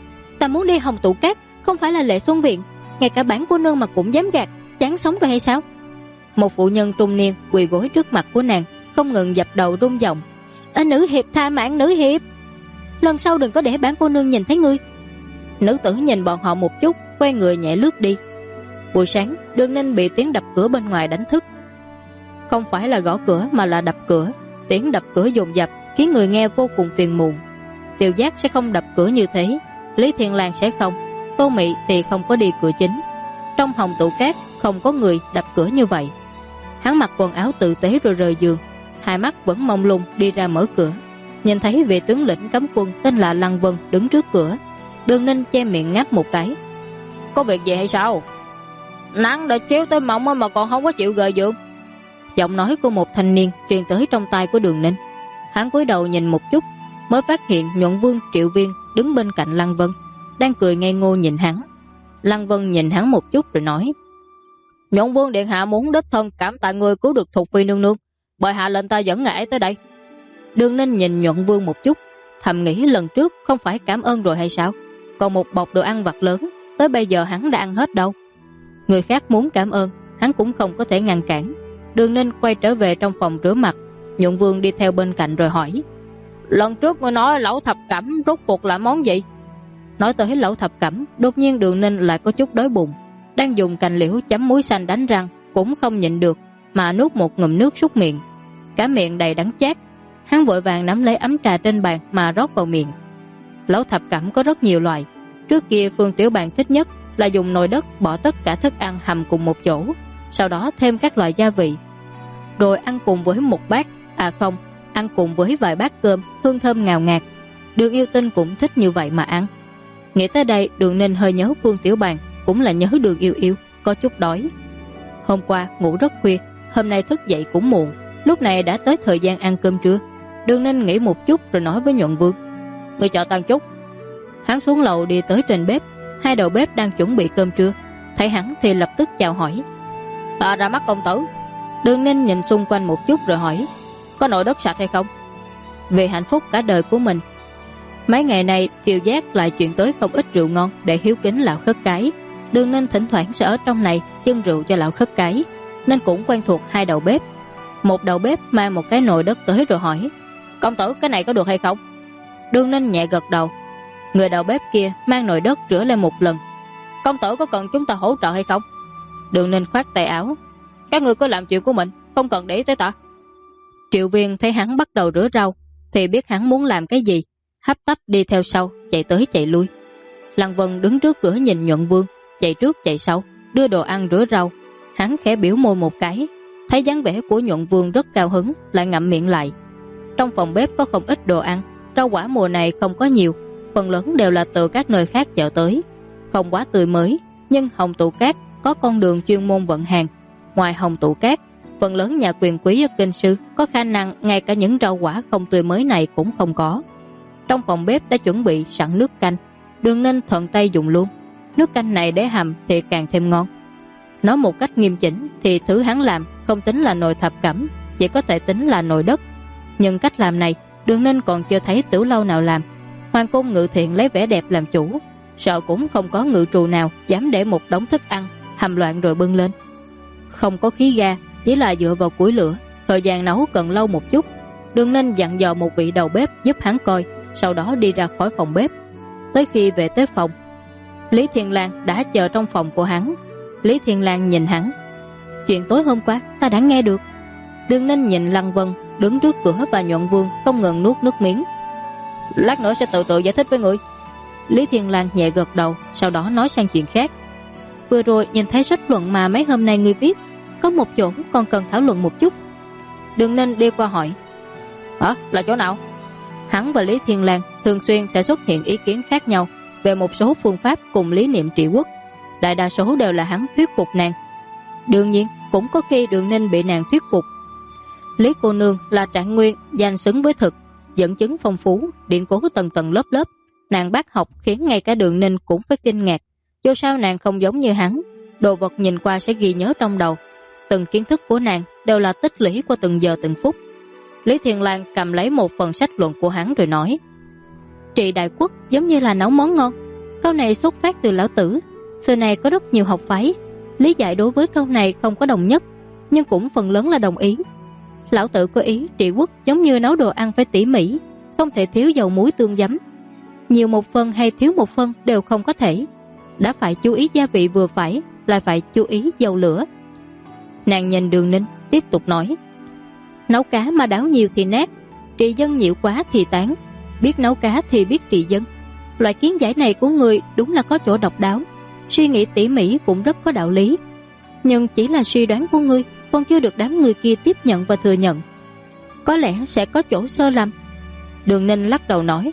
[SPEAKER 1] Ta muốn đi Hồng Tụ Cát, không phải là Lệ Xuân Viện. Ngay cả bản cô nương mà cũng dám gạt, chán sống rồi hay sao? Một phụ nhân trung niên quỳ gối trước mặt của nàng, không ngừng dập đầu rung giọng: Nữ hiệp tha mạng, nữ hiệp, lần sau đừng có để bản cô nương nhìn thấy ngươi. Nữ tử nhìn bọn họ một chút, quay người nhẹ lướt đi. Buổi sáng, Đường Ninh bị tiếng đập cửa bên ngoài đánh thức. Không phải là gõ cửa mà là đập cửa. Tiếng đập cửa dồn dập khiến người nghe vô cùng phiền muộn. Tiểu Giác sẽ không đập cửa như thế, Lý Thiên Lang sẽ không, Tô Mị thì không có đi cửa chính. Trong Hồng Tụ Cát không có người đập cửa như vậy. Hắn mặc quần áo tử tế rồi rời giường, hai mắt vẫn mông lung đi ra mở cửa, nhìn thấy vị tướng lĩnh cấm quân tên là Lăng Vân đứng trước cửa. Đường Ninh che miệng ngáp một cái: Có việc gì hay sao? Nắng đã chiếu tới mỏng mà còn không có chịu rời giường. Giọng nói của một thanh niên truyền tới trong tai của Đường Ninh. Hắn cúi đầu nhìn một chút, mới phát hiện Nhuận Vương Triệu Viên đứng bên cạnh Lăng Vân, đang cười ngây ngô nhìn hắn. Lăng Vân nhìn hắn một chút rồi nói: Nhuận Vương điện hạ muốn đích thân cảm tạ người cứu được Thục Phi nương nương, bệ hạ lệnh ta dẫn ngài ấy tới đây. Đường Ninh nhìn Nhuận Vương một chút, thầm nghĩ lần trước không phải cảm ơn rồi hay sao? Còn một bọc đồ ăn vặt lớn, tới bây giờ hắn đã ăn hết đâu. Người khác muốn cảm ơn, hắn cũng không có thể ngăn cản. Đường Ninh quay trở về trong phòng rửa mặt. Nhuận Vương đi theo bên cạnh rồi hỏi: Lần trước ngươi nói lẩu thập cẩm rốt cuộc là món gì? Nói tới lẩu thập cẩm, đột nhiên Đường Ninh lại có chút đói bụng. Đang dùng cành liễu chấm muối xanh đánh răng, cũng không nhịn được mà nuốt một ngụm nước súc miệng, cả miệng đầy đắng chát. Hắn vội vàng nắm lấy ấm trà trên bàn mà rót vào miệng. Lẩu thập cẩm có rất nhiều loại. Trước kia Phương Tiểu Bàn thích nhất là dùng nồi đất bỏ tất cả thức ăn hầm cùng một chỗ, sau đó thêm các loại gia vị, rồi ăn cùng với một bát, ăn cùng với vài bát cơm, hương thơm ngào ngạt. Đường Yêu Tinh cũng thích như vậy mà ăn. Nghĩ tới đây, Đường Ninh hơi nhớ Phương Tiểu Bàn, cũng là nhớ Đường Yêu Yêu, có chút đói. Hôm qua ngủ rất khuya, hôm nay thức dậy cũng muộn, lúc này đã tới thời gian ăn cơm trưa. Đường Ninh nghĩ một chút rồi nói với Nhuận Vương: Người chờ ta chút. Hắn xuống lầu đi tới trên bếp, hai đầu bếp đang chuẩn bị cơm trưa, thấy hắn thì lập tức chào hỏi: Ta ra mắt công tử. Đường Ninh nhìn xung quanh một chút rồi hỏi: Có nồi đất sạch hay không? Vì hạnh phúc cả đời của mình, mấy ngày này Tiểu Giác lại chuyện tới không ít rượu ngon để hiếu kính lão khất cái. Đường Ninh thỉnh thoảng sẽ ở trong này chưng rượu cho lão khất cái, nên cũng quen thuộc hai đầu bếp. Một đầu bếp mang một cái nồi đất tới rồi hỏi: Công tử, cái này có được hay không? Đường Ninh nhẹ gật đầu. Người đầu bếp kia mang nồi đất rửa lên một lần. Công tử có cần chúng ta hỗ trợ hay không? Đường Ninh khoát tay áo: Các người cứ làm chuyện của mình, không cần để ý tới ta. Triệu Viên thấy hắn bắt đầu rửa rau thì biết hắn muốn làm cái gì, hấp tấp đi theo sau, chạy tới chạy lui. Lăng Vân đứng trước cửa nhìn Nhuận Vương, chạy trước chạy sau, đưa đồ ăn rửa rau. Hắn khẽ biểu môi một cái, thấy dáng vẻ của Nhuận Vương rất cao hứng, lại ngậm miệng lại. Trong phòng bếp có không ít đồ ăn, rau quả mùa này không có nhiều, phần lớn đều là từ các nơi khác chợ tới, không quá tươi mới. Nhưng Hồng Tụ Cát có con đường chuyên môn vận hàng. Ngoài Hồng Tụ Cát, phần lớn nhà quyền quý ở kinh sư có khả năng ngay cả những rau quả không tươi mới này cũng không có. Trong phòng bếp đã chuẩn bị sẵn nước canh, Đường Ninh thuận tay dùng luôn. Nước canh này để hầm thì càng thêm ngon. Nói một cách nghiêm chỉnh thì thứ hắn làm không tính là nồi thập cẩm, chỉ có thể tính là nồi đất. Nhưng cách làm này Đường Ninh còn chưa thấy tiểu lâu nào làm. Hoàng cung Ngự Thiện lấy vẻ đẹp làm chủ, sợ cũng không có ngự trù nào dám để một đống thức ăn hầm loạn rồi bưng lên. Không có khí ga, chỉ là dựa vào củi lửa, thời gian nấu cần lâu một chút. Đường Ninh dặn dò một vị đầu bếp giúp hắn coi, sau đó đi ra khỏi phòng bếp. Tới khi về tới phòng, Lý Thiên Lang đã chờ trong phòng của hắn. Lý Thiên Lang nhìn hắn: Chuyện tối hôm qua ta đã nghe được. Đường Ninh nhìn Lăng Vân đứng trước cửa và Nhuận Vương không ngừng nuốt nước miếng. Lát nữa sẽ tự tự giải thích với người. Lý Thiên Lang nhẹ gật đầu, sau đó nói sang chuyện khác. Vừa rồi nhìn thấy sách luận mà mấy hôm nay ngươi viết, có một chỗ còn cần thảo luận một chút. Đường Ninh đi qua hỏi. Hả? Là chỗ nào? Hắn và Lý Thiên Lang thường xuyên sẽ xuất hiện ý kiến khác nhau về một số phương pháp cùng lý niệm trị quốc. Đại đa số đều là hắn thuyết phục nàng. Đương nhiên cũng có khi Đường Ninh bị nàng thuyết phục. Lý cô nương là trạng nguyên danh xứng với thực, dẫn chứng phong phú, điển cố tầng tầng lớp lớp. Nàng bác học khiến ngay cả Đường Ninh cũng phải kinh ngạc. Dù sao nàng không giống như hắn, đồ vật nhìn qua sẽ ghi nhớ trong đầu. Từng kiến thức của nàng đều là tích lũy qua từng giờ từng phút. Lý Thiên Lang cầm lấy một phần sách luận của hắn rồi nói. Trị đại quốc giống như là nấu món ngon. Câu này xuất phát từ lão tử. Xưa này có rất nhiều học phái, lý giải đối với câu này không có đồng nhất, nhưng cũng phần lớn là đồng ý. Lão tử có ý trị quốc giống như nấu đồ ăn phải tỉ mỉ, không thể thiếu dầu muối tương giấm. Nhiều một phần hay thiếu một phần đều không có thể. Đã phải chú ý gia vị vừa phải, lại phải chú ý dầu lửa. Nàng nhìn Đường Ninh tiếp tục nói. Nấu cá mà đáo nhiều thì nát, trị dân nhiều quá thì tán. Biết nấu cá thì biết trị dân. Loại kiến giải này của người đúng là có chỗ độc đáo, suy nghĩ tỉ mỉ cũng rất có đạo lý. Nhưng chỉ là suy đoán của ngươi, còn chưa được đám người kia tiếp nhận và thừa nhận. Có lẽ sẽ có chỗ sơ lầm. Đường Ninh lắc đầu nói.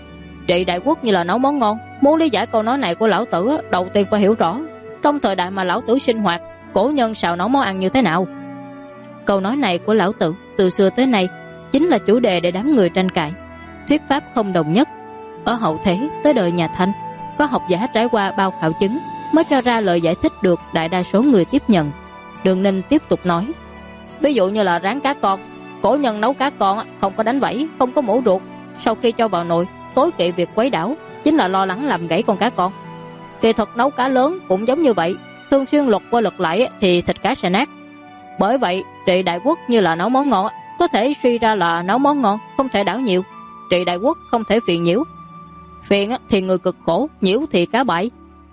[SPEAKER 1] Trị đại quốc như là nấu món ngon. Muốn lý giải câu nói này của lão tử, đầu tiên phải hiểu rõ trong thời đại mà lão tử sinh hoạt, cổ nhân xào nấu món ăn như thế nào. Câu nói này của lão tử từ xưa tới nay chính là chủ đề để đám người tranh cãi. Thuyết pháp không đồng nhất. Ở hậu thế tới đời nhà Thanh, có học giả trải qua bao khảo chứng mới cho ra lời giải thích được đại đa số người tiếp nhận. Đường Ninh tiếp tục nói. Ví dụ như là rán cá con, cổ nhân nấu cá con không có đánh vảy, không có mổ ruột. Sau khi cho vào nồi, tối kỵ việc quấy đảo chính là lo lắng làm gãy con cá con. Kỳ thuật nấu cá lớn cũng giống như vậy, thường xuyên lột qua lật lại thì thịt cá sẽ nát. Bởi vậy trị đại quốc như là nấu món ngon, có thể suy ra là nấu món ngon không thể đảo nhiều. Trị đại quốc không thể phiền nhiễu. Phiền thì người cực khổ, nhiễu thì cá bại.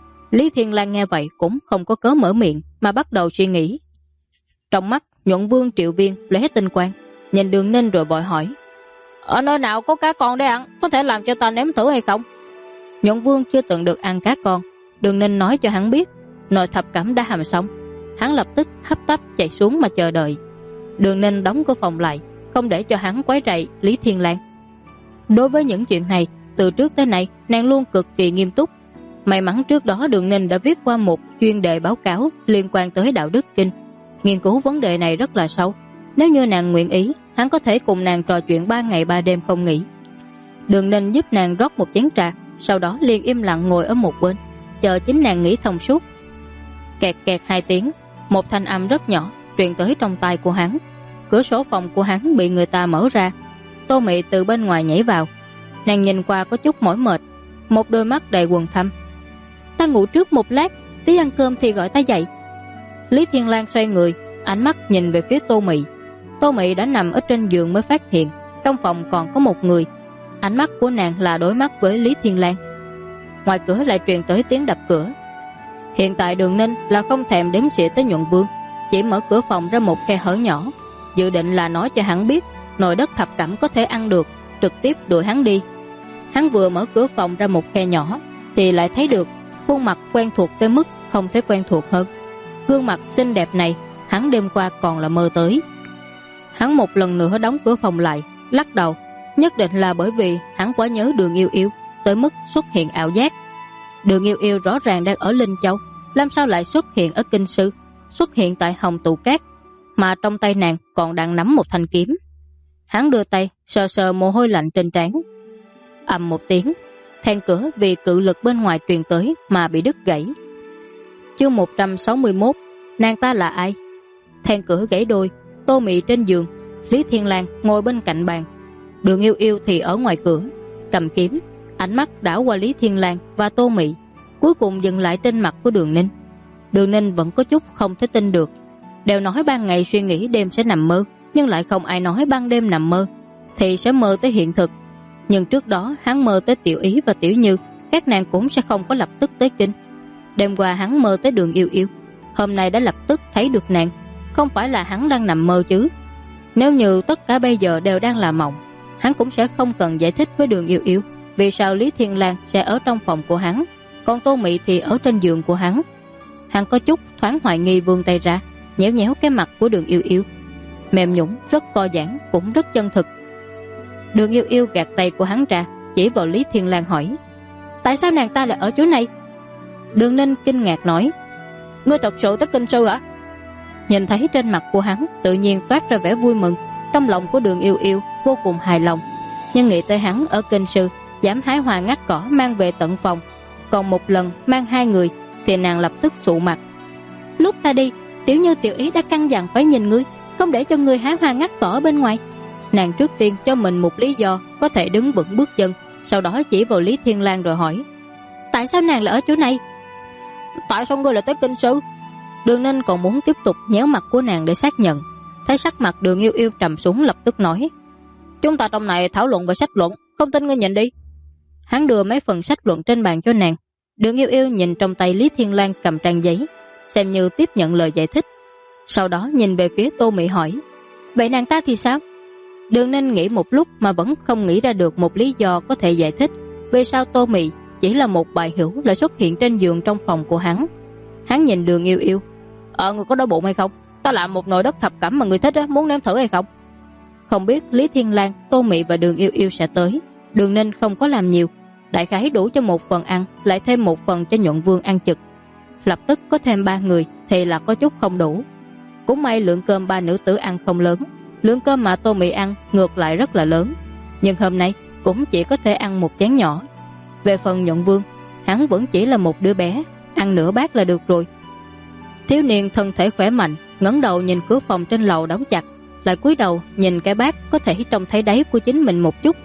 [SPEAKER 1] Lý Thiên Lang nghe vậy cũng không có cớ mở miệng, mà bắt đầu suy nghĩ. Trong mắt Nhuận Vương Triệu Viên lóe tinh quang, nhìn Đường Ninh rồi vội hỏi. Ở nơi nào có cá con để ăn, có thể làm cho ta nếm thử hay không? Nhuận Vương chưa từng được ăn cá con. Đường Ninh nói cho hắn biết nồi thập cẩm đã hầm xong. Hắn lập tức hấp tấp chạy xuống mà chờ đợi. Đường Ninh đóng cửa phòng lại, không để cho hắn quấy rầy Lý Thiên Lang. Đối với những chuyện này, từ trước tới nay nàng luôn cực kỳ nghiêm túc. May mắn trước đó Đường Ninh đã viết qua một chuyên đề báo cáo liên quan tới đạo đức kinh, nghiên cứu vấn đề này rất là sâu. Nếu như nàng nguyện ý, hắn có thể cùng nàng trò chuyện 3 ngày 3 đêm không nghỉ. Đường Ninh giúp nàng rót một chén trà, sau đó liền im lặng ngồi ở một bên, chờ chính nàng nghĩ thông suốt. Kẹt kẹt 2 tiếng, một thanh âm rất nhỏ truyền tới trong tai của hắn. Cửa sổ phòng của hắn bị người ta mở ra. Tô Mị từ bên ngoài nhảy vào. Nàng nhìn qua có chút mỏi mệt, một đôi mắt đầy quầng thâm. Ta ngủ trước một lát, tí ăn cơm thì gọi ta dậy. Lý Thiên Lang xoay người, ánh mắt nhìn về phía Tô Mị. Tô Mị đã nằm ở trên giường mới phát hiện trong phòng còn có một người. Ánh mắt của nàng là đối mắt với Lý Thiên Lang. Ngoài cửa lại truyền tới tiếng đập cửa. Hiện tại Đường Ninh là không thèm đếm xỉa tới Nhuận Vương, chỉ mở cửa phòng ra một khe hở nhỏ, dự định là nói cho hắn biết nồi đất thập cẩm có thể ăn được, trực tiếp đuổi hắn đi. Hắn vừa mở cửa phòng ra một khe nhỏ thì lại thấy được khuôn mặt quen thuộc tới mức không thể quen thuộc hơn. Gương mặt xinh đẹp này hắn đêm qua còn là mơ tới. Hắn một lần nữa đóng cửa phòng lại, lắc đầu. Nhất định là bởi vì hắn quá nhớ Đường Yêu Yêu tới mức xuất hiện ảo giác. Đường Yêu Yêu rõ ràng đang ở Linh Châu, làm sao lại xuất hiện ở Kinh Sư, xuất hiện tại Hồng Tụ Cát, mà trong tay nàng còn đang nắm một thanh kiếm. Hắn đưa tay sờ sờ mồ hôi lạnh trên trán. Ầm một tiếng, then cửa vì cự lực bên ngoài truyền tới mà bị đứt gãy. Chương 161, nàng ta là ai? Then cửa gãy đôi, Tô Mị trên giường, Lý Thiên Lang ngồi bên cạnh bàn, Đường Yêu Yêu thì ở ngoài cửa cầm kiếm. Ánh mắt đảo qua Lý Thiên Lang và Tô Mị, cuối cùng dừng lại trên mặt của Đường Ninh. Đường Ninh vẫn có chút không thể tin được. Đều nói ban ngày suy nghĩ đêm sẽ nằm mơ, nhưng lại không ai nói ban đêm nằm mơ thì sẽ mơ tới hiện thực. Nhưng trước đó hắn mơ tới Tiểu Ý và Tiểu Như, các nàng cũng sẽ không có lập tức tới kinh. Đêm qua hắn mơ tới Đường Yêu Yêu, hôm nay đã lập tức thấy được nàng. Không phải là hắn đang nằm mơ chứ? Nếu như tất cả bây giờ đều đang là mộng, hắn cũng sẽ không cần giải thích với Đường Yêu Yêu vì sao Lý Thiên Lang sẽ ở trong phòng của hắn, còn Tô Mị thì ở trên giường của hắn. Hắn có chút thoáng hoài nghi, vươn tay ra nhéo nhéo cái mặt của Đường Yêu Yêu, mềm nhũn, rất co giãn, cũng rất chân thực. Đường Yêu Yêu gạt tay của hắn ra, chỉ vào Lý Thiên Lang hỏi: tại sao nàng ta lại ở chỗ này? Đường Ninh kinh ngạc nói: ngươi thật sự tới Kinh Sư hả? Nhìn thấy trên mặt của hắn tự nhiên toát ra vẻ vui mừng, trong lòng của Đường Yêu Yêu vô cùng hài lòng. Nhưng nghĩ tới hắn ở Kinh Sư dám hái hoa ngắt cỏ mang về tận phòng, còn một lần mang 2 người, thì nàng lập tức sụ mặt. Lúc ta đi, Tiểu Như tiểu ý đã căn dặn phải nhìn ngươi, không để cho ngươi hái hoa ngắt cỏ bên ngoài. Nàng trước tiên cho mình một lý do có thể đứng vững bước chân, sau đó chỉ vào Lý Thiên Lang rồi hỏi: tại sao nàng lại ở chỗ này? Tại sao ngươi lại tới Kinh Sư? Đường Ninh còn muốn tiếp tục nhéo mặt của nàng để xác nhận, thấy sắc mặt Đường Yêu Yêu trầm xuống, lập tức nói: chúng ta trong này thảo luận về sách luận, không tin ngươi nhìn đi. Hắn đưa mấy phần sách luận trên bàn cho nàng. Đường Yêu Yêu nhìn trong tay Lý Thiên Lang cầm trang giấy, xem như tiếp nhận lời giải thích, sau đó nhìn về phía Tô Mị hỏi: vậy nàng ta thì sao? Đường Ninh nghĩ một lúc mà vẫn không nghĩ ra được một lý do có thể giải thích vì sao Tô Mị chỉ là một bài hữu lại xuất hiện trên giường trong phòng của hắn. Hắn nhìn Đường Yêu Yêu: người có đói bụng hay không? Ta làm một nồi đất thập cẩm mà người thích á, muốn nếm thử hay không? Không biết Lý Thiên Lang, Tô Mị và Đường Yêu Yêu sẽ tới. Đường Ninh không có làm nhiều, đại khái đủ cho một phần ăn, lại thêm một phần cho Nhuận Vương ăn trực. Lập tức có thêm 3 người thì là có chút không đủ. Cũng may lượng cơm 3 nữ tử ăn không lớn, lượng cơm mà Tô Mị ăn ngược lại rất là lớn, nhưng hôm nay cũng chỉ có thể ăn một chén nhỏ. Về phần Nhuận Vương, hắn vẫn chỉ là một đứa bé, ăn nửa bát là được rồi. Thiếu niên thân thể khỏe mạnh, ngẩng đầu nhìn cửa phòng trên lầu đóng chặt, lại cúi đầu nhìn cái bát có thể trông thấy đáy của chính mình một chút.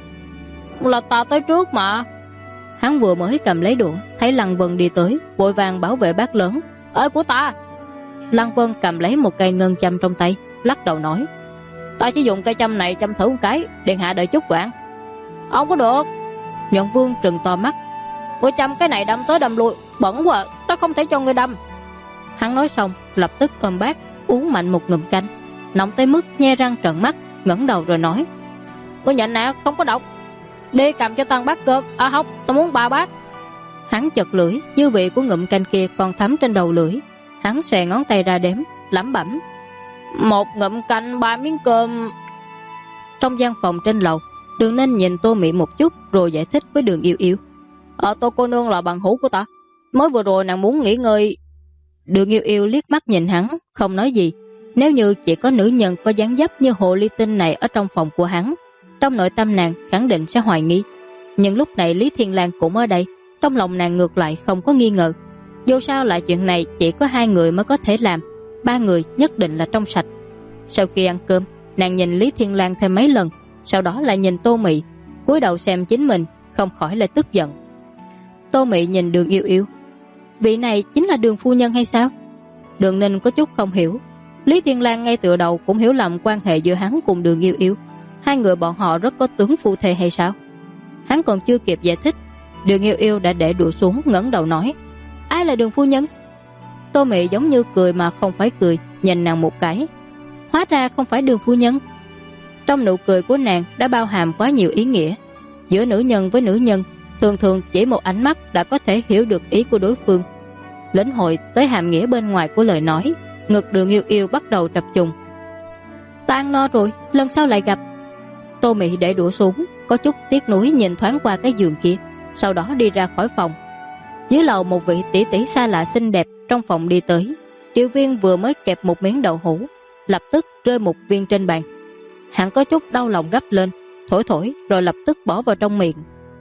[SPEAKER 1] Là ta tới trước mà. Hắn vừa mới cầm lấy đũa, thấy Lăng Vân đi tới, vội vàng bảo vệ bát lớn: ơi của ta. Lăng Vân cầm lấy một cây ngân châm trong tay, lắc đầu nói: ta chỉ dùng cây châm này châm thử một cái, điện hạ đợi chút quản. Không có được. Nhuận Vương trừng to mắt: ngươi châm cái này đâm tới đâm lui, bẩn quá, ta không thể cho ngươi đâm. Hắn nói xong lập tức ôm bát uống mạnh một ngụm canh, nóng tới mức nhe răng trợn mắt, ngẩng đầu rồi nói: ngươi nhịn nè, không có độc. Đi cầm cho tăng bát cơm. Không, ta muốn 3 bát. Hắn chật lưỡi, dư vị của ngụm canh kia còn thấm trên đầu lưỡi. Hắn xòe ngón tay ra đếm, lẩm bẩm: 1 ngụm canh 3 miếng cơm. Trong gian phòng trên lầu, Đường Ninh nhìn Tô Mị một chút rồi giải thích với Đường Yêu Yêu: Tô cô nương là bằng hữu của ta, mới vừa rồi nàng muốn nghỉ ngơi. Đường Yêu Yêu liếc mắt nhìn hắn, không nói gì. Nếu như chỉ có nữ nhân có dáng dấp như hồ ly tinh này ở trong phòng của hắn, trong nội tâm nàng khẳng định sẽ hoài nghi. Nhưng lúc này Lý Thiên Lang cũng ở đây, trong lòng nàng ngược lại không có nghi ngờ. Dù sao lại chuyện này chỉ có 2 người mới có thể làm, 3 người nhất định là trong sạch. Sau khi ăn cơm, nàng nhìn Lý Thiên Lang thêm mấy lần, sau đó lại nhìn Tô Mị, cúi đầu xem chính mình, không khỏi lại tức giận. Tô Mị nhìn Đường Yêu Yêu: vị này chính là Đường phu nhân hay sao? Đường Ninh có chút không hiểu. Lý Thiên Lang ngay từ đầu cũng hiểu lầm quan hệ giữa hắn cùng Đường Yêu Yêu, 2 người bọn họ rất có tướng phu thê hay sao? Hắn còn chưa kịp giải thích, Đường Yêu Yêu đã để đũa xuống, ngẩng đầu nói: ai là Đường phu nhân? Tô Mị giống như cười mà không phải cười, nhìn nàng một cái: hóa ra không phải Đường phu nhân. Trong nụ cười của nàng đã bao hàm quá nhiều ý nghĩa. Giữa nữ nhân với nữ nhân, thường thường chỉ một ánh mắt đã có thể hiểu được ý của đối phương. Lĩnh hội tới hàm nghĩa bên ngoài của lời nói, ngực Đường Yêu Yêu bắt đầu trập trùng. Ta ăn no rồi, lần sau lại gặp. Tô Mị để đũa xuống, có chút tiếc nuối nhìn thoáng qua cái giường kia, sau đó đi ra khỏi phòng. Dưới lầu một vị tỷ tỷ xa lạ xinh đẹp trong phòng đi tới. Triệu Viên vừa mới kẹp một miếng đậu hũ, lập tức rơi một viên trên bàn. Hắn có chút đau lòng gấp lên, thổi thổi rồi lập tức bỏ vào trong miệng.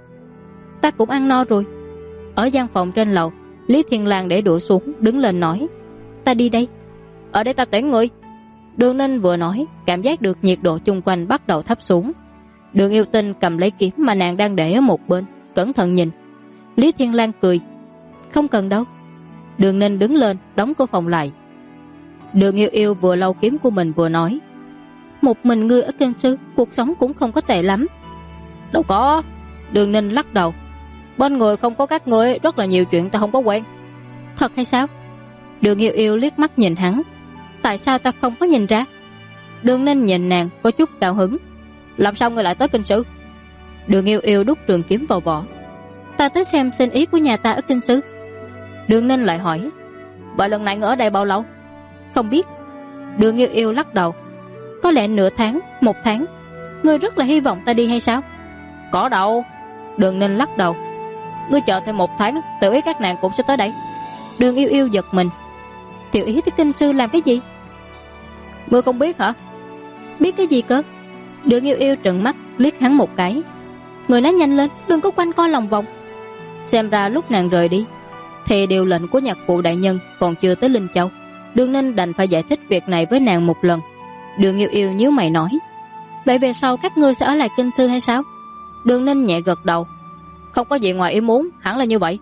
[SPEAKER 1] Ta cũng ăn no rồi. Ở gian phòng trên lầu, Lý Thiên Lang để đũa xuống, đứng lên nói: ta đi đây. Ở đây ta tuyển người. Đường Ninh vừa nói, cảm giác được nhiệt độ chung quanh bắt đầu thấp xuống. Đường Yêu Tinh cầm lấy kiếm mà nàng đang để ở một bên, cẩn thận nhìn. Lý Thiên Lang cười: không cần đâu. Đường Ninh đứng lên, đóng cửa phòng lại. Đường Yêu Yêu vừa lau kiếm của mình vừa nói: một mình ngươi ở Kinh Sư, cuộc sống cũng không có tệ lắm. Đâu có. Đường Ninh lắc đầu: bên người không có các ngươi, rất là nhiều chuyện ta không có quen. Thật hay sao? Đường Yêu Yêu liếc mắt nhìn hắn: tại sao ta không có nhìn ra? Đường Ninh nhìn nàng có chút cao hứng. Làm sao ngươi lại tới Kinh Sư? Đường Yêu Yêu đút trường kiếm vào vỏ. Ta tới xem sinh ý của nhà ta ở Kinh Sư. Đường Ninh lại hỏi. Vậy lần này ngươi ở đây bao lâu? Không biết. Đường Yêu Yêu lắc đầu. Có lẽ nửa tháng, 1 tháng. Ngươi rất là hy vọng ta đi hay sao? Có đâu. Đường Ninh lắc đầu. Ngươi chờ thêm 1 tháng, tiểu ý các nàng cũng sẽ tới đây. Đường Yêu Yêu giật mình. Tiểu ý tới Kinh Sư làm cái gì? Ngươi không biết hả? Biết cái gì cơ? Đường Yêu Yêu trừng mắt liếc hắn một cái. Người nói nhanh lên, đừng có quanh co lòng vòng. Xem ra lúc nàng rời đi thì điều lệnh của nhạc phụ đại nhân còn chưa tới Linh Châu. Đường Ninh đành phải giải thích việc này với nàng một lần. Đường Yêu Yêu nhíu mày nói. Vậy về sau các ngươi sẽ ở lại Kinh Sư hay sao? Đường Ninh nhẹ gật đầu. Không có gì ngoài ý muốn, hẳn là như vậy.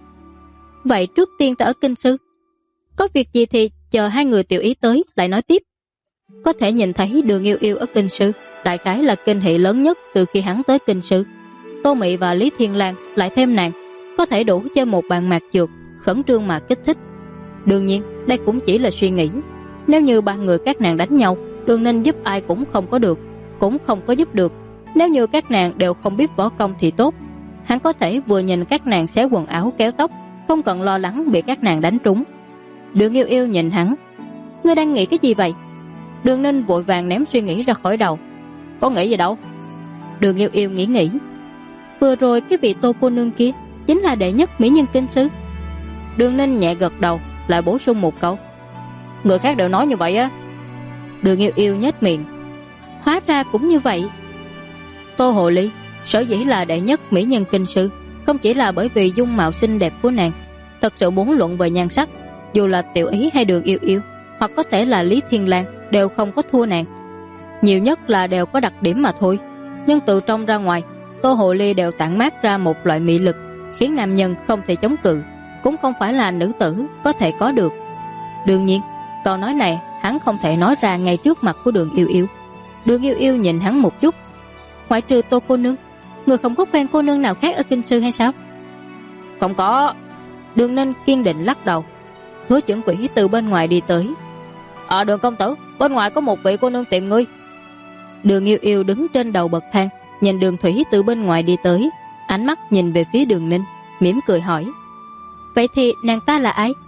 [SPEAKER 1] Vậy trước tiên ta ở Kinh Sư. Có việc gì thì chờ 2 người tiểu ý tới lại nói tiếp. Có thể nhìn thấy Đường Yêu Yêu ở Kinh Sư, đại khái là kinh hỷ lớn nhất từ khi hắn tới Kinh Sư. Tô Mị và Lý Thiên Lang lại thêm nàng, có thể đủ chơi một bàn mạc trượt, khẩn trương mà kích thích. Đương nhiên đây cũng chỉ là suy nghĩ. Nếu như 3 người các nàng đánh nhau, Đường Ninh giúp ai cũng không có được, cũng không có giúp được. Nếu như các nàng đều không biết võ công thì tốt, hắn có thể vừa nhìn các nàng xé quần áo kéo tóc, không cần lo lắng bị các nàng đánh trúng. Đường Yêu Yêu nhìn hắn. Ngươi đang nghĩ cái gì vậy? Đường Ninh vội vàng ném suy nghĩ ra khỏi đầu. Có nghĩ gì đâu. Đường Yêu Yêu nghĩ. Vừa rồi cái vị Tô cô nương kia chính là đệ nhất mỹ nhân Kinh Sư. Đường Ninh nhẹ gật đầu, lại bổ sung một câu. Người khác đều nói như vậy á. Đường Yêu Yêu nhếch miệng. Hóa ra cũng như vậy. Tô Hồ Ly sở dĩ là đệ nhất mỹ nhân Kinh Sư không chỉ là bởi vì dung mạo xinh đẹp của nàng. Thật sự muốn luận về nhan sắc, dù là tiểu ý hay Đường Yêu Yêu, hoặc có thể là Lý Thiên Lang, đều không có thua nàng. Nhiều nhất là đều có đặc điểm mà thôi. Nhưng từ trong ra ngoài, Tô Hồ Ly đều tản mát ra một loại mị lực, khiến nam nhân không thể chống cự, cũng không phải là nữ tử có thể có được. Đương nhiên, câu nói này hắn không thể nói ra ngay trước mặt của Đường Yêu Yêu. Đường Yêu Yêu nhìn hắn một chút. Ngoại trừ Tô cô nương, người không có quen cô nương nào khác ở Kinh Sư hay sao? Không có. Đường Ninh kiên định lắc đầu. Hứa Chuẩn Quỷ từ bên ngoài đi tới. Đường công tử, bên ngoài có một vị cô nương tìm ngươi. Đường Yêu Yêu đứng trên đầu bậc thang, nhìn Đường Thủy từ bên ngoài đi tới, ánh mắt nhìn về phía Đường Ninh, mỉm cười hỏi. Vậy thì nàng ta là ai?